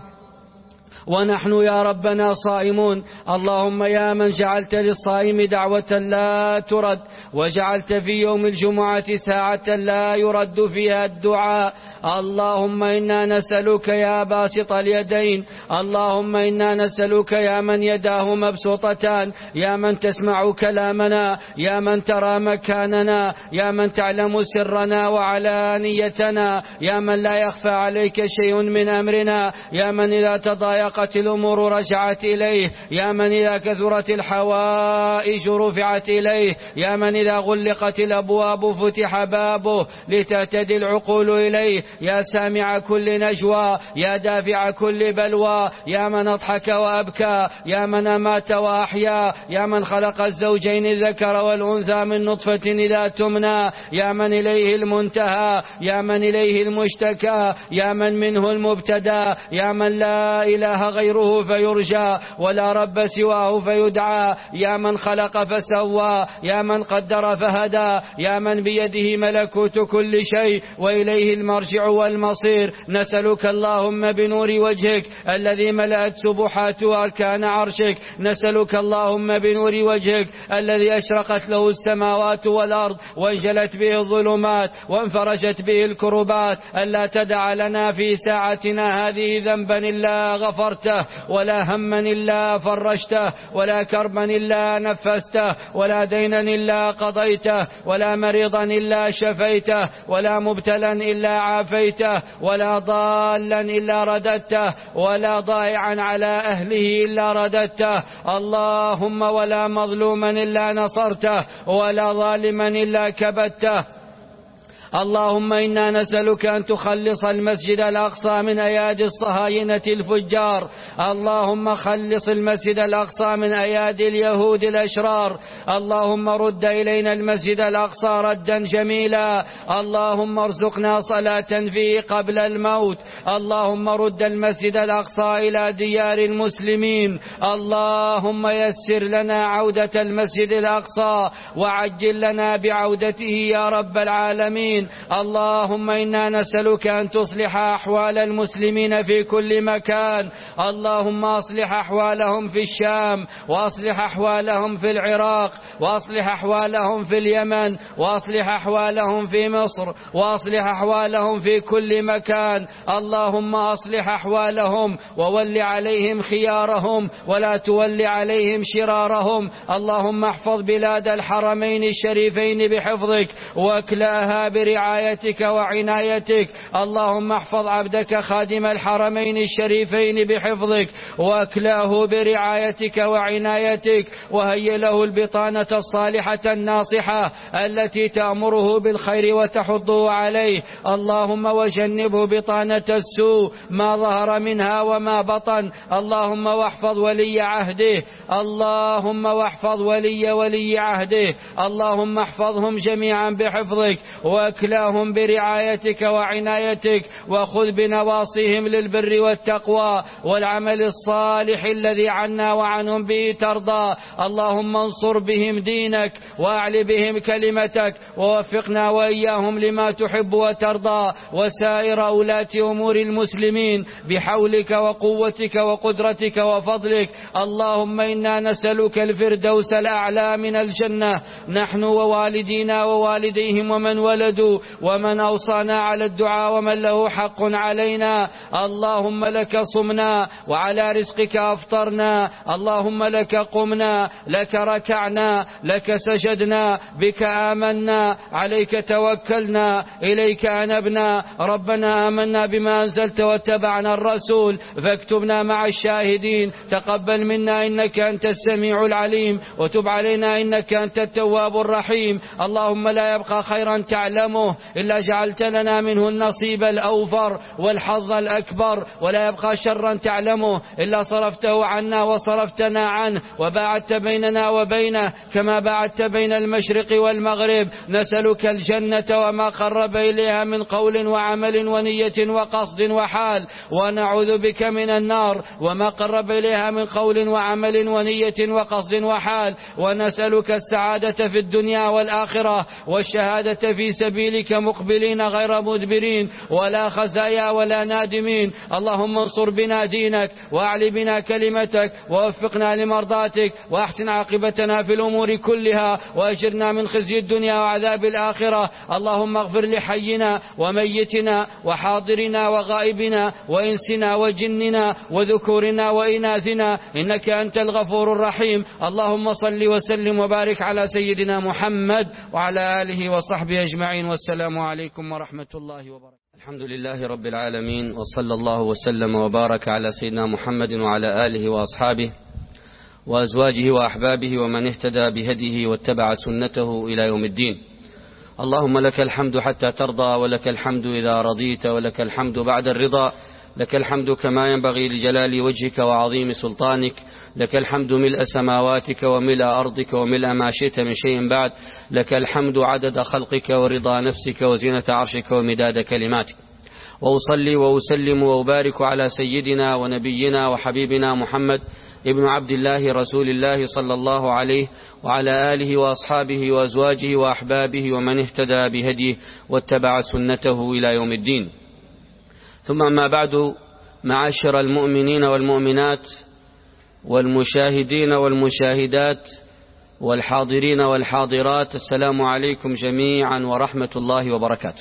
ونحن يا ربنا صائمون. اللهم يا من جعلت للصائم دعوة لا ترد، وجعلت في يوم الجمعة ساعة لا يرد فيها الدعاء، اللهم إنا نسألك يا باسط اليدين، اللهم إنا نسألك يا من يداه مبسوطتان، يا من تسمع كلامنا، يا من ترى مكاننا، يا من تعلم سرنا وعلانيتنا، يا من لا يخفى عليك شيء من أمرنا، يا من إذا تضايق الأمور رجعت إليه، يا من إذا كثرت الحوائج رفعت إليه، يا من إذا غلقت الأبواب فتح بابه لتهتدي العقول إليه، يا سامع كل نجوى، يا دافع كل بلوى، يا من أضحك وأبكى، يا من أمات وأحيا، يا من خلق الزوجين الذكر والأنثى من نطفة إذا تمنى، يا من إليه المنتهى، يا من إليه المشتكى، يا من منه المبتدى، يا من لا إله غيره فيرجى ولا رب سواه فيدعى، يا من خلق فسوى، يا من قدر فهدى، يا من بيده ملكوت كل شيء وإليه المرجع والمصير. نسألك اللهم بنور وجهك الذي ملأت سبحات أركان عرشك، نسألك اللهم بنور وجهك الذي أشرقت له السماوات والأرض وانجلت به الظلمات وانفرجت به الكربات، ألا تدع لنا في ساعتنا هذه ذنبا إلا غفرته، ولا هما إلا فرجته، ولا كربا إلا نفسته، ولا دينا إلا قضيته، ولا مريضا إلا شفيته، ولا مبتلا إلا عافيته، ولا ضالا إلا رددته، ولا ضائعا على أهله إلا رددته. اللهم ولا مظلوما إلا نصرته، ولا ظالما إلا كبته. اللهم إنا نسألك أن تخلص المسجد الأقصى من أيادي الصهاينة الفجار، اللهم خلص المسجد الأقصى من أيادي اليهود الأشرار، اللهم رد إلينا المسجد الأقصى ردا جميلا، اللهم ارزقنا صلاة فيه قبل الموت، اللهم رد المسجد الأقصى إلى ديار المسلمين، اللهم يسر لنا عودة المسجد الأقصى وعجل لنا بعودته يا رب العالمين. اللهم إنا نسألك أن تصلح أحوال المسلمين في كل مكان، اللهم أصلح أحوالهم في الشام، وأصلح أحوالهم في العراق، وأصلح أحوالهم في اليمن، وأصلح أحوالهم في مصر، وأصلح أحوالهم في كل مكان. اللهم أصلح أحوالهم وول عليهم خيارهم ولا تول عليهم شرارهم. اللهم احفظ بلاد الحرمين الشريفين بحفظك واكلاها برعايتك وعنايتك. اللهم احفظ عبدك خادم الحرمين الشريفين بحفظك واكلاه برعايتك وعنايتك، وهيئ له البطانة الصالحة الناصحة التي تأمره بالخير وتحضه عليه. اللهم وجنبه بطانة السوء ما ظهر منها وما بطن. اللهم واحفظ ولي عهده، اللهم واحفظ ولي ولي عهده، اللهم احفظهم جميعا بحفظك وأكلاهم برعايتك وعنايتك، وخذ بنواصيهم للبر والتقوى والعمل الصالح الذي عنا وعنهم به ترضى. اللهم انصر بهم دينك وأعل بهم كلمتك، ووفقنا وإياهم لما تحب وترضى، وسائر أولاة أمور المسلمين بحولك وقوتك وقدرتك وفضلك. اللهم إنا نسألك الفردوس الأعلى من الجنة، نحن ووالدينا ووالديهم ومن ولدوا ومن أوصانا على الدعاء ومن له حق علينا. اللهم لك صمنا وعلى رزقك أفطرنا، اللهم لك قمنا، لك ركعنا، لك سجدنا، بك آمنا، عليك توكلنا، إليك أنبنا. ربنا آمنا بما أنزلت واتبعنا الرسول فاكتبنا مع الشاهدين. تقبل منا إنك أنت السميع العليم، وتب علينا إنك أنت التواب الرحيم. اللهم لا يبقى خيرا تعلمه إلا جعلت لنا منه النصيب الأوفر والحظ الأكبر، ولا يبقى شرا تعلمه إلا صرفته عنا وصرفتنا عنه، وباعدت بيننا وبينه كما باعدت بين المشرق والمغرب. نسألك الجنة وما قرب إليها من قول وعمل ونية وقصد وحال، ونعوذ بك من النار وما قرب إليها من قول وعمل ونية وقصد وحال. ونسألك السعادة في الدنيا والآخرة والشهادة في سبيلك مقبلين غير مدبرين ولا خزايا ولا نادمين. اللهم انصر بنا دينك وأعل بنا كلمتك ووفقنا لمرضاتك، وأحسن عاقبتنا في الأمور كلها، وأجرنا من خزي الدنيا وعذاب الآخرة. اللهم اغفر لحينا وميتنا وحاضرنا وغائبنا وإنسنا وجننا وذكورنا وإناثنا، إنك أنت الغفور الرحيم. اللهم صل وسلم وبارك على سيدنا محمد وعلى آله وصحبه أجمعين، والسلام عليكم ورحمة الله وبركاته. الحمد لله رب العالمين، وصلى الله وسلم وبارك على سيدنا محمد وعلى آله وأصحابه وأزواجه وأحبابه ومن اهتدى بهديه واتبع سنته إلى يوم الدين. اللهم لك الحمد حتى ترضى، ولك الحمد إذا رضيت، ولك الحمد بعد الرضا. لك الحمد كما ينبغي لجلال وجهك وعظيم سلطانك. لك الحمد ملء سماواتك وملء أرضك وملء ما شئت من شيء بعد. لك الحمد عدد خلقك ورضا نفسك وزينة عرشك ومداد كلماتك. وأصلي وأسلم وأبارك على سيدنا ونبينا وحبيبنا محمد ابن عبد الله رسول الله صلى الله عليه وعلى آله وأصحابه وأزواجه وأحبابه ومن اهتدى بهديه واتبع سنته إلى يوم الدين. ثم ما بعد، معاشر المؤمنين والمؤمنات والمشاهدين والمشاهدات والحاضرين والحاضرات، السلام عليكم جميعا ورحمة الله وبركاته.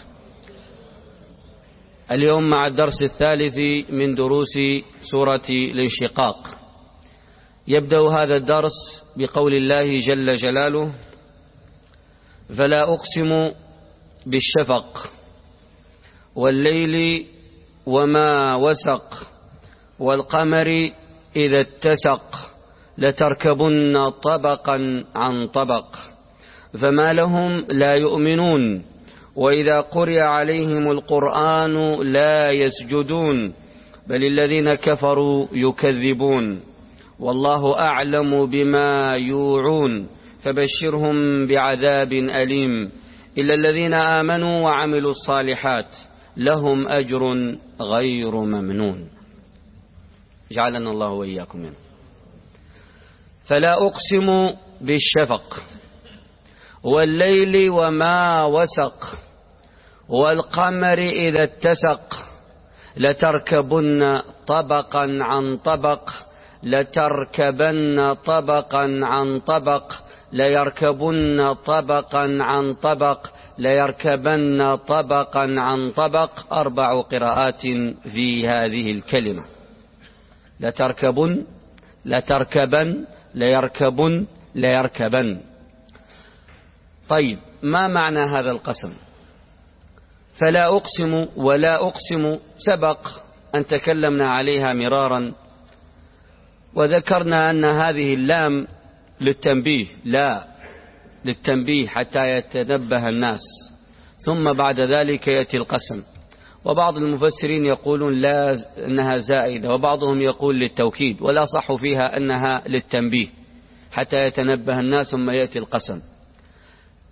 اليوم مع الدرس الثالث من دروس سورة الانشقاق. يبدأ هذا الدرس بقول الله جل جلاله: فلا أقسم بالشفق والليل وما وسق والقمر إذا اتسق لتركبن طبقا عن طبق فما لهم لا يؤمنون وإذا قرئ عليهم القرآن لا يسجدون بل الذين كفروا يكذبون والله أعلم بما يوعون فبشرهم بعذاب أليم إلا الذين آمنوا وعملوا الصالحات لهم أجر غير ممنون. جعلنا الله وإياكم منه. فلا أقسم بالشفق والليل وما وسق والقمر إذا اتسق لتركبن طبقا عن طبق لتركبن طبقا عن طبق ليركبن طبقا عن طبق ليركبن طبقا عن طبق. أربع قراءات في هذه الكلمة: لتركبن لتركبن ليركبن ليركبن. طيب، ما معنى هذا القسم؟ فلا أقسم ولا أقسم سبق أن تكلمنا عليها مرارا وذكرنا أن هذه اللام للتنبيه، لا للتنبيه حتى يتنبه الناس، ثم بعد ذلك يأتي القسم. وبعض المفسرين يقولون لا أنها زائدة، وبعضهم يقول للتوكيد، ولا صح فيها أنها للتنبيه حتى يتنبه الناس ثم يأتي القسم.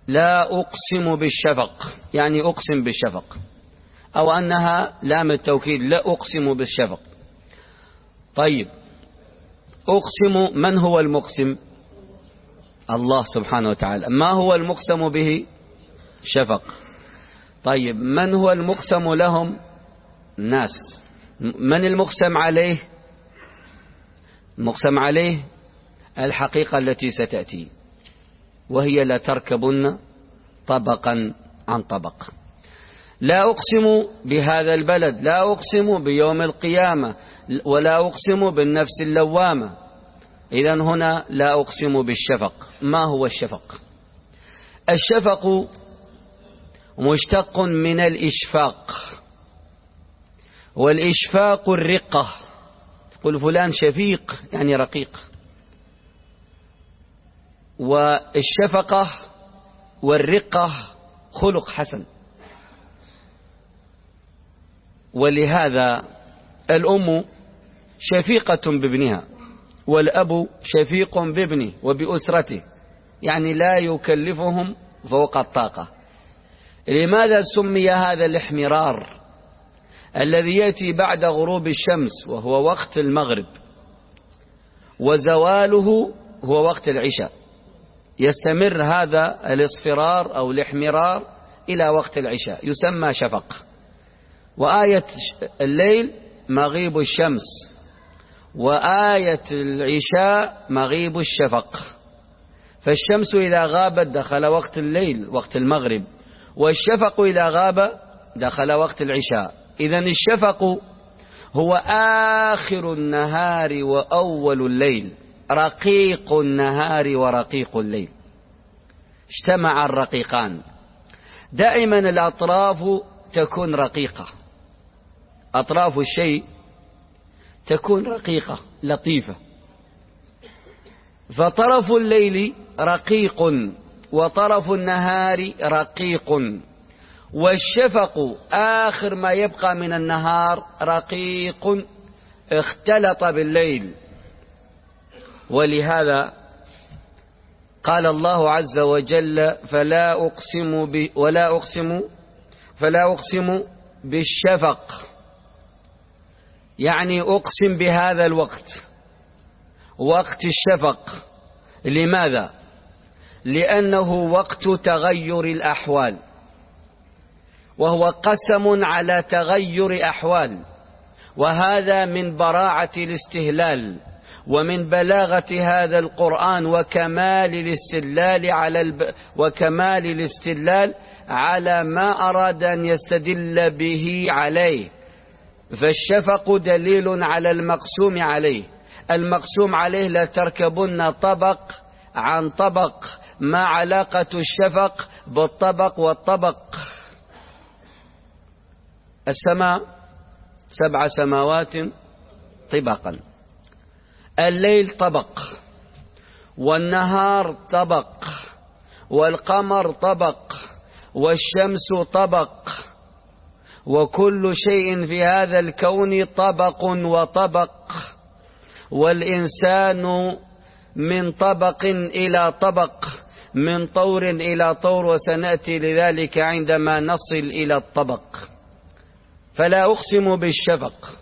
لا أقسم بالشفق، يعني أقسم بالشفق، أو أنها لام التوكيد، لا أقسم بالشفق. طيب، أقسم، من هو المقسم؟ الله سبحانه وتعالى. ما هو المقسم به؟ شفق. طيب، من هو المقسم لهم؟ الناس. من المقسم عليه؟ المقسم عليه الحقيقة التي ستأتي، وهي لتركبن طبقا عن طبق. لا أقسم بهذا البلد، لا أقسم بيوم القيامة، ولا أقسم بالنفس اللوامة. إذن هنا لا أقسم بالشفق. ما هو الشفق؟ الشفق مشتق من الإشفاق، والإشفاق الرقة. تقول فلان شفيق يعني رقيق. والشفقة والرقة خلق حسن. ولهذا الأم شفيقة بابنها، والأب شفيق بابنه وبأسرته، يعني لا يكلفهم فوق الطاقة. لماذا سمي هذا الاحمرار الذي يأتي بعد غروب الشمس وهو وقت المغرب، وزواله هو وقت العشاء؟ يستمر هذا الاصفرار أو الاحمرار إلى وقت العشاء، يسمى شفق. وآية الليل مغيب الشمس، وآية العشاء مغيب الشفق. فالشمس إذا غابت دخل وقت الليل وقت المغرب، والشفق إذا غاب دخل وقت العشاء. إذن الشفق هو آخر النهار وأول الليل، رقيق النهار ورقيق الليل. اجتمع الرقيقان. دائما الأطراف تكون رقيقة، أطراف الشيء تكون رقيقة لطيفة. فطرف الليل رقيق وطرف النهار رقيق، والشفق آخر ما يبقى من النهار رقيق اختلط بالليل. ولهذا قال الله عز وجل: فلا أقسم ب ولا أقسم فلا أقسم بالشفق، يعني أقسم بهذا الوقت، وقت الشفق. لماذا؟ لأنه وقت تغير الأحوال، وهو قسم على تغير أحوال، وهذا من براعة الاستهلال ومن بلاغة هذا القرآن وكمال الاستدلال على الب... وكمال الاستدلال على ما أراد أن يستدل به عليه. فالشفق دليل على المقسوم عليه. المقسوم عليه لتركبن طبق عن طبق. ما علاقة الشفق بالطبق والطبق؟ السماء سبع سماوات طبقا، الليل طبق، والنهار طبق، والقمر طبق، والشمس طبق، وكل شيء في هذا الكون طبق وطبق، والإنسان من طبق إلى طبق، من طور إلى طور، وسنأتي لذلك عندما نصل إلى الطبق. فلا أقسم بالشفق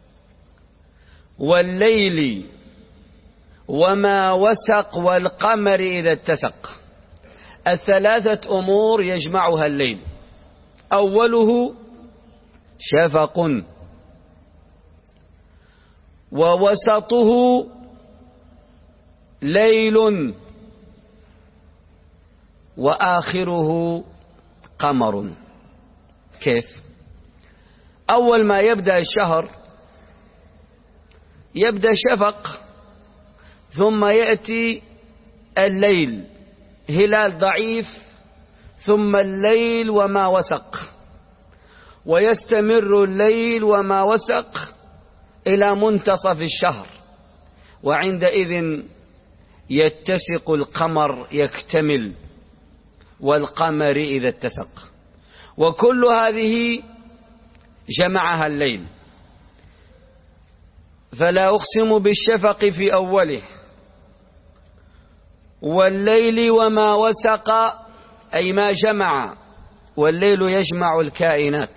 والليل وما وسق والقمر إذا اتسق. الثلاثة أمور يجمعها الليل. أوله شفق، ووسطه ليل، وآخره قمر. كيف؟ أول ما يبدأ الشهر يبدأ شفق، ثم يأتي الليل هلال ضعيف، ثم الليل وما وسق، ويستمر الليل وما وسق إلى منتصف الشهر، وعندئذ يتسق القمر يكتمل، والقمر إذا اتسق. وكل هذه جمعها الليل. فلا أقسم بالشفق في أوله، والليل وما وسق أي ما جمع، والليل يجمع الكائنات.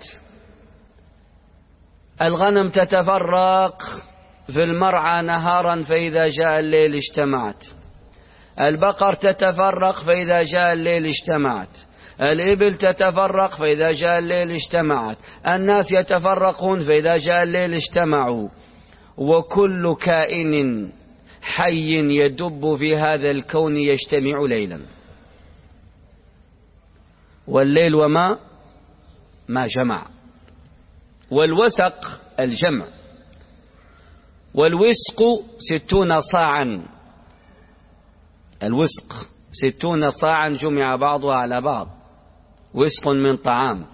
الغنم تتفرق في المرعى نهارا، فإذا جاء الليل اجتمعت. البقر تتفرق، فإذا جاء الليل اجتمعت. الإبل تتفرق، فإذا جاء الليل اجتمعت. الناس يتفرقون، فإذا جاء الليل اجتمعوا. وكل كائن حي يدب في هذا الكون يجتمع ليلا. والليل وما ما جمع. والوسق الجمع. والوسق ستون صاعا. الوسق ستون صاعا جمع بعضها على بعض، وسق من طعام.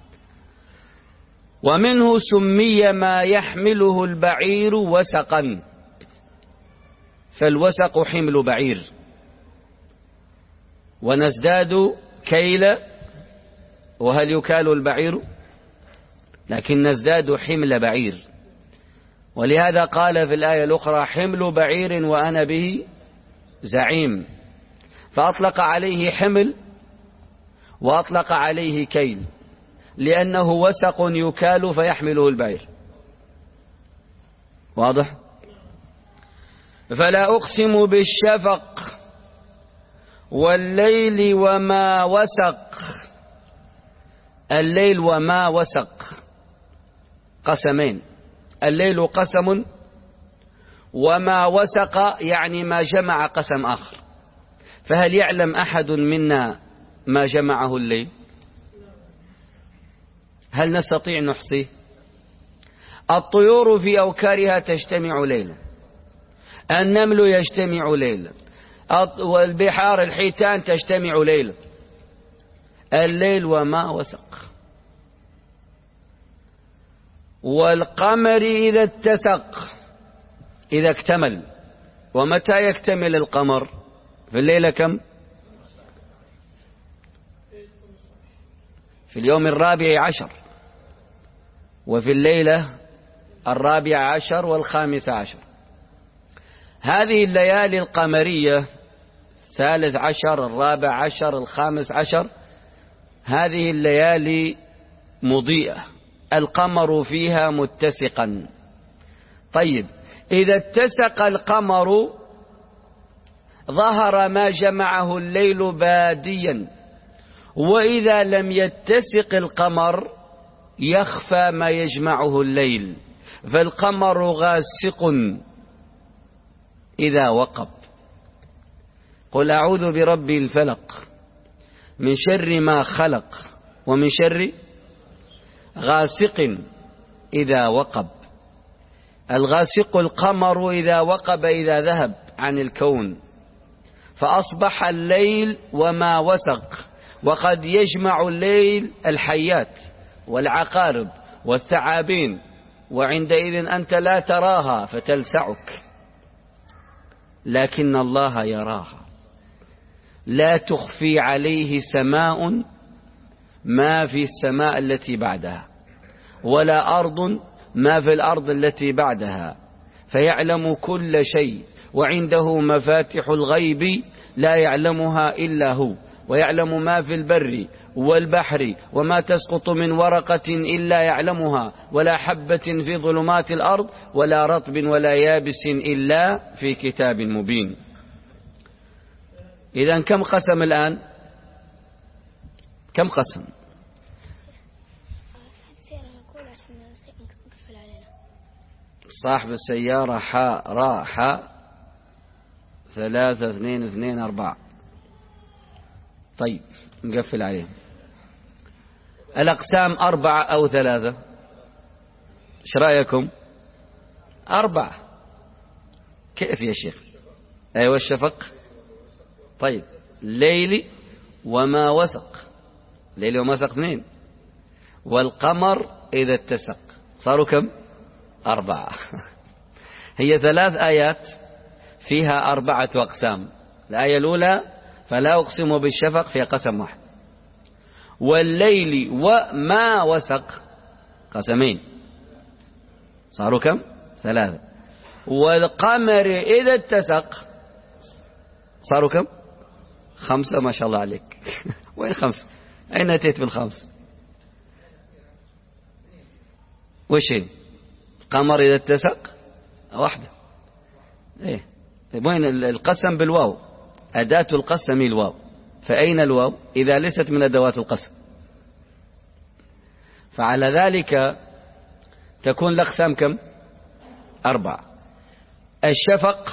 ومنه سمي ما يحمله البعير وسقا، فالوسق حمل بعير. ونزداد كيل، وهل يكال البعير؟ لكن نزداد حمل بعير. ولهذا قال في الآية الأخرى حمل بعير وأنا به زعيم، فأطلق عليه حمل وأطلق عليه كيل، لأنه وسق يكال فيحمله البعير. واضح؟ فلا أقسم بالشفق والليل وما وسق. الليل وما وسق قسمين، الليل قسم، وما وسق يعني ما جمع قسم آخر. فهل يعلم أحد منا ما جمعه الليل؟ هل نستطيع نحصيه؟ الطيور في أوكارها تجتمع ليلا، النمل يجتمع ليلا، والبحار الحيتان تجتمع ليلا. الليل وما وسق. والقمر إذا اتسق، إذا اكتمل. ومتى يكتمل القمر؟ في الليلة كم؟ في اليوم الرابع عشر، وفي الليلة الرابع عشر والخامس عشر. هذه الليالي القمرية، الثالث عشر، الرابع عشر، الخامس عشر، هذه الليالي مضيئة، القمر فيها متسقا. طيب، إذا اتسق القمر ظهر ما جمعه الليل باديا، وإذا لم يتسق القمر يخفى ما يجمعه الليل، فالقمر غاسق إذا وقب. قل أعوذ برب الفلق من شر ما خلق ومن شر غاسق إذا وقب. الغاسق القمر إذا وقب، إذا ذهب عن الكون، فأصبح الليل وما وسق. وقد يجمع الليل الحيات والعقارب والثعابين، وعندئذ أنت لا تراها فتلسعك، لكن الله يراها. لا تخفي عليه سماء ما في السماء التي بعدها، ولا أرض ما في الأرض التي بعدها، فيعلم كل شيء. وعنده مفاتح الغيب لا يعلمها إلا هو، ويعلم ما في البر والبحر، وما تسقط من ورقة إلا يعلمها، ولا حبة في ظلمات الأرض، ولا رطب ولا يابس إلا في كتاب مبين. إذن كم قسم الآن؟ كم قسم؟ صاحب السيارة حاء راء حاء ثلاثة اثنين اثنين أربعة. طيب نقفل عليهم. الأقسام أربعة أو ثلاثة؟ ايش رأيكم؟ أربعة. كيف يا شيخ؟ أيوة الشفق. طيب الليل وما وسق، الليل وما وسق اثنين، والقمر إذا اتسق، صاروا كم؟ أربعة. هي ثلاث آيات فيها أربعة أقسام. الآية الأولى فلا أقسم بالشفق فيها قسم واحد، والليل وما وسق قسمين، صاروا كم؟ ثلاثة. والقمر إذا اتسق صاروا كم؟ خمسة. ما شاء الله عليك. وين خمسة؟ أين أتيت بالخمس؟ وش هي؟ قمر إذا اتسق واحدة. إيه وين القسم بالواو؟ أداة القسم الواو، فأين الواو إذا ليست من أدوات القسم؟ فعلى ذلك تكون الأقسام كم؟ أربع: الشفق،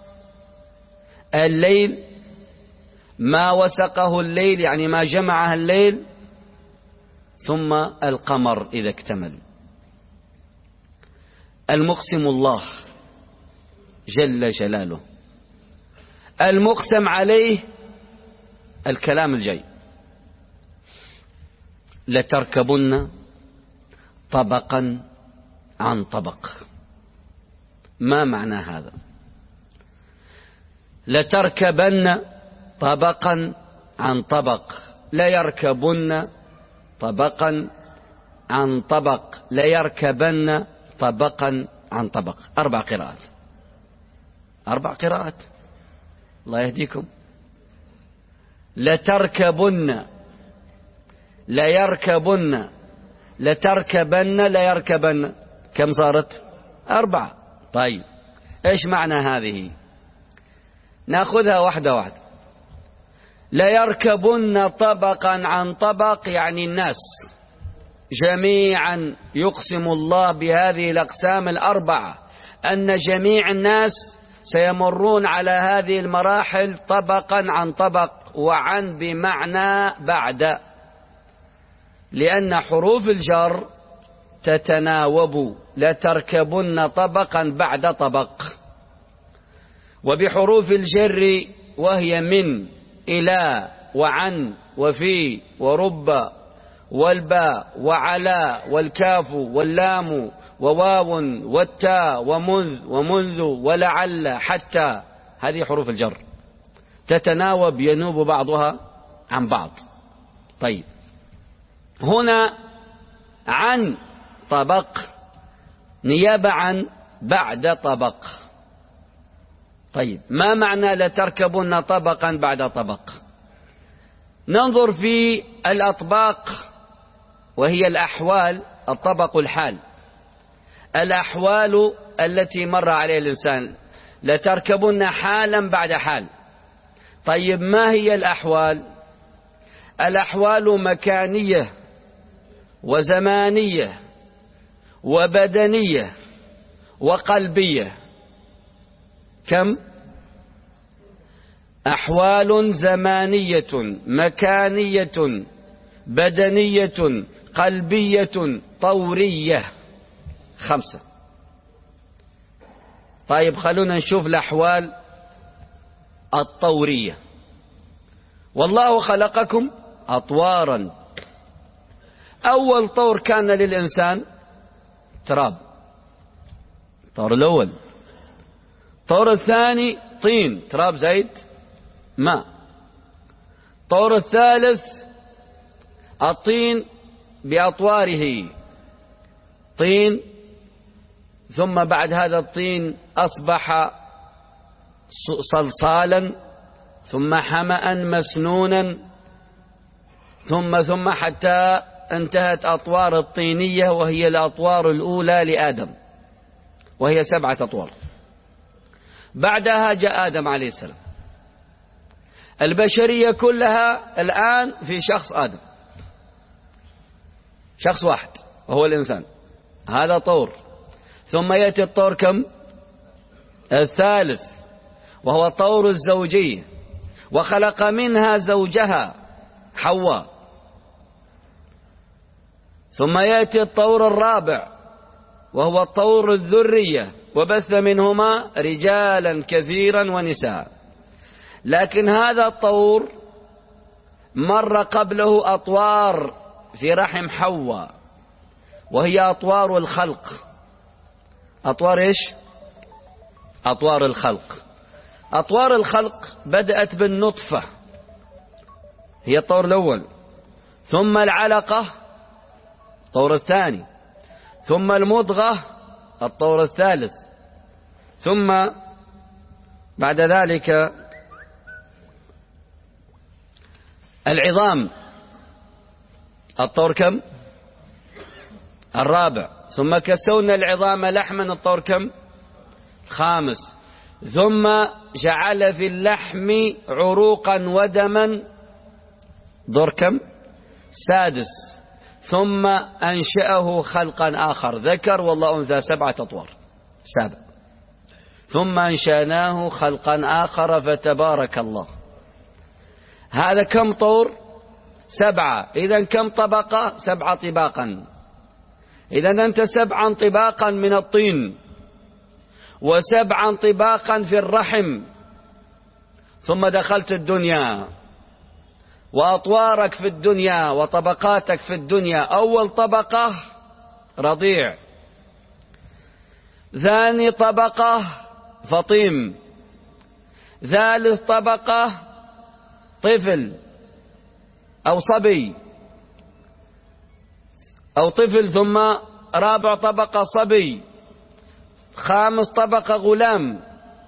الليل، ما وسقه الليل يعني ما جمعها الليل، ثم القمر إذا اكتمل. المقسم الله جل جلاله، المقسم عليه الكلام الجاي: لتركبن طبقا عن طبق. ما معنى هذا؟ لتركبن طبقا عن طبق، لا يركبن طبقا عن طبق، لا يركبن طبقا عن طبق. أربع قراءات، أربع قراءات، الله يهديكم. لتركبن، لا يركبن، لتركبن، لا يركبن، كم صارت؟ أربعة. طيب إيش معنى هذه؟ نأخذها واحدة واحدة. لا يركبن طبقا عن طبق يعني الناس جميعا، يقسم الله بهذه الأقسام الأربعة أن جميع الناس سيمرون على هذه المراحل طبقا عن طبق، وعن بمعنى بعد، لأن حروف الجر تتناوب. لا تركبن طبقا بعد طبق. وبحروف الجر وهي من، إلى، وعن، وفي، ورب، والباء، وعلى، والكاف، واللام، وواو، والتاء، ومذ، ومنذ، ولعل، حتى. هذه حروف الجر تتناوب، ينوب بعضها عن بعض. طيب هنا عن طبق نيابة عن بعد طبق. طيب ما معنى لتركبن طبقا بعد طبق؟ ننظر في الأطباق وهي الأحوال، الطبق الحال، الأحوال التي مر عليها الإنسان، لتركبن حالا بعد حال. طيب ما هي الأحوال؟ الأحوال مكانية وزمانية وبدنية وقلبية. كم؟ أحوال زمانية مكانية بدنية قلبية طورية، خمسة. طيب خلونا نشوف الأحوال الطورية. والله خلقكم أطوارا. أول طور كان للإنسان تراب، الطور الأول. الطور الثاني طين، تراب زيت ماء. الطور الثالث الطين بأطواره، طين، ثم بعد هذا الطين أصبح صلصالا، ثم حمأ مسنونا، ثم ثم حتى انتهت أطوار الطينية، وهي الأطوار الأولى لآدم، وهي سبعة أطوار. بعدها جاء آدم عليه السلام. البشرية كلها الآن في شخص آدم، شخص واحد وهو الإنسان، هذا طور. ثم يأتي الطور كم؟ الثالث، وهو طور الزوجية، وخلق منها زوجها حواء. ثم يأتي الطور الرابع وهو طور الذرية، وبث منهما رجالا كثيرا ونساء. لكن هذا الطور مر قبله أطوار في رحم حواء، وهي أطوار الخلق. أطوار إيش؟ أطوار الخلق. أطوار الخلق بدأت بالنطفة، هي الطور الأول، ثم العلقة الطور الثاني، ثم المضغة الطور الثالث، ثم بعد ذلك العظام الطور كم؟ الرابع. ثم كسونا العظام لحما، الطور كم؟ خامس. ثم جعل في اللحم عروقا ودما، دور كم؟ سادس. ثم أنشأه خلقا آخر، ذكر والله أنثى، سبعة أطوار، سابع. ثم أنشأناه خلقا آخر فتبارك الله. هذا كم طور؟ سبعة. إذن كم طبقة؟ سبعة طباقا. إذن أنت سبعا طباقا من الطين، وسبعا طباقا في الرحم، ثم دخلت الدنيا، وأطوارك في الدنيا وطبقاتك في الدنيا. أول طبقة رضيع، ثاني طبقة فطيم، ثالث طبقة طفل أو صبي أو طفل، ثم رابع طبقة صبي، خامس طبقة غلام،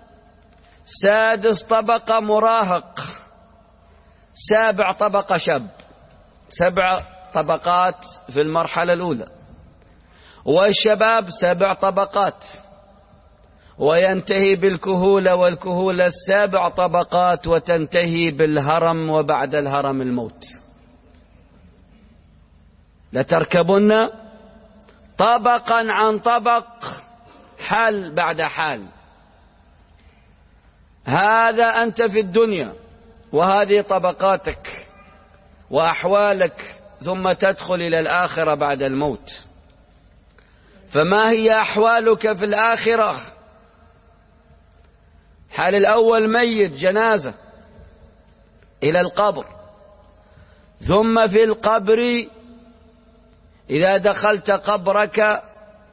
سادس طبقة مراهق، سابع طبقة شاب. سبع طبقات في المرحلة الأولى. والشباب سبع طبقات، وينتهي بالكهولة، والكهولة السابع طبقات، وتنتهي بالهرم، وبعد الهرم الموت. لتركبن طبقا عن طبق، حال بعد حال. هذا أنت في الدنيا، وهذه طبقاتك وأحوالك، ثم تدخل إلى الآخرة بعد الموت. فما هي أحوالك في الآخرة؟ حال الأول ميت، جنازة، إلى القبر. ثم في القبر إذا دخلت قبرك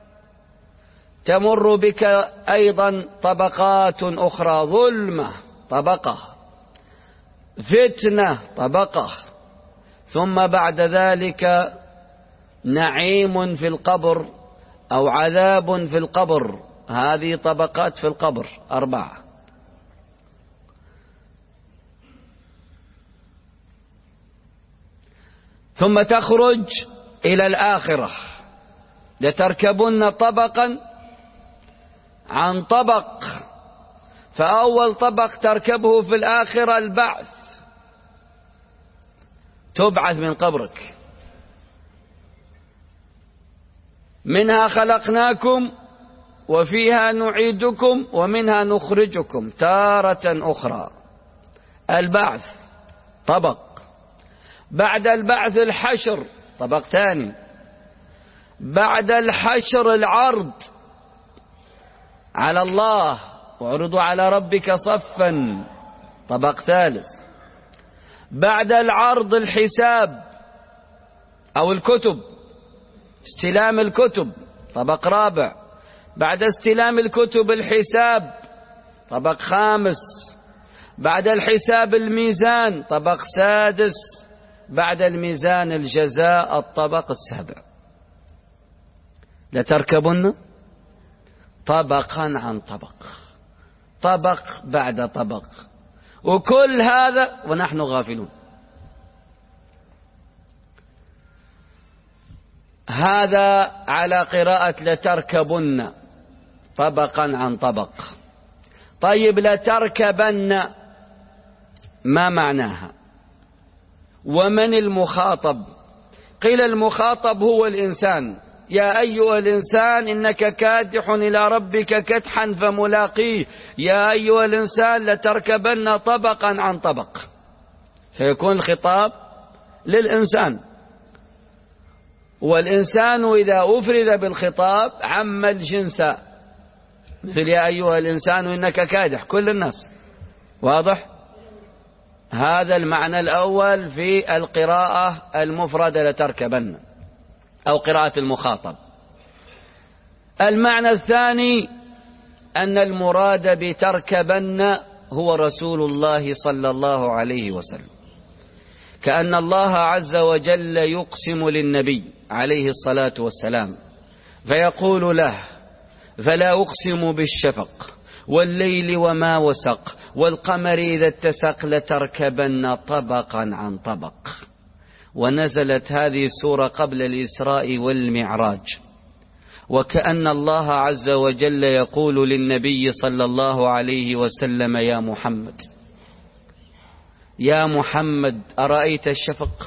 تمر بك أيضا طبقات أخرى، ظلمة طبقة، فتنة طبقة، ثم بعد ذلك نعيم في القبر أو عذاب في القبر. هذه طبقات في القبر أربعة. ثم تخرج إلى الآخرة، لتركبن طبقا عن طبق. فأول طبق تركبه في الآخرة البعث، تبعث من قبرك. منها خلقناكم وفيها نعيدكم ومنها نخرجكم تارة أخرى. البعث طبق، بعد البعث الحشر طبق ثاني، بعد الحشر العرض على الله، واعرضوا على ربك صفا، طبق ثالث. بعد العرض الحساب أو الكتب، استلام الكتب، طبق رابع. بعد استلام الكتب الحساب، طبق خامس. بعد الحساب الميزان، طبق سادس. بعد الميزان الجزاء، الطبق السابع. لتركبن طبقا عن طبق، طبق بعد طبق، وكل هذا ونحن غافلون. هذا على قراءة لتركبن طبقا عن طبق. طيب لتركبن ما معناها؟ ومن المخاطب؟ قيل المخاطب هو الإنسان. يا أيها الإنسان إنك كادح إلى ربك كدحا فملاقيه. يا أيها الإنسان لتركبن طبقا عن طبق. سيكون الخطاب للإنسان، والإنسان إذا أفرد بالخطاب عم الجنس، مثل يا أيها الإنسان إنك كادح، كل الناس. واضح؟ هذا المعنى الأول في القراءة المفردة لتركبن، أو قراءة المخاطب. المعنى الثاني أن المراد بتركبن هو رسول الله صلى الله عليه وسلم، كأن الله عز وجل يقسم للنبي عليه الصلاة والسلام فيقول له: فلا أقسم بالشفق والليل وما وسق والقمر إذا اتسق لتركبن طبقا عن طبق. ونزلت هذه السورة قبل الإسراء والمعراج، وكأن الله عز وجل يقول للنبي صلى الله عليه وسلم: يا محمد يا محمد أرأيت الشفق؟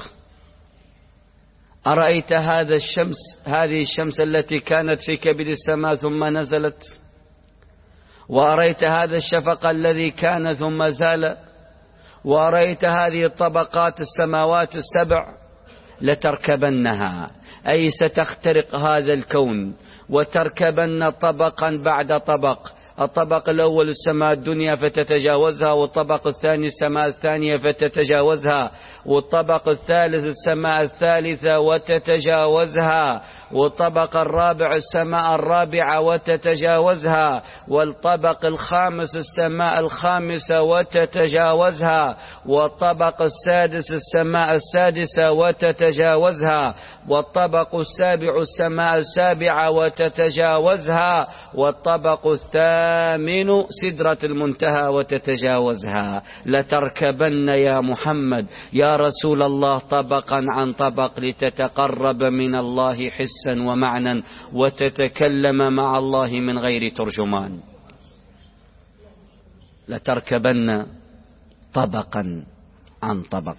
أرأيت هذا الشمس هذه الشمس التي كانت في كبد السماء ثم نزلت؟ وأرأيت هذا الشفق الذي كان ثم زال؟ وأرأيت هذه الطبقات السماوات السبع؟ لتركبنها، أي ستخترق هذا الكون وتركبن طبقا بعد طبق. الطبق الأول السماء الدنيا فتتجاوزها، والطبق الثاني السماء الثانية فتتجاوزها، والطبق الثالث السماء الثالثة وتتجاوزها، والطبق الرابع السماء الرابعة وتتجاوزها، والطبق الخامس السماء الخامسة وتتجاوزها، والطبق السادس السماء السادسة وتتجاوزها، والطبق السابع السماء السابعة وتتجاوزها، والطبق الثامن سدرة المنتهى وتتجاوزها. لتركبن يا محمد يا رسول الله طبقا عن طبق لتتقرب من الله حسا ومعنى وتتكلم مع الله من غير ترجمان. لتركبن طبقا عن طبق،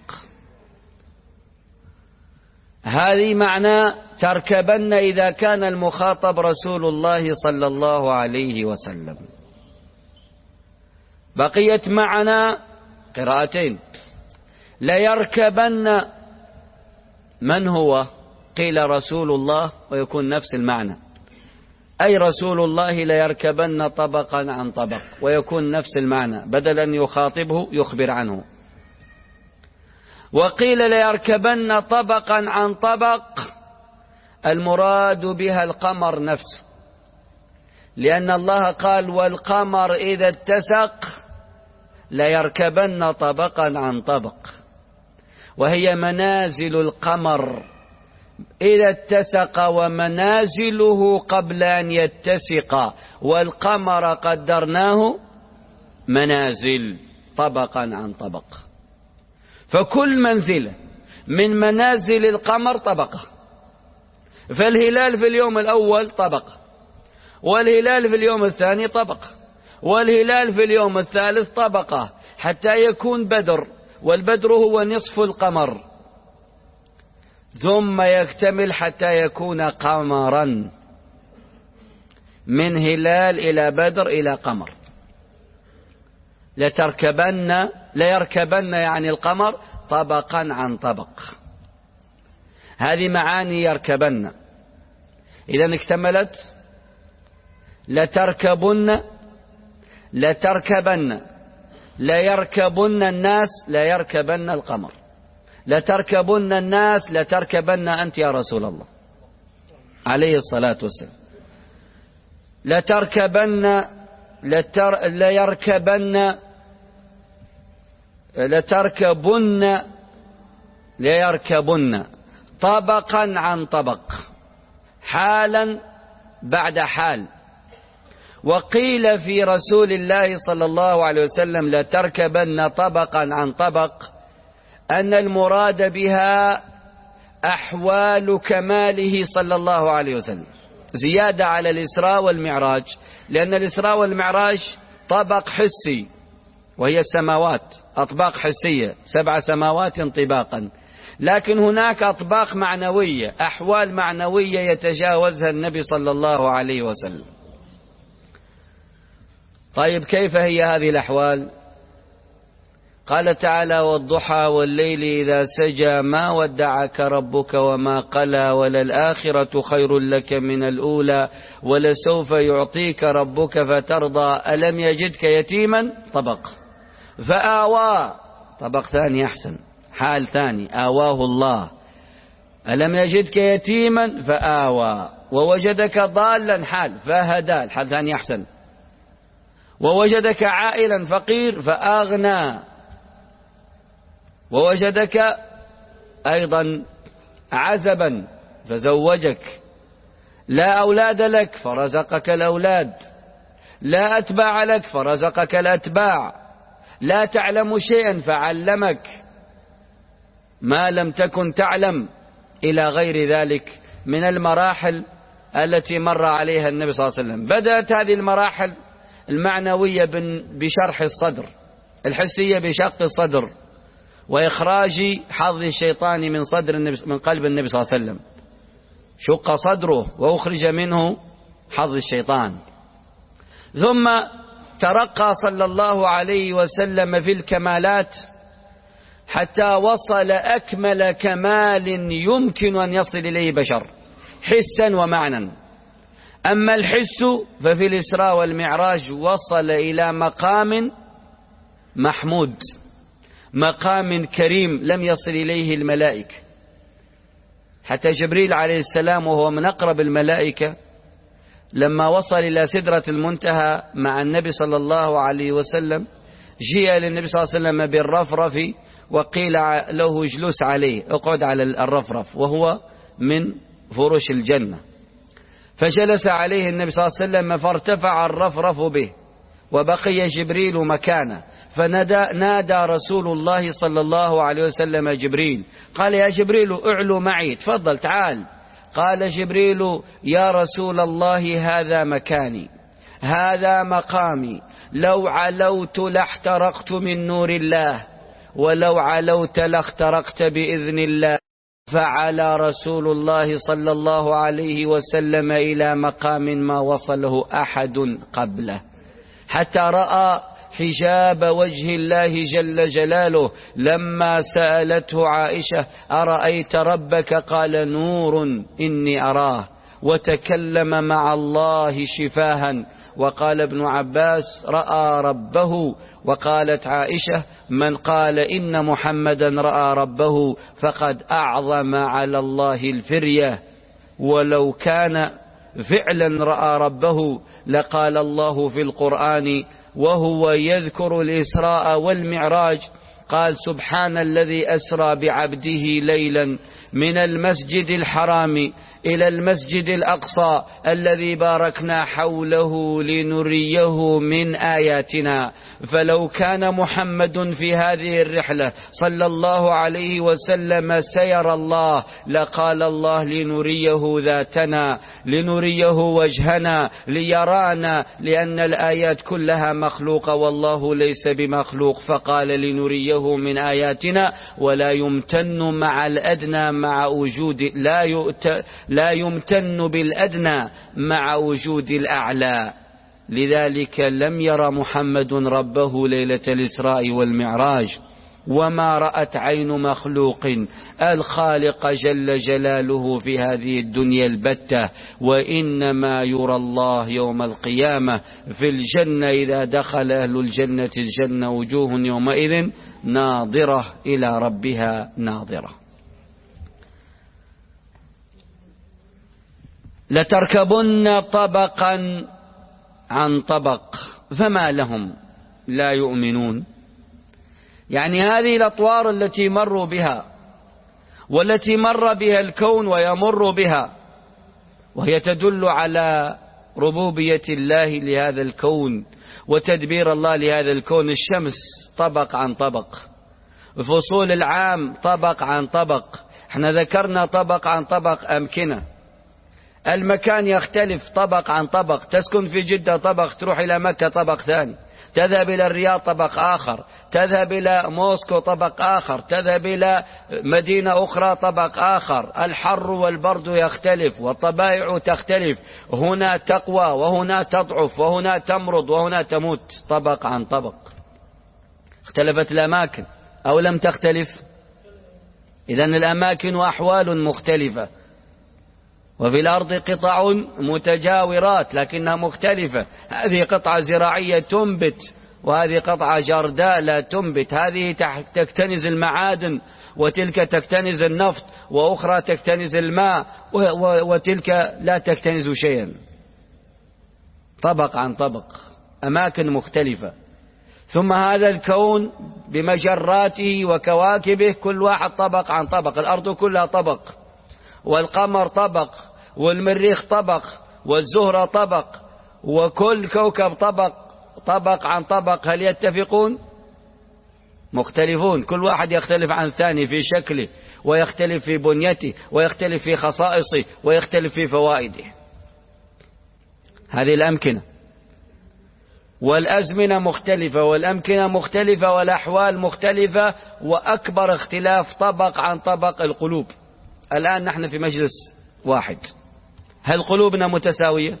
هذه معنى تركبن إذا كان المخاطب رسول الله صلى الله عليه وسلم. بقيت معنا قراءتين. ليركبن من هو؟ قيل رسول الله، ويكون نفس المعنى، أي رسول الله ليركبن طبقا عن طبق، ويكون نفس المعنى، بدل أن يخاطبه يخبر عنه. وقيل ليركبن طبقا عن طبق، المراد بها القمر نفسه، لأن الله قال: والقمر إذا اتسق ليركبن طبقا عن طبق، وهي منازل القمر إذا اتسق ومنازله قبل أن يتسق، والقمر قدرناه منازل طبقا عن طبق. فكل منزلة من منازل القمر طبقة، فالهلال في اليوم الأول طبقة، والهلال في اليوم الثاني طبقة، والهلال في اليوم الثالث طبقة، حتى يكون بدر، والبدر هو نصف القمر، ثم يكتمل حتى يكون قمرا، من هلال إلى بدر إلى قمر. لتركبن ليركبن يعني القمر طبقا عن طبق، هذه معاني يركبن. إذا اكتملت: لتركبن لتركبن ليركبن الناس ليركبن القمر، لتركبن الناس لتركبن أنت يا رسول الله عليه الصلاة والسلام، لتركبن لتر ليركبن لتركبن ليركبن طبقا عن طبق، حالا بعد حال. وقيل في رسول الله صلى الله عليه وسلم: لتركبن طبقا عن طبق، أن المراد بها أحوال كماله صلى الله عليه وسلم، زيادة على الإسراء والمعراج، لأن الإسراء والمعراج طبق حسي، وهي السماوات أطباق حسية، سبع سماوات طباقا، لكن هناك أطباق معنوية، أحوال معنوية يتجاوزها النبي صلى الله عليه وسلم. طيب كيف هي هذه الأحوال؟ قال تعالى: والضحى والليل إذا سجى ما ودعك ربك وما قلى وللآخرة خير لك من الأولى ولسوف يعطيك ربك فترضى ألم يجدك يتيما طبق فآوى، طبق ثاني أحسن، حال ثاني، آواه الله. ألم يجدك يتيما فآوى، ووجدك ضالا حال فهدى، الحال ثاني أحسن، ووجدك عائلا فقير فأغنى، ووجدك أيضا عزبا فزوجك، لا أولاد لك فرزقك الأولاد، لا أتباع لك فرزقك الأتباع، لا تعلم شيئا فعلمك. ما لم تكن تعلم، إلى غير ذلك من المراحل التي مر عليها النبي صلى الله عليه وسلم. بدأت هذه المراحل المعنوية بشرح الصدر، الحسية بشق الصدر وإخراج حظ الشيطان من صدر النبي من قلب النبي صلى الله عليه وسلم، شق صدره وأخرج منه حظ الشيطان. ثم ترقى صلى الله عليه وسلم في الكمالات حتى وصل أكمل كمال يمكن أن يصل إليه بشر حسا ومعنى. أما الحس ففي الإسراء والمعراج وصل إلى مقام محمود، مقام كريم لم يصل إليه الملائكة، حتى جبريل عليه السلام وهو من أقرب الملائكة لما وصل إلى سدرة المنتهى مع النبي صلى الله عليه وسلم جاء للنبي صلى الله عليه وسلم بالرفرف وقيل له اجلس عليه، اقعد على الرفرف، وهو من فرش الجنة. فجلس عليه النبي صلى الله عليه وسلم فارتفع الرفرف به وبقي جبريل مكانه، فنادى نادى رسول الله صلى الله عليه وسلم جبريل، قال يا جبريل اعلو معي، تفضل تعال. قال جبريل يا رسول الله هذا مكاني، هذا مقامي، لو علوت لاحترقت من نور الله، ولو علوت لاخترقت بإذن الله. فعلى رسول الله صلى الله عليه وسلم إلى مقام ما وصله أحد قبله، حتى رأى حجاب وجه الله جل جلاله لما سألته عائشة أرأيت ربك؟ قال نور إني أراه، وتكلم مع الله شفاها. وقال ابن عباس رأى ربه، وقالت عائشة من قال إن محمدا رأى ربه فقد أعظم على الله الفرية، ولو كان فعلا رأى ربه لقال الله في القرآن وهو يذكر الإسراء والمعراج قال سبحان الذي أسرى بعبده ليلا من المسجد الحرام إلى المسجد الأقصى الذي باركنا حوله لنريه من آياتنا. فلو كان محمد في هذه الرحلة صلى الله عليه وسلم سيرى الله لقال الله لنريه ذاتنا، لنريه وجهنا، ليرانا، لأن الآيات كلها مخلوقة والله ليس بمخلوق. فقال لنريه من آياتنا، ولا يمتن مع الأدنى مع وجود لا يؤت لا يمتن بالأدنى مع وجود الأعلى. لذلك لم ير محمد ربه ليلة الإسراء والمعراج، وما رأت عين مخلوق الخالق جل جلاله في هذه الدنيا البتة، وإنما يرى الله يوم القيامة في الجنة إذا دخل أهل الجنة الجنة وجوه يومئذ ناظرة إلى ربها ناظرة. لتركبن طبقا عن طبق فما لهم لا يؤمنون. يعني هذه الأطوار التي مروا بها والتي مر بها الكون ويمر بها، وهي تدل على ربوبية الله لهذا الكون وتدبير الله لهذا الكون. الشمس طبق عن طبق، فصول العام طبق عن طبق، احنا ذكرنا طبق عن طبق أمكنة، المكان يختلف طبق عن طبق. تسكن في جدة طبق، تروح إلى مكة طبق ثاني، تذهب إلى الرياض طبق آخر، تذهب إلى موسكو طبق آخر، تذهب إلى مدينة أخرى طبق آخر. الحر والبرد يختلف والطبائع تختلف، هنا تقوى وهنا تضعف وهنا تمرض وهنا تموت، طبق عن طبق. اختلفت الأماكن أو لم تختلف؟ إذن الأماكن وأحوال مختلفة، وفي الأرض قطع متجاورات لكنها مختلفة. هذه قطعة زراعية تنبت وهذه قطعة جرداء لا تنبت، هذه تكتنز المعادن وتلك تكتنز النفط وأخرى تكتنز الماء وتلك لا تكتنز شيئا. طبق عن طبق، أماكن مختلفة. ثم هذا الكون بمجراته وكواكبه كل واحد طبق عن طبق. الأرض كلها طبق، والقمر طبق، والمريخ طبق، والزهرة طبق، وكل كوكب طبق، طبق عن طبق. هل يتفقون؟ مختلفون، كل واحد يختلف عن الثاني في شكله، ويختلف في بنيته، ويختلف في خصائصه، ويختلف في فوائده. هذه الأمكنة، والأزمنة مختلفة، والأمكنة مختلفة، والأحوال مختلفة، وأكبر اختلاف طبق عن طبق القلوب. الآن نحن في مجلس واحد، هل قلوبنا متساوية؟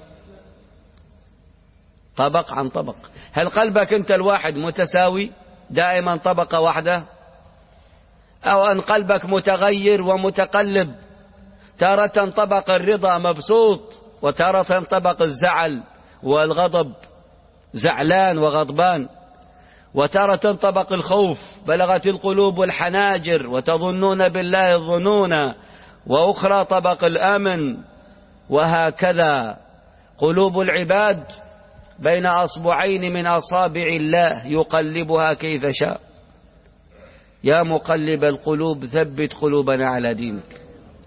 طبق عن طبق. هل قلبك أنت الواحد متساوي دائما طبقة واحدة، أو أن قلبك متغير ومتقلب، تارة طبق الرضا مبسوط، وتارة طبق الزعل والغضب زعلان وغضبان، وتارة طبق الخوف بلغت القلوب الحناجر وتظنون بالله الظنون، وأخرى طبق الأمن. وهكذا قلوب العباد بين أصبعين من أصابع الله يقلبها كيف شاء. يا مقلب القلوب ثبت قلوبنا على دينك.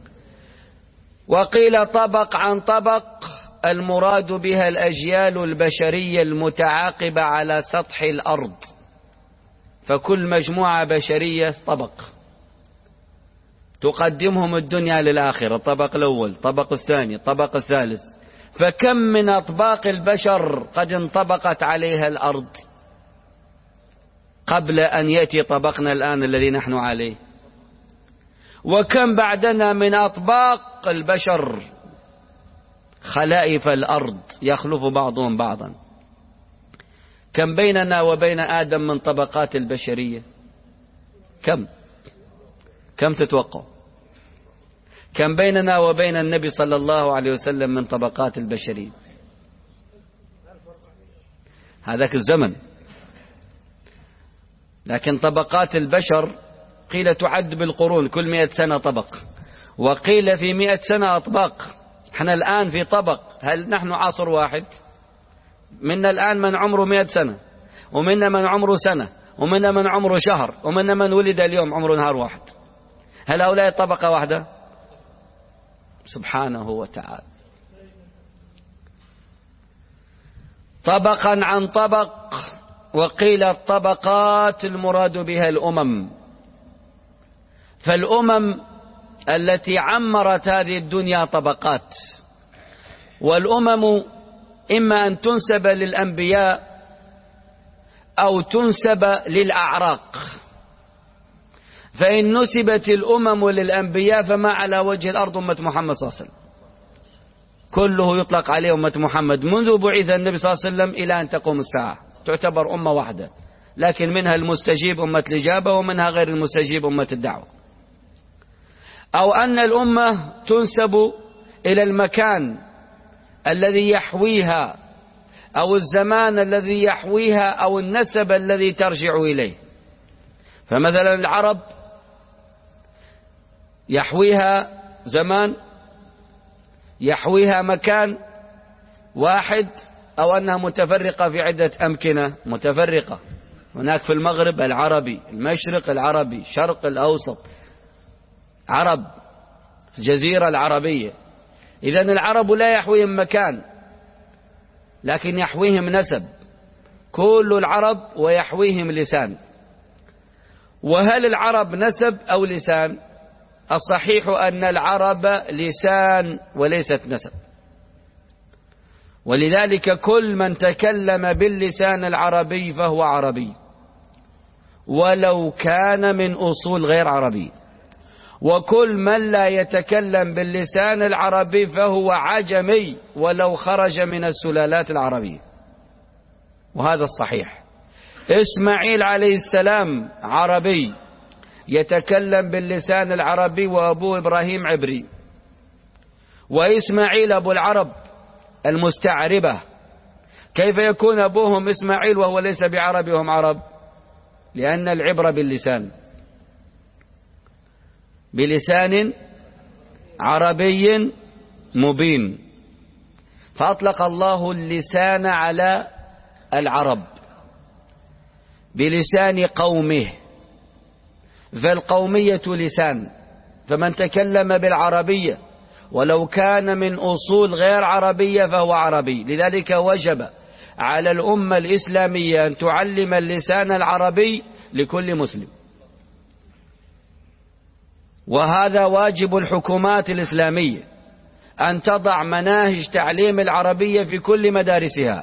وقيل طبق عن طبق، المراد بها الأجيال البشرية المتعاقبة على سطح الأرض، فكل مجموعة بشرية طبق تقدمهم الدنيا للآخرة، الطبق الأول، الطبق الثاني، الطبق الثالث. فكم من أطباق البشر قد انطبقت عليها الأرض قبل أن يأتي طبقنا الآن الذي نحن عليه، وكم بعدنا من أطباق البشر خلائف الأرض يخلف بعضهم بعضا. كم بيننا وبين آدم من طبقات البشرية؟ كم كم تتوقع؟ كم بيننا وبين النبي صلى الله عليه وسلم من طبقات البشرية؟ هذاك الزمن. لكن طبقات البشر قيل تعد بالقرون، كل مئة سنة طبق، وقيل في مئة سنة أطباق. احنا الآن في طبق، هل نحن عصر واحد؟ منا الآن من عمره مئة سنة، ومنا من عمره سنة، ومنا من عمره شهر، ومنا من ولد اليوم عمره نهار واحد. هل هؤلاء طبقة واحدة؟ سبحانه وتعالى. طبقا عن طبق. وقيل الطبقات المراد بها الأمم، فالأمم التي عمرت هذه الدنيا طبقات، والأمم إما أن تنسب للأنبياء أو تنسب للأعراق. فإن نسبت الأمم للأنبياء فما على وجه الأرض أمة محمد صلى الله عليه وسلم، كله يطلق عليه أمة محمد منذ بعث النبي صلى الله عليه وسلم إلى أن تقوم الساعة، تعتبر أمة واحدة، لكن منها المستجيب أمة الإجابة، ومنها غير المستجيب أمة الدعوة. أو أن الأمة تنسب إلى المكان الذي يحويها، أو الزمان الذي يحويها، أو النسب الذي ترجع إليه. فمثلا العرب يحويها زمان، يحويها مكان واحد، أو أنها متفرقة في عدة أمكنة متفرقة. هناك في المغرب العربي، المشرق العربي، شرق الأوسط عرب، الجزيرة العربية. إذن العرب لا يحويهم مكان، لكن يحويهم نسب، كل العرب ويحويهم لسان. وهل العرب نسب أو لسان؟ الصحيح أن العرب لسان وليست نسب، ولذلك كل من تكلم باللسان العربي فهو عربي، ولو كان من أصول غير عربي، وكل من لا يتكلم باللسان العربي فهو عجمي، ولو خرج من السلالات العربية. وهذا الصحيح. إسماعيل عليه السلام عربي يتكلم باللسان العربي، وأبوه إبراهيم عبري. وإسماعيل أبو العرب المستعربة، كيف يكون أبوهم إسماعيل وهو ليس بعربي وهم عرب؟ لأن العبرة باللسان، بلسان عربي مبين. فأطلق الله اللسان على العرب بلسان قومه، فالقومية لسان، فمن تكلم بالعربية ولو كان من أصول غير عربية فهو عربي. لذلك وجب على الأمة الإسلامية أن تعلم اللسان العربي لكل مسلم. وهذا واجب الحكومات الإسلامية، أن تضع مناهج تعليم العربية في كل مدارسها،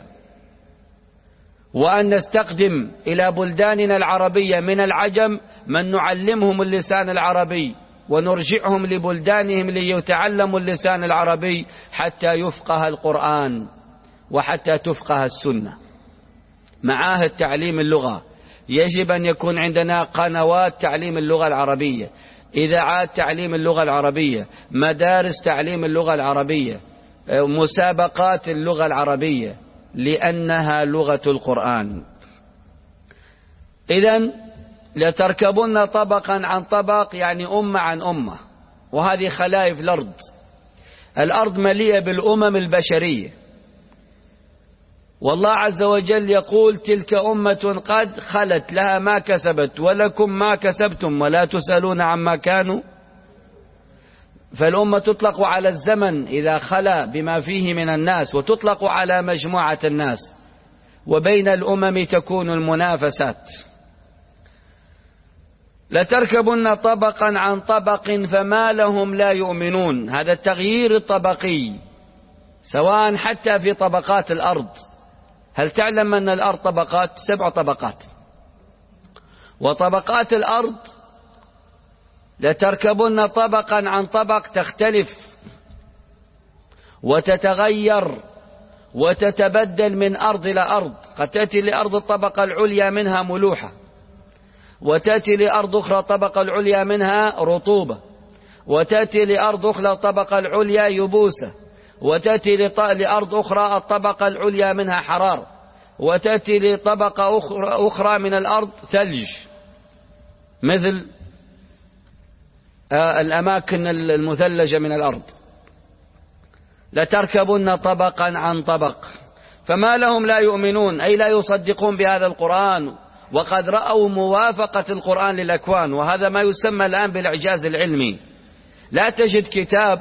وأن نستقدم إلى بلداننا العربية من العجم من نعلمهم اللسان العربي، ونرجعهم لبلدانهم ليتعلموا اللسان العربي حتى يفقه القرآن وحتى تفقه السنة. معاهد تعليم اللغة، يجب أن يكون عندنا قنوات تعليم اللغة العربية، إذاعات تعليم اللغة العربية، مدارس تعليم اللغة العربية، مسابقات اللغة العربية، لأنها لغة القرآن. إذن لتركبن طبقا عن طبق، يعني أمة عن أمة، وهذه خلائف الأرض. الأرض مليئة بالأمم البشرية، والله عز وجل يقول تلك أمة قد خلت لها ما كسبت ولكم ما كسبتم ولا تسألون عما كانوا. فالأمة تطلق على الزمن إذا خلا بما فيه من الناس، وتطلق على مجموعة الناس، وبين الأمم تكون المنافسات. لتركبن طبقا عن طبق فما لهم لا يؤمنون. هذا التغيير الطبقي سواء حتى في طبقات الأرض. هل تعلم أن الأرض طبقات؟ سبع طبقات، وطبقات الأرض لتركبن طبقا عن طبق، تختلف وتتغير وتتبدل من أرض إلى أرض. قد تأتي لأرض الطبقة العليا منها ملوحة، وتأتي لأرض أخرى الطبقة العليا منها رطوبة، وتأتي لأرض أخرى الطبقة العليا يبوسة، وتأتي لأرض أخرى الطبقة العليا منها حرارة، وتأتي لطبقة أخرى, أخرى من الأرض ثلج، مثل الأماكن المثلجة من الأرض. لتركبن طبقا عن طبق فما لهم لا يؤمنون، أي لا يصدقون بهذا القرآن، وقد رأوا موافقة القرآن للأكوان، وهذا ما يسمى الآن بالإعجاز العلمي. لا تجد كتاب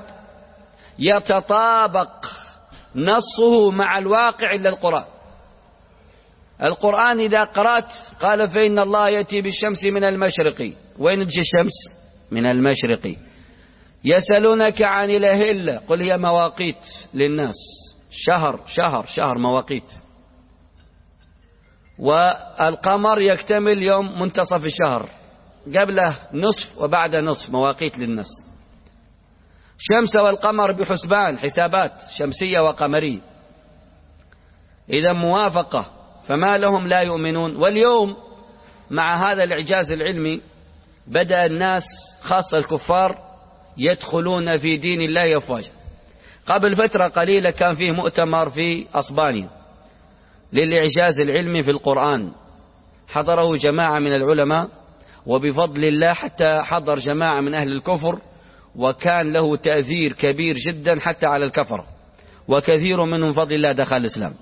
يتطابق نصه مع الواقع إلا القرآن. القرآن إذا قرأت قال فإن الله يأتي بالشمس من المشرق. وين تجي الشمس؟ من المشرق. يسألونك عن الأهلة قل هي مواقيت للناس، شهر شهر شهر مواقيت. والقمر يكتمل يوم منتصف الشهر، قبله نصف وبعد نصف، مواقيت للناس. الشمس والقمر بحسبان، حسابات شمسية وقمرية. إذا موافقة، فما لهم لا يؤمنون. واليوم مع هذا الإعجاز العلمي بدأ الناس خاصة الكفار يدخلون في دين الله أفواجا. قبل فترة قليلة كان فيه مؤتمر في أسبانيا للإعجاز العلمي في القرآن، حضره جماعة من العلماء، وبفضل الله حتى حضر جماعة من أهل الكفر، وكان له تأثير كبير جدا حتى على الكفر، وكثير منهم فضل الله دخل الإسلام.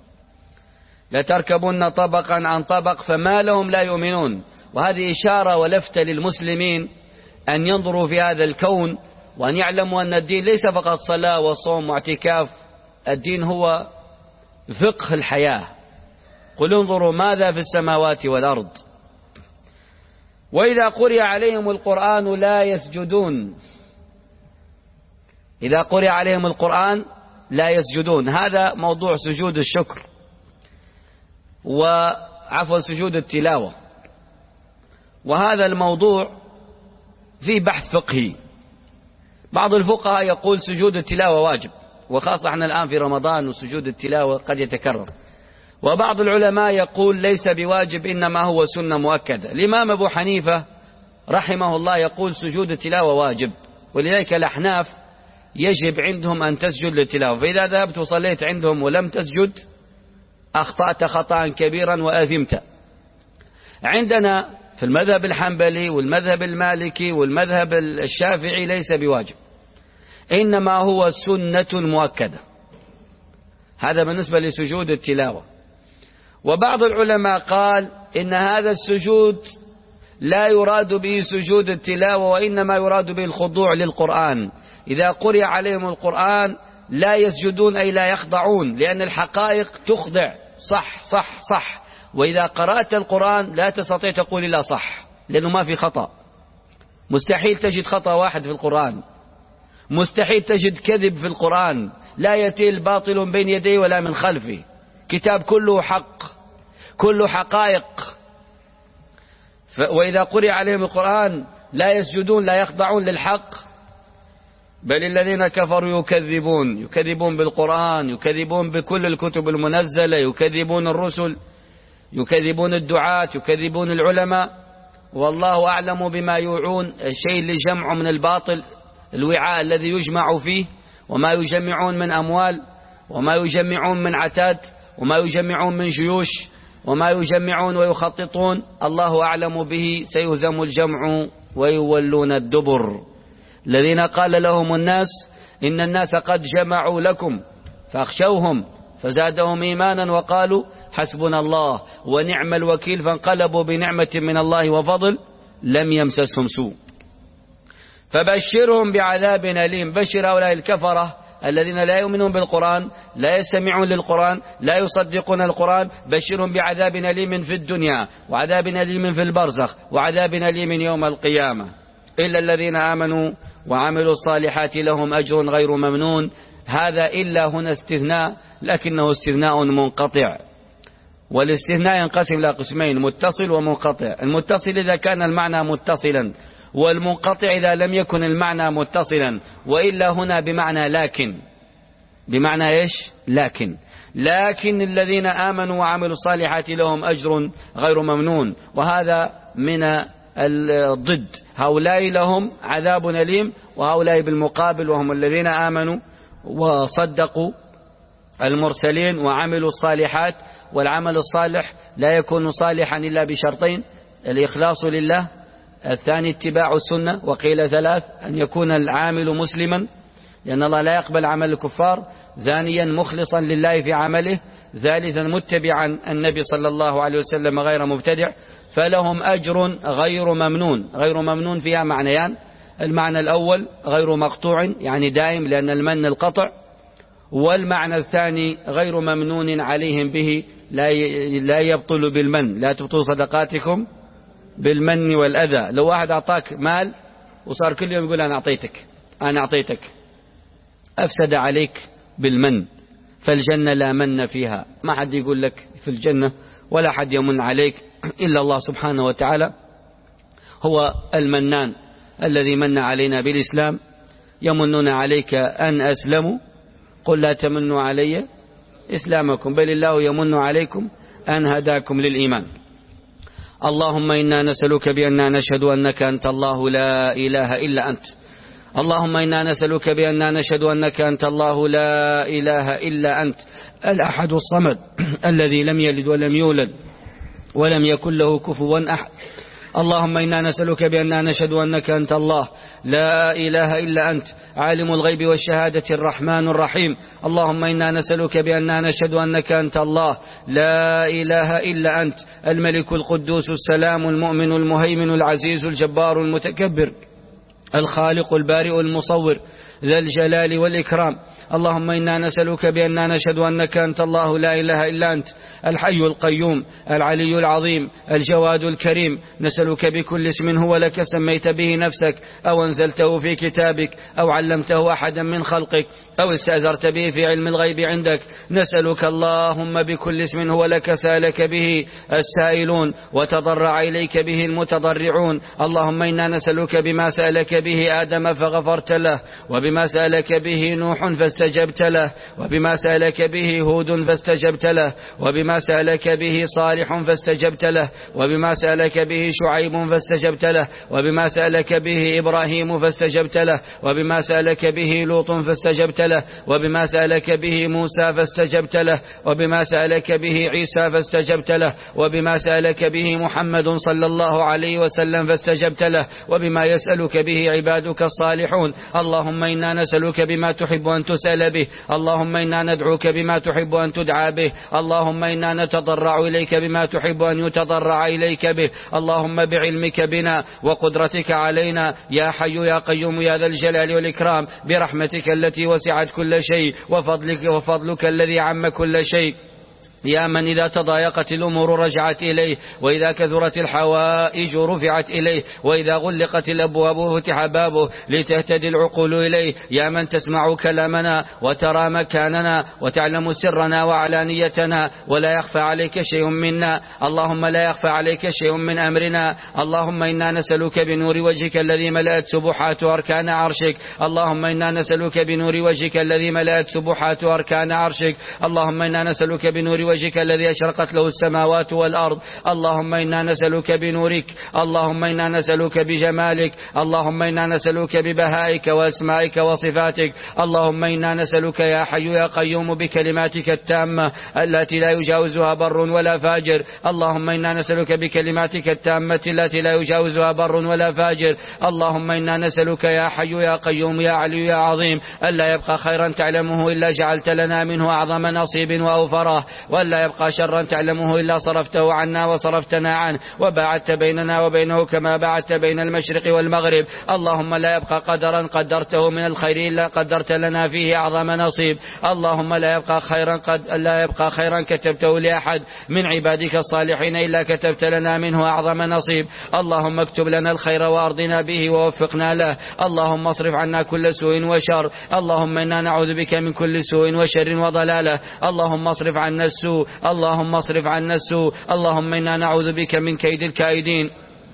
لتركبن طبقا عن طبق فما لهم لا يؤمنون. وهذه إشارة ولفتة للمسلمين أن ينظروا في هذا الكون، وأن يعلموا أن الدين ليس فقط صلاة وصوم واعتكاف، الدين هو فقه الحياة. قل انظروا ماذا في السماوات والأرض. وإذا قرئ عليهم القرآن لا يسجدون. إذا قرئ عليهم القرآن لا يسجدون. هذا موضوع سجود الشكر، وعفوا سجود التلاوة. وهذا الموضوع فيه بحث فقهي. بعض الفقهاء يقول سجود التلاوة واجب، وخاصة احنا الآن في رمضان وسجود التلاوة قد يتكرر. وبعض العلماء يقول ليس بواجب، إنما هو سنة مؤكدة. الإمام أبو حنيفة رحمه الله يقول سجود التلاوة واجب، ولذلك الأحناف يجب عندهم أن تسجد للتلاوة. فإذا ذهبت وصليت عندهم ولم تسجد أخطأت خطأ كبيرا وآثمت. عندنا في المذهب الحنبلي والمذهب المالكي والمذهب الشافعي ليس بواجب، إنما هو سنة مؤكدة. هذا بالنسبة لسجود التلاوة. وبعض العلماء قال إن هذا السجود لا يراد به سجود التلاوة، وإنما يراد به الخضوع للقرآن. إذا قرئ عليهم القرآن لا يسجدون، أي لا يخضعون، لأن الحقائق تخضع. صح صح صح وإذا قرأت القرآن لا تستطيع تقول لا صح، لأنه ما في خطأ. مستحيل تجد خطأ واحد في القرآن، مستحيل تجد كذب في القرآن، لا يأتي الباطل بين يديه ولا من خلفه. كتاب كله حق، كله حقائق. وإذا قرئ عليهم القرآن لا يسجدون، لا يخضعون للحق، بل الذين كفروا يكذبون يكذبون بالقرآن، يكذبون بكل الكتب المنزلة، يكذبون الرسل، يكذبون الدعاة، يكذبون العلماء. والله أعلم بما يوعون. الشيء اللي جمعه من الباطل، الوعاء الذي يجمع فيه، وما يجمعون من أموال، وما يجمعون من عتاد، وما يجمعون من جيوش، وما يجمعون ويخططون، الله أعلم به. سيهزم الجمع ويولون الدبر. الذين قال لهم الناس إن الناس قد جمعوا لكم فاخشوهم فزادهم إيمانا وقالوا حسبنا الله ونعم الوكيل، فانقلبوا بنعمة من الله وفضل لم يمسسهم سوء. فبشرهم بعذاب أليم. بشر هؤلاء الكفرة الذين لا يؤمنون بالقرآن، لا يستمعون للقرآن، لا يصدقون القرآن، بشرهم بعذاب أليم في الدنيا، وعذاب أليم في البرزخ، وعذاب أليم يوم القيامة. إلا الذين آمنوا وعملوا الصالحات لهم أجر غير ممنون. هذا إلا هنا استثناء، لكنه استثناء منقطع. والاستثناء ينقسم إلى قسمين: متصل ومنقطع. المتصل إذا كان المعنى متصلا، والمنقطع إذا لم يكن المعنى متصلا. وإلا هنا بمعنى لكن. بمعنى إيش؟ لكن لكن الذين آمنوا وعملوا الصالحات لهم أجر غير ممنون. وهذا من الضد. هؤلاء لهم عذاب أليم، وهؤلاء بالمقابل وهم الذين آمنوا وصدقوا المرسلين وعملوا الصالحات. والعمل الصالح لا يكون صالحا إلا بشرطين: الإخلاص لله، الثاني اتباع السنة، وقيل ثلاث: أن يكون العامل مسلما لأن الله لا يقبل عمل الكفار، ثانيا مخلصا لله في عمله، ثالثا متبعا النبي صلى الله عليه وسلم غير مبتدع، فلهم أجر غير ممنون. غير ممنون فيها معنيان: المعنى الأول غير مقطوع يعني دائم لأن المن القطع، والمعنى الثاني غير ممنون عليهم به لا يبطل بالمن. لا تبطل صدقاتكم بالمن والأذى. لو واحد أعطاك مال وصار كل يوم يقول أنا أعطيتك أنا أعطيتك أفسد عليك بالمن. فالجنة لا من فيها، ما حد يقول لك في الجنة ولا حد يمن عليك إلا الله سبحانه وتعالى. هو المنان الذي من علينا بالإسلام. يمنون عليك أن أسلموا قل لا تمنوا علي إسلامكم بل الله يمن عليكم أن هداكم للإيمان. اللهم إنا نسألك بأننا نشهد أنك أنت الله لا إله إلا أنت. اللهم إنا نسألك بأننا نشهد أنك أنت الله لا إله إلا أنت الأحد الصمد الذي لم يلد ولم يولد ولم يكن له كفوا أحد. اللهم إنا نسألك بأننا نشهد أنك أنت الله لا إله إلا أنت عالم الغيب والشهادة الرحمن الرحيم. اللهم إنا نسألك بأننا نشهد أنك أنت الله لا إله إلا أنت الملك القدوس السلام المؤمن المهيمن العزيز الجبار المتكبر الخالق البارئ المصور ذا الجلال والإكرام. اللهم إنا نسألك بأننا نشهد أنك أنت الله لا إله إلا أنت الحي القيوم العلي العظيم الجواد الكريم. نسألك بكل اسم هو لك سميت به نفسك أو أنزلته في كتابك أو علمته أحدا من خلقك أو استأثرت به في علم الغيب عندك. نسألك اللهم بكل اسم هو لك سألك به السائلون وتضرع إليك به المتضرعون. اللهم إنا نسألك بما سألك به آدم فغفرت له، وبما سألك به نوح فاستجبت له، وبما سألك به هود فاستجبت له، وبما سألك به صالح فاستجبت له، وبما سألك به شعيب فاستجبت له، وبما سألك به إبراهيم فاستجبت له، وبما سألك به لوط فاستجبت له، وبما سألك به موسى فاستجبت له، وبما سألك به عيسى فاستجبت له، وبما سألك به محمد صلى الله عليه وسلم فاستجبت له، وبما يسألك به عبادك الصالحون. اللهم إنا نسألك بما تحب أن تسأل به. اللهم إنا ندعوك بما تحب أن تدعى به. اللهم إنا نتضرع إليك بما تحب أن يتضرع إليك به. اللهم بعلمك بنا وقدرتك علينا يا حي يا قيوم يا ذا الجلال والإكرام برحمتك التي وسعت كل شيء وفضلك وفضلك الذي عم كل شيء يا من إذا تضايقت الأمور رجعت إليه، وإذا كثرت الحوائج رفعت إليه، وإذا غلقت الأبواب فتح بابه لتهتدي العقول إليه. يا من تسمع كلامنا وترى مكاننا وتعلم سرنا وعلانيتنا ولا يخفى عليك شيء منا، اللهم لا يخفى عليك شيء من أمرنا. اللهم إنا نسألك بنور وجهك الذي ملأت سبحات أركان عرشك، اللهم إنا نسألك بنور وجهك الذي ملأت سبحات أركان عرشك، اللهم إنا نسألك بنور وجهك الذي أشرقت له السماوات والأرض، اللهم إنا نسألك بنورك، اللهم إنا نسألك بجمالك، اللهم إنا نسألك ببهائك وأسمائك وصفاتك، اللهم إنا نسألك يا حي يا قيوم بكلماتك التامة التي لا يجاوزها بر ولا فاجر، اللهم إنا نسألك بكلماتك التامة التي لا يجاوزها بر ولا فاجر، اللهم إنا نسألك يا حي يا قيوم يا علي يا عظيم ألا يبقى خيرا تعلمه إلا جعلت لنا منه أعظم نصيب وأوفره، ولا يبقى شرا تعلمه إلا صرفته عنا وصرفتنا عنه، وباعدت بيننا وبينه كما باعدت بين المشرق والمغرب. اللهم لا يبقى قدرا قدرته من الخير إلا قدرت لنا فيه أعظم نصيب، اللهم لا يبقى خيرا قد لا يبقى خيرا كتبته لأحد من عبادك الصالحين إلا كتبت لنا منه أعظم نصيب. اللهم اكتب لنا الخير وأرضنا به ووفقنا له، اللهم اصرف عنا كل سوء وشر، اللهم إنا نعوذ بك من كل سوء وشر وضلالة، اللهم اصرف عنا السوء، اللهم اصرف عنا السوء، اللهم إنا نعوذ بك من كيد الكائدين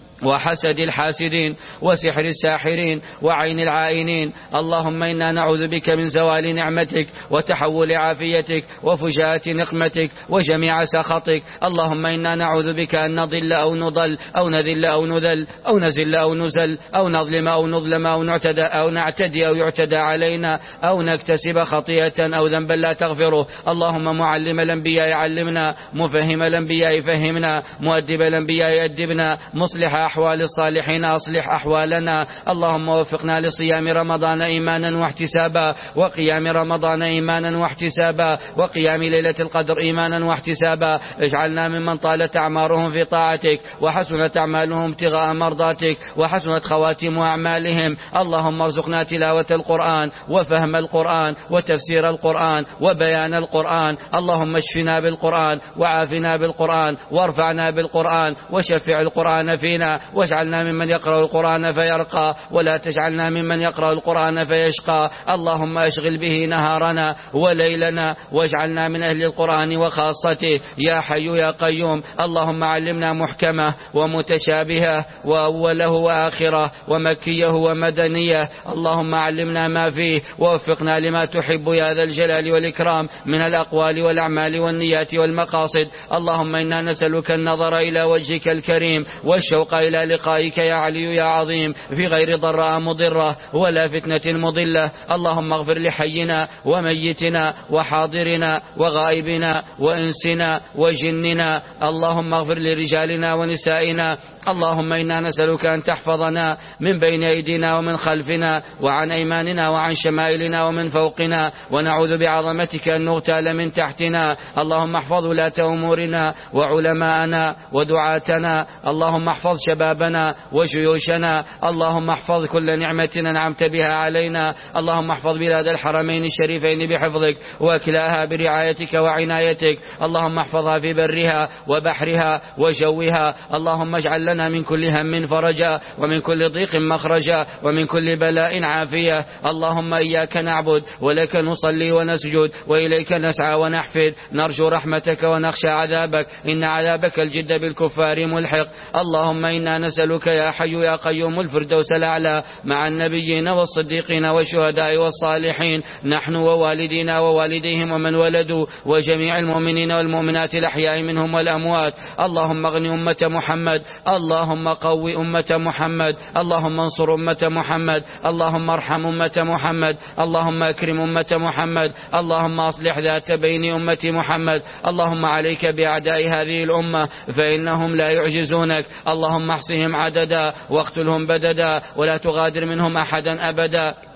وحسد الحاسدين وسحر الساحرين وعين العائنين. اللهم إنا نعوذ بك من زوال نعمتك وتحول عافيتك وفجاءة نقمتك وجميع سخطك. اللهم إنا نعوذ بك أن نضل أو نضل أو نذل أو نذل أو نزل أو نزل أو نظلم أو نظلم أو نعتدى أو نعتدي أو يعتدى علينا أو نكتسب خطيئة أو ذنبا لا تغفره. اللهم معلم الأنبياء علمنا، مفهم الأنبياء فهمنا، مؤدب الأنبياء أدبنا، مصلح أحوال الصالحين أصلح أحوالنا. اللهم وفقنا لصيام رمضان إيمانا واحتسابا، وقيام رمضان إيمانا واحتسابا، وقيام ليلة القدر إيمانا واحتسابا. اجعلنا ممن طالت أعمارهم في طاعتك وحسنت أعمالهم ابتغاء مرضاتك وحسنت خواتم أعمالهم. اللهم ارزقنا تلاوة القرآن وفهم القرآن وتفسير القرآن وبيان القرآن. اللهم اشفنا بالقرآن وعافنا بالقرآن وارفعنا بالقرآن وشفع القرآن فينا، واجعلنا ممن يقرأ القرآن فيرقى ولا تجعلنا ممن يقرأ القرآن فيشقى. اللهم اشغل به نهارنا وليلنا واجعلنا من أهل القرآن وخاصته يا حي يا قيوم. اللهم علمنا محكمه ومتشابهه وأوله وآخره ومكيه ومدنيه. اللهم علمنا ما فيه ووفقنا لما تحب يا ذا الجلال والإكرام من الأقوال والأعمال والنيات والمقاصد. اللهم إنا نسألك النظر إلى وجهك الكريم والشوق إلى لقائك يا علي يا عظيم في غير ضراء مضرة ولا فتنة مضلة. اللهم اغفر لحينا وميتنا وحاضرنا وغائبنا وإنسنا وجننا. اللهم اغفر لرجالنا ونسائنا. اللهم إنا نسألك أن تحفظنا من بين أيدينا ومن خلفنا وعن أيماننا وعن شمائلنا ومن فوقنا، ونعوذ بعظمتك أن نغتال من تحتنا. اللهم احفظ ولاة أمورنا وعلماءنا ودعاتنا. اللهم احفظ شبابنا وجيوشنا. اللهم احفظ كل نعمة أنعمت بها علينا. اللهم احفظ بلاد الحرمين الشريفين بحفظك وكلاها برعايتك وعنايتك. اللهم احفظها في برها وبحرها وجوها. اللهم اجعل لنا من كل هم فرجا ومن كل ضيق مخرجا ومن كل بلاء عافية. اللهم إياك نعبد ولك نصلي ونسجد وإليك نسعى ونحفد، نرجو رحمتك ونخشى عذابك، إن عذابك الجد بالكفار ملحق. اللهم إنا نسألك يا حي يا قيوم الفردوس الأعلى مع النبيين والصديقين والشهداء والصالحين، نحن ووالدينا ووالديهم ومن ولدوا وجميع المؤمنين والمؤمنات الأحياء منهم والأموات. اللهم اغن أمة محمد، اللهم قوي أمة محمد، اللهم انصر أمة محمد، اللهم ارحم أمة محمد، اللهم أكرم أمة محمد، اللهم أصلح ذات بين أمة محمد. اللهم عليك بأعداء هذه الأمة فإنهم لا يعجزونك. اللهم احصهم عددا واقتلهم بددا ولا تغادر منهم أحدا أبدا.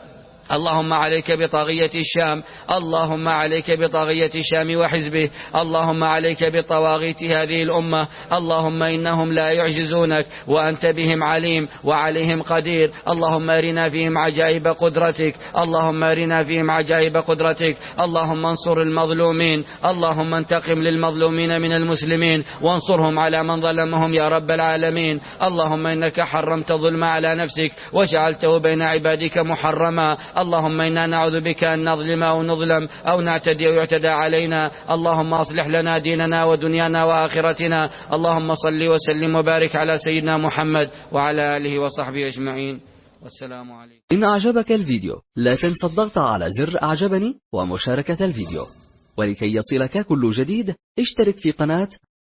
اللهم عليك بطاغية الشام، اللهم عليك بطاغية الشام وحزبه، اللهم عليك بطواغيت هذه الأمة، اللهم إنهم لا يعجزونك وأنت بهم عليم وعليهم قدير. اللهم أرنا فيهم عجائب قدرتك، اللهم أرنا فيهم عجائب قدرتك. اللهم انصر المظلومين، اللهم انتقم للمظلومين من المسلمين وانصرهم على من ظلمهم يا رب العالمين. اللهم إنك حرمت الظلم على نفسك وجعلته بين عبادك محرما. اللهم إنا نعوذ بك أن نظلم أو نظلم أو نعتدي أو يعتدى علينا. اللهم أصلح لنا ديننا ودنيانا وآخرتنا. اللهم صل وسلم وبارك على سيدنا محمد وعلى آله وصحبه أجمعين، والسلام عليكم. إن أعجبك الفيديو لا تنسى الضغط على زر أعجبني ومشاركة الفيديو، ولكي يصلك كل جديد اشترك في قناة